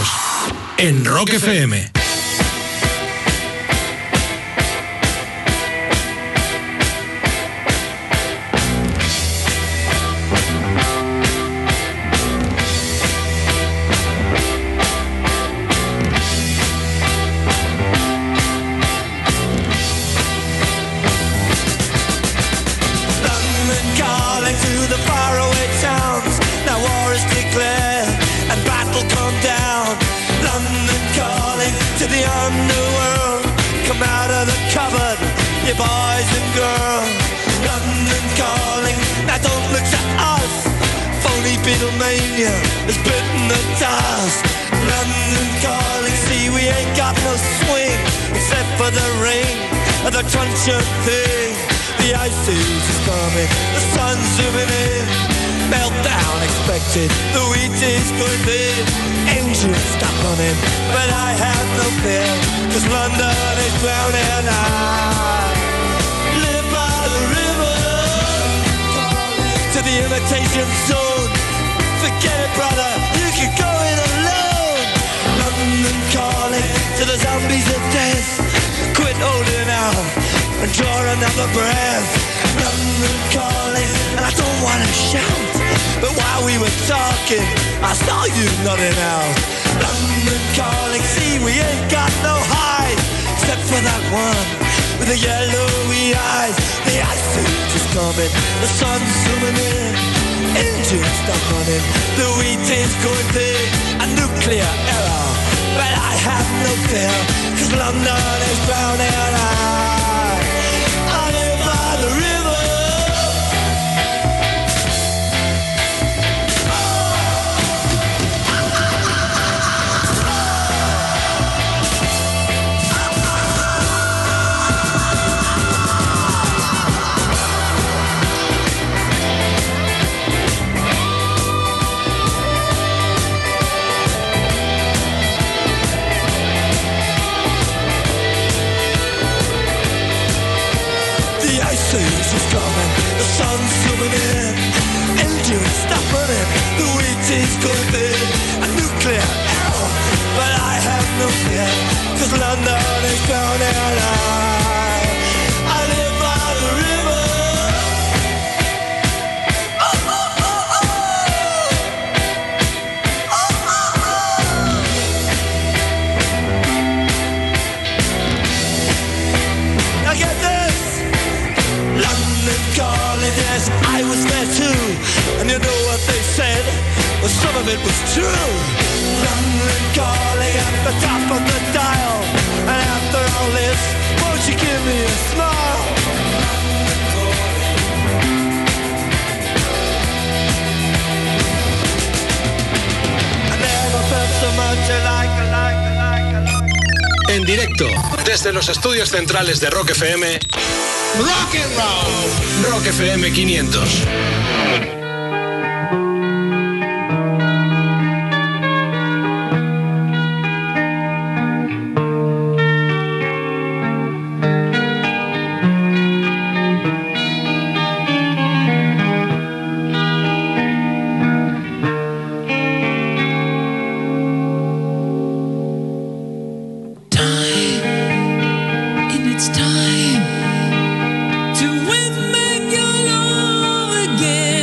en Rock FM. Draw another breath. London calling. talking, I saw you nothing else. London calling, see we ain't got no hide, except for that one with the yellowy eyes. The ice age is coming, the sun's zooming in, engines stop running, the wheat is going big, a nuclear error. But I have no fear, cause London is drowning. I live by the river. The sun's zooming in, engines stop running, the wheat is going big, a nuclear error. But I have no fear, cause London is drowning. I live by the river. Now get this, London calling, yes, I was there too. And you know what they said? Well, some of it was true. London calling at the top of the dial. And after all this, won't you give me a smile? I never felt so much like. En directo, desde los estudios centrales de Rock FM, Rock and Roll, Rock FM 500. It's time to win back your love again.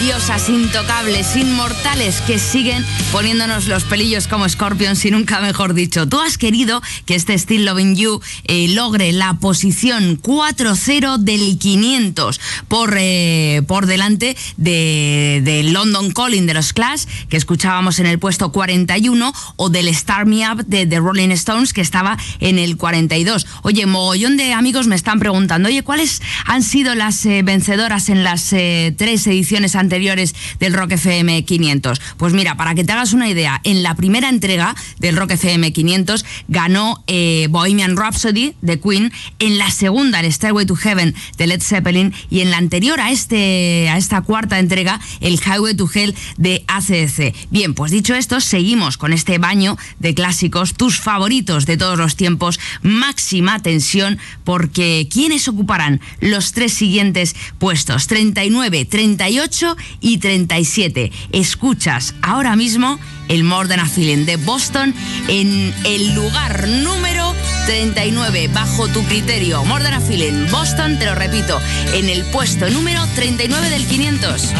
diosas intocables, inmortales, que siguen poniéndonos los pelillos como Scorpions y nunca mejor dicho. Tú has querido que este Still Loving You logre la posición 4-0 del 500 por delante de London Calling de los Clash, que escuchábamos en el puesto 41, o del Start Me Up de The Rolling Stones, que estaba en el 42. Oye, mogollón de amigos me están preguntando, oye, ¿cuáles han sido las vencedoras en las 3 ediciones anteriores del Rock FM 500? Pues mira, para que te hagas una idea, en la primera entrega del Rock FM 500 ganó Bohemian Rhapsody de Queen, en la segunda el Stairway to Heaven de Led Zeppelin, y en la anterior a esta cuarta entrega el Highway to Hell de AC/DC. Bien, pues dicho esto, seguimos con este baño de clásicos, tus favoritos de todos los tiempos. Máxima tensión, porque ¿quiénes ocuparán los 3 siguientes puestos? 39, 38 y 37. Escuchas ahora mismo el More Than a Feeling de Boston en el lugar número 39, bajo tu criterio. More Than a Feeling, Boston, te lo repito, en el puesto número 39 del 500.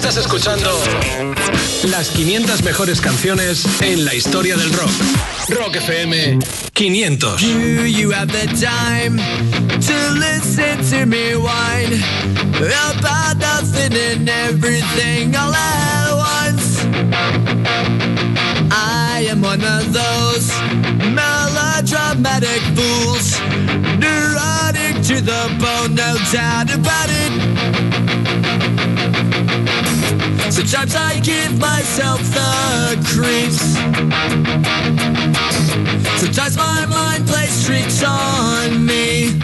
Estás escuchando las 500 mejores canciones en la historia del rock. Rock FM 500. Do you have the time to listen to me whine about nothing and everything all at once? I am one of those melodramatic fools, neurotic to the bone, no doubt about it. Sometimes I give myself the creeps. Sometimes my mind plays tricks on me.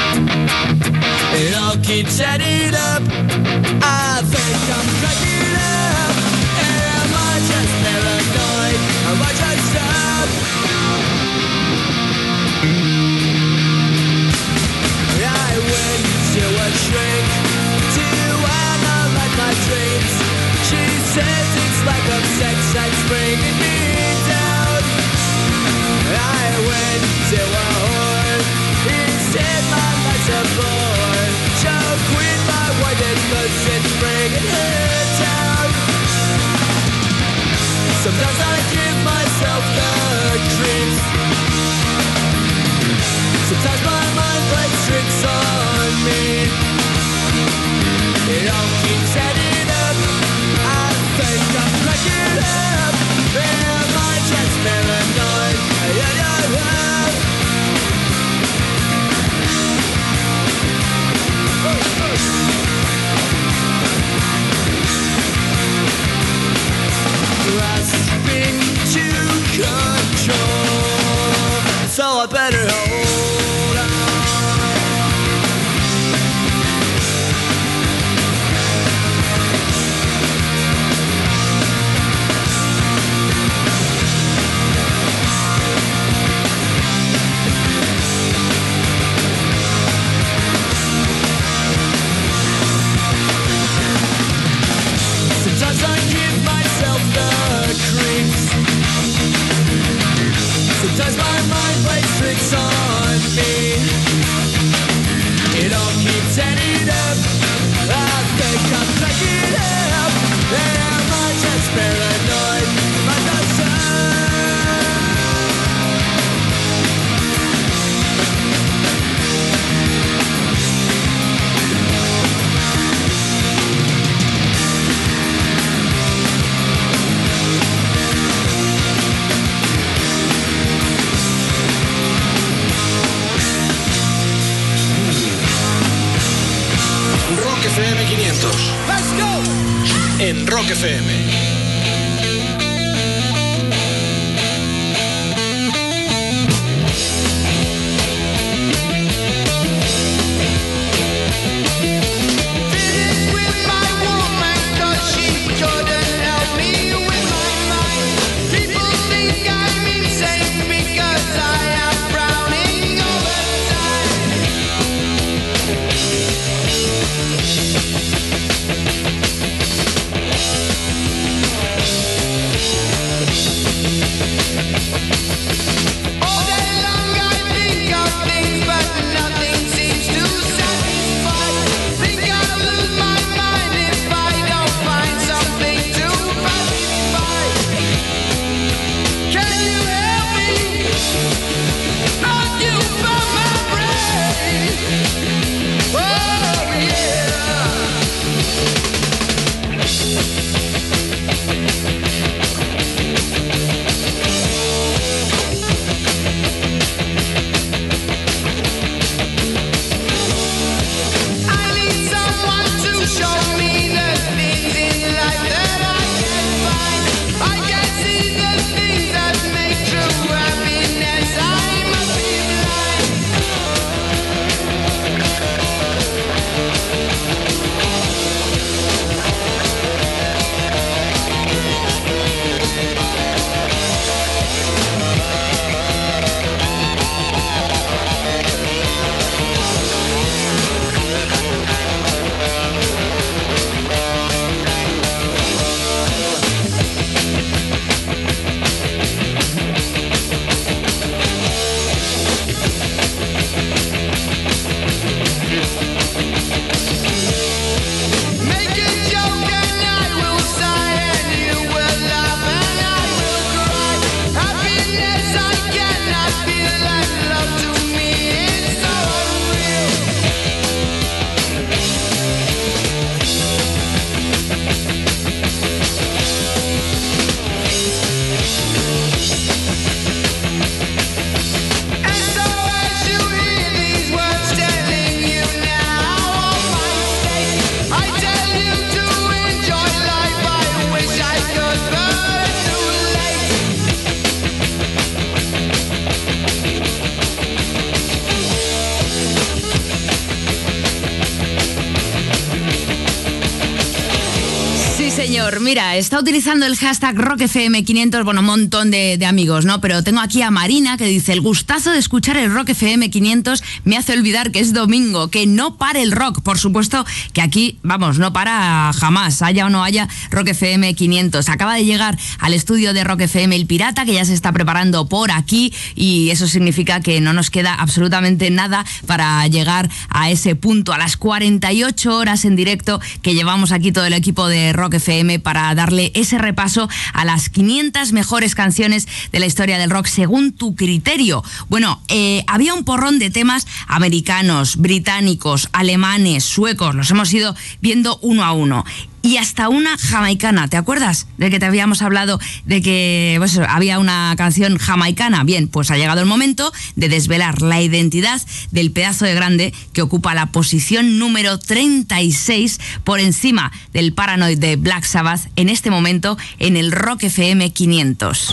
It all keeps adding up. I think I'm cracking up. Am I just paranoid? Am I just up? I went to a shrink to analyze my dreams. She says it's like a sex that's bringing me down. I went to a whore. He said my life's a bore. So quit my wife cause it's bringing her down. Sometimes I give myself the creeps. Sometimes my mind plays tricks on me. It all keeps adding up. I think I'm cracking up. Am I just paranoid? Grasping to control, so I better hold on. Sometimes I give myself the creeps. Sometimes my mind plays tricks on me. It all keeps adding up. I think I'm cracking up. Am I just paranoid? Am I just Rock FM 500. Let's go. En Rock FM. señor. Mira, está utilizando el hashtag RockFM500, bueno, un montón de amigos, ¿no? Pero tengo aquí a Marina que dice: el gustazo de escuchar el Rock FM 500 me hace olvidar que es domingo, que no pare el rock. Por supuesto que aquí, vamos, no para jamás, haya o no haya Rock FM 500. Acaba de llegar al estudio de Rock FM el Pirata, que ya se está preparando por aquí, y eso significa que no nos queda absolutamente nada para llegar a ese punto, a las 48 horas en directo que llevamos aquí todo el equipo de Rock FM para darle ese repaso a las 500 mejores canciones de la historia del rock según tu criterio. Bueno, había un porrón de temas americanos, británicos, alemanes, suecos, los hemos ido viendo uno a uno. Y hasta una jamaicana, ¿te acuerdas de que te habíamos hablado de que pues, había una canción jamaicana? Bien, pues ha llegado el momento de desvelar la identidad del pedazo de grande que ocupa la posición número 36 por encima del Paranoid de Black Sabbath en este momento en el Rock FM 500.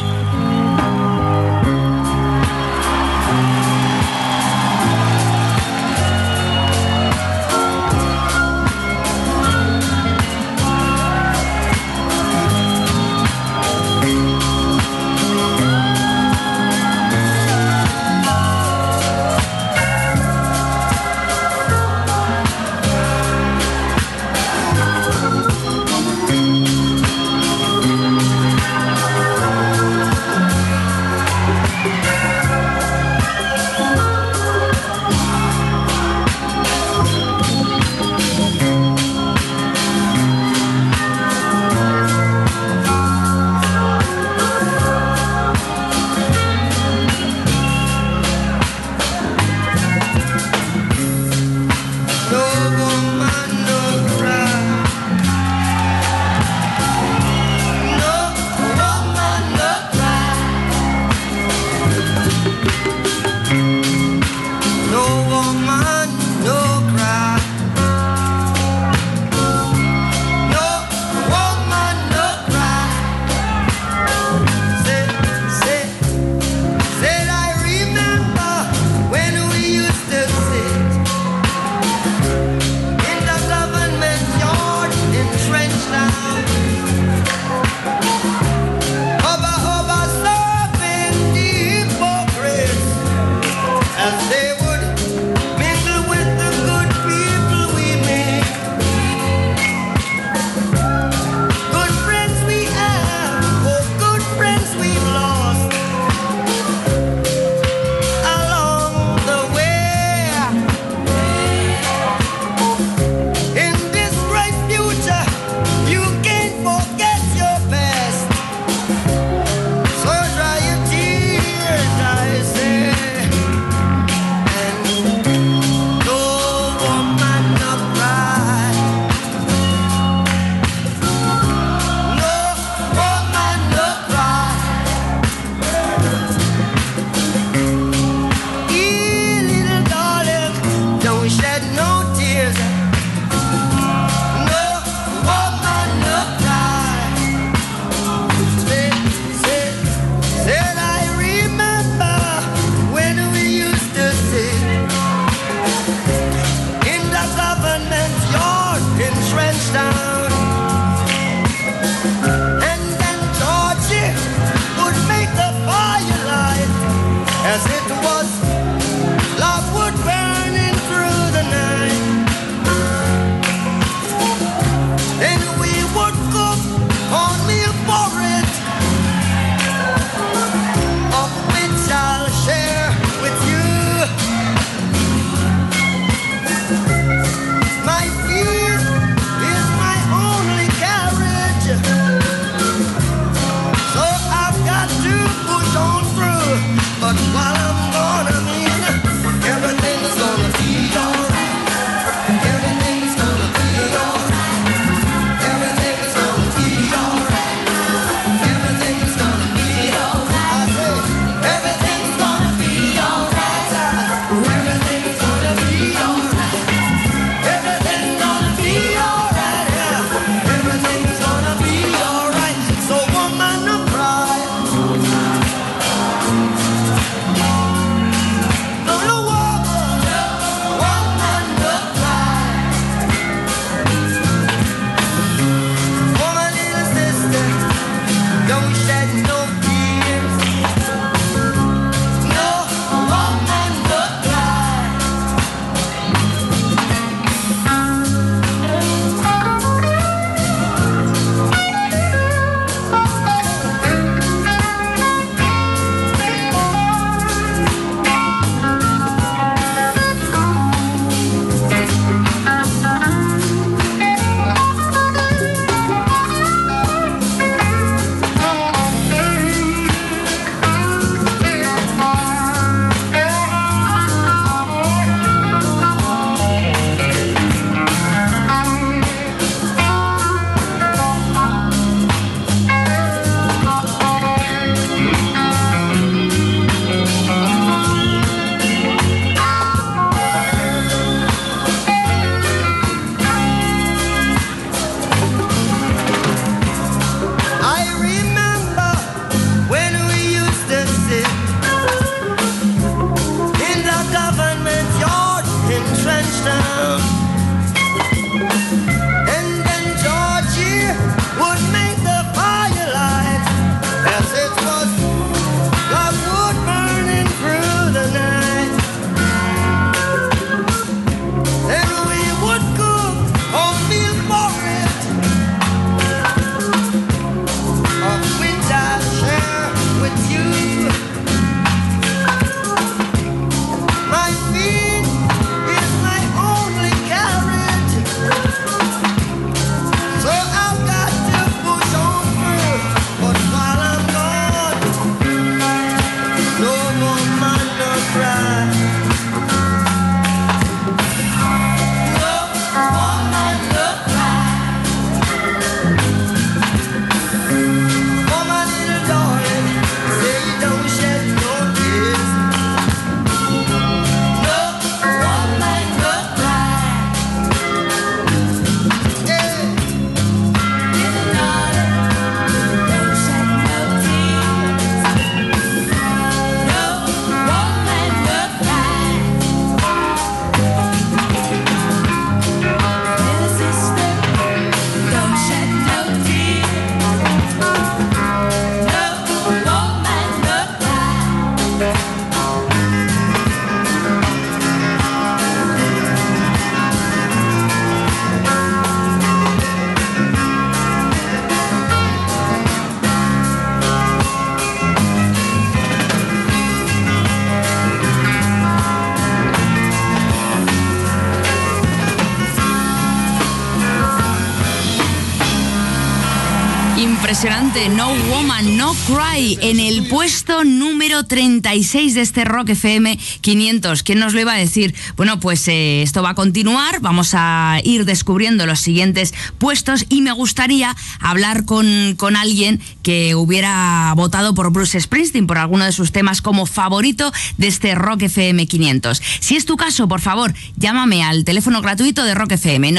Impresionante, No Woman, No Cry, en el puesto número 36 de este Rock FM 500. ¿Quién nos lo iba a decir? Bueno, pues esto va a continuar, vamos a ir descubriendo los siguientes puestos y me gustaría hablar con alguien que hubiera votado por Bruce Springsteen, por alguno de sus temas como favorito de este Rock FM 500. Si es tu caso, por favor, llámame al teléfono gratuito de Rock FM,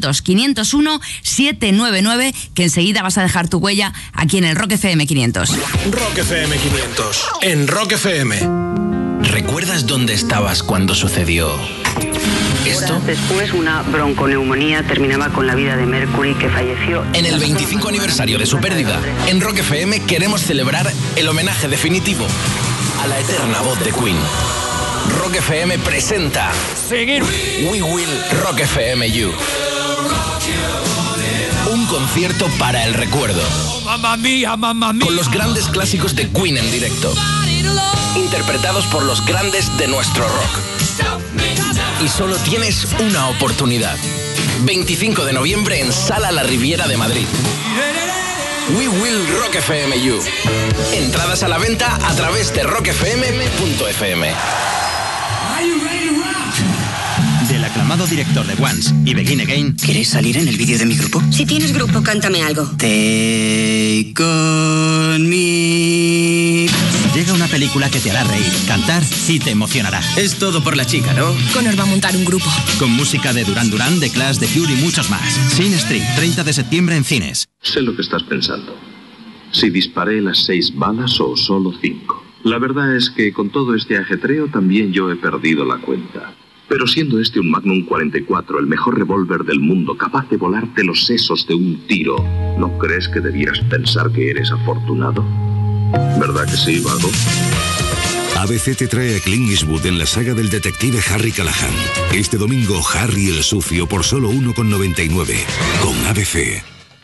900-501-799, que enseguida vas a dejar tu huella aquí en el Rock FM 500. Rock FM 500, en Rock FM. ¿Recuerdas dónde estabas cuando sucedió esto? Horas después, una bronconeumonía terminaba con la vida de Mercury, que falleció. En el 25 aniversario de su pérdida, en Rock FM queremos celebrar el homenaje definitivo a la eterna voz de Queen. Rock FM presenta Seguir We Will Rock FM You. Un concierto para el recuerdo. Mamma mía, mamma mía. Con los grandes clásicos de Queen en directo. Interpretados por los grandes de nuestro rock. Y solo tienes una oportunidad. 25 de noviembre en Sala La Riviera de Madrid. We Will Rock FM You. Entradas a la venta a través de rockfm.fm. Del aclamado director de Once y Begin Again. ¿Quieres salir en el vídeo de mi grupo? Si tienes grupo, cántame algo. Take on me. Llega una película que te hará reír, cantar y te emocionará. Es todo por la chica, ¿no? Connor va a montar un grupo. Con música de Duran Duran, The Clash, The Cure y muchos más. Sin Street, 30 de septiembre en cines. Sé lo que estás pensando. Si disparé las 6 balas o solo 5. La verdad es que con todo este ajetreo también yo he perdido la cuenta. Pero siendo este un Magnum 44, el mejor revólver del mundo, capaz de volarte los sesos de un tiro, ¿no crees que debieras pensar que eres afortunado? ¿Verdad que sí, vago? ABC te trae a Clint Eastwood en la saga del detective Harry Callahan. Este domingo, Harry el Sucio por solo 1,99. Con ABC.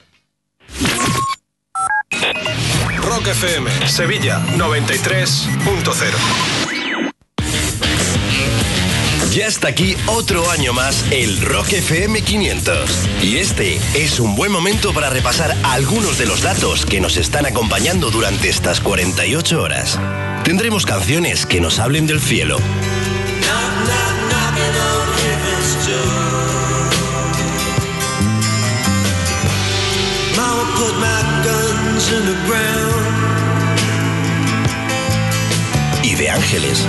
Rock FM, Sevilla 93.0. Ya está aquí otro año más el Rock FM 500. Y este es un buen momento para repasar algunos de los datos que nos están acompañando durante estas 48 horas. Tendremos canciones que nos hablen del cielo. Y de ángeles.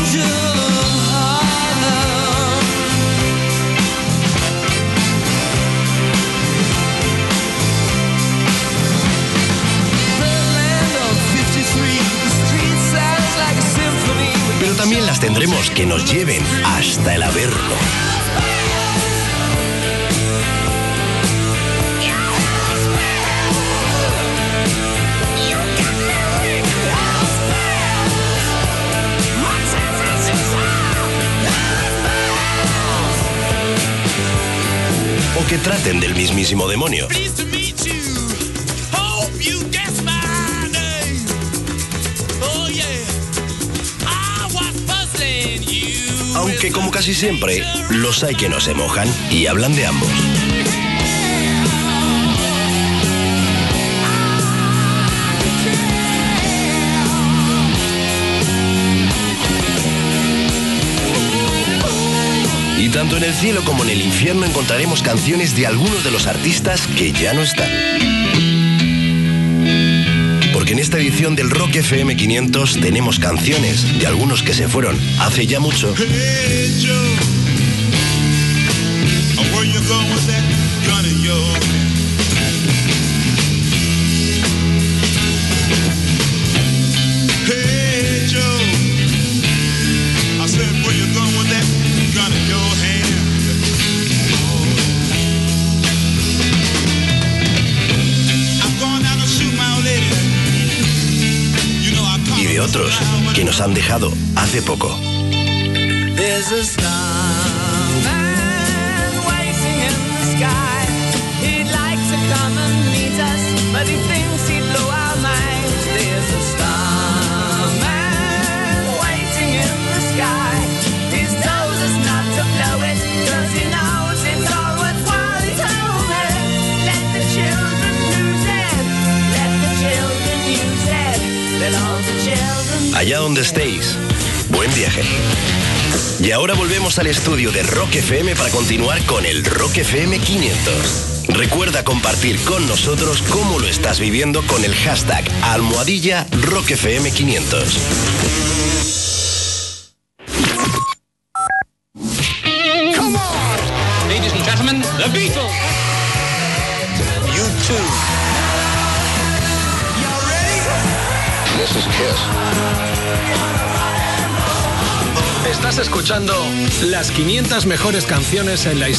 Pero también las tendremos que nos lleven hasta el Averno. O que traten del mismísimo demonio. Aunque como casi siempre, los hay que no se mojan y hablan de ambos. Y tanto en el cielo como en el infierno encontraremos canciones de algunos de los artistas que ya no están. Porque en esta edición del Rock FM 500 tenemos canciones de algunos que se fueron hace ya mucho. Y de otros que nos han dejado hace poco. There's a starman waiting in the sky. He'd like to come and meet us, but he thinks he'd blow our minds. There's a starman waiting in the sky. He's told us not to blow it, 'cause he knows it's all worthwhile. He told me, let the children lose it, let donde estéis. Buen viaje. Y ahora volvemos al estudio de Rock FM para continuar con el Rock FM 500. Recuerda compartir con nosotros cómo lo estás viviendo con el hashtag #Rock FM 500. Come on! Ladies and gentlemen, the Beatles! You too. Y'all ready? This is Kiss. Estás escuchando las 500 mejores canciones en la historia.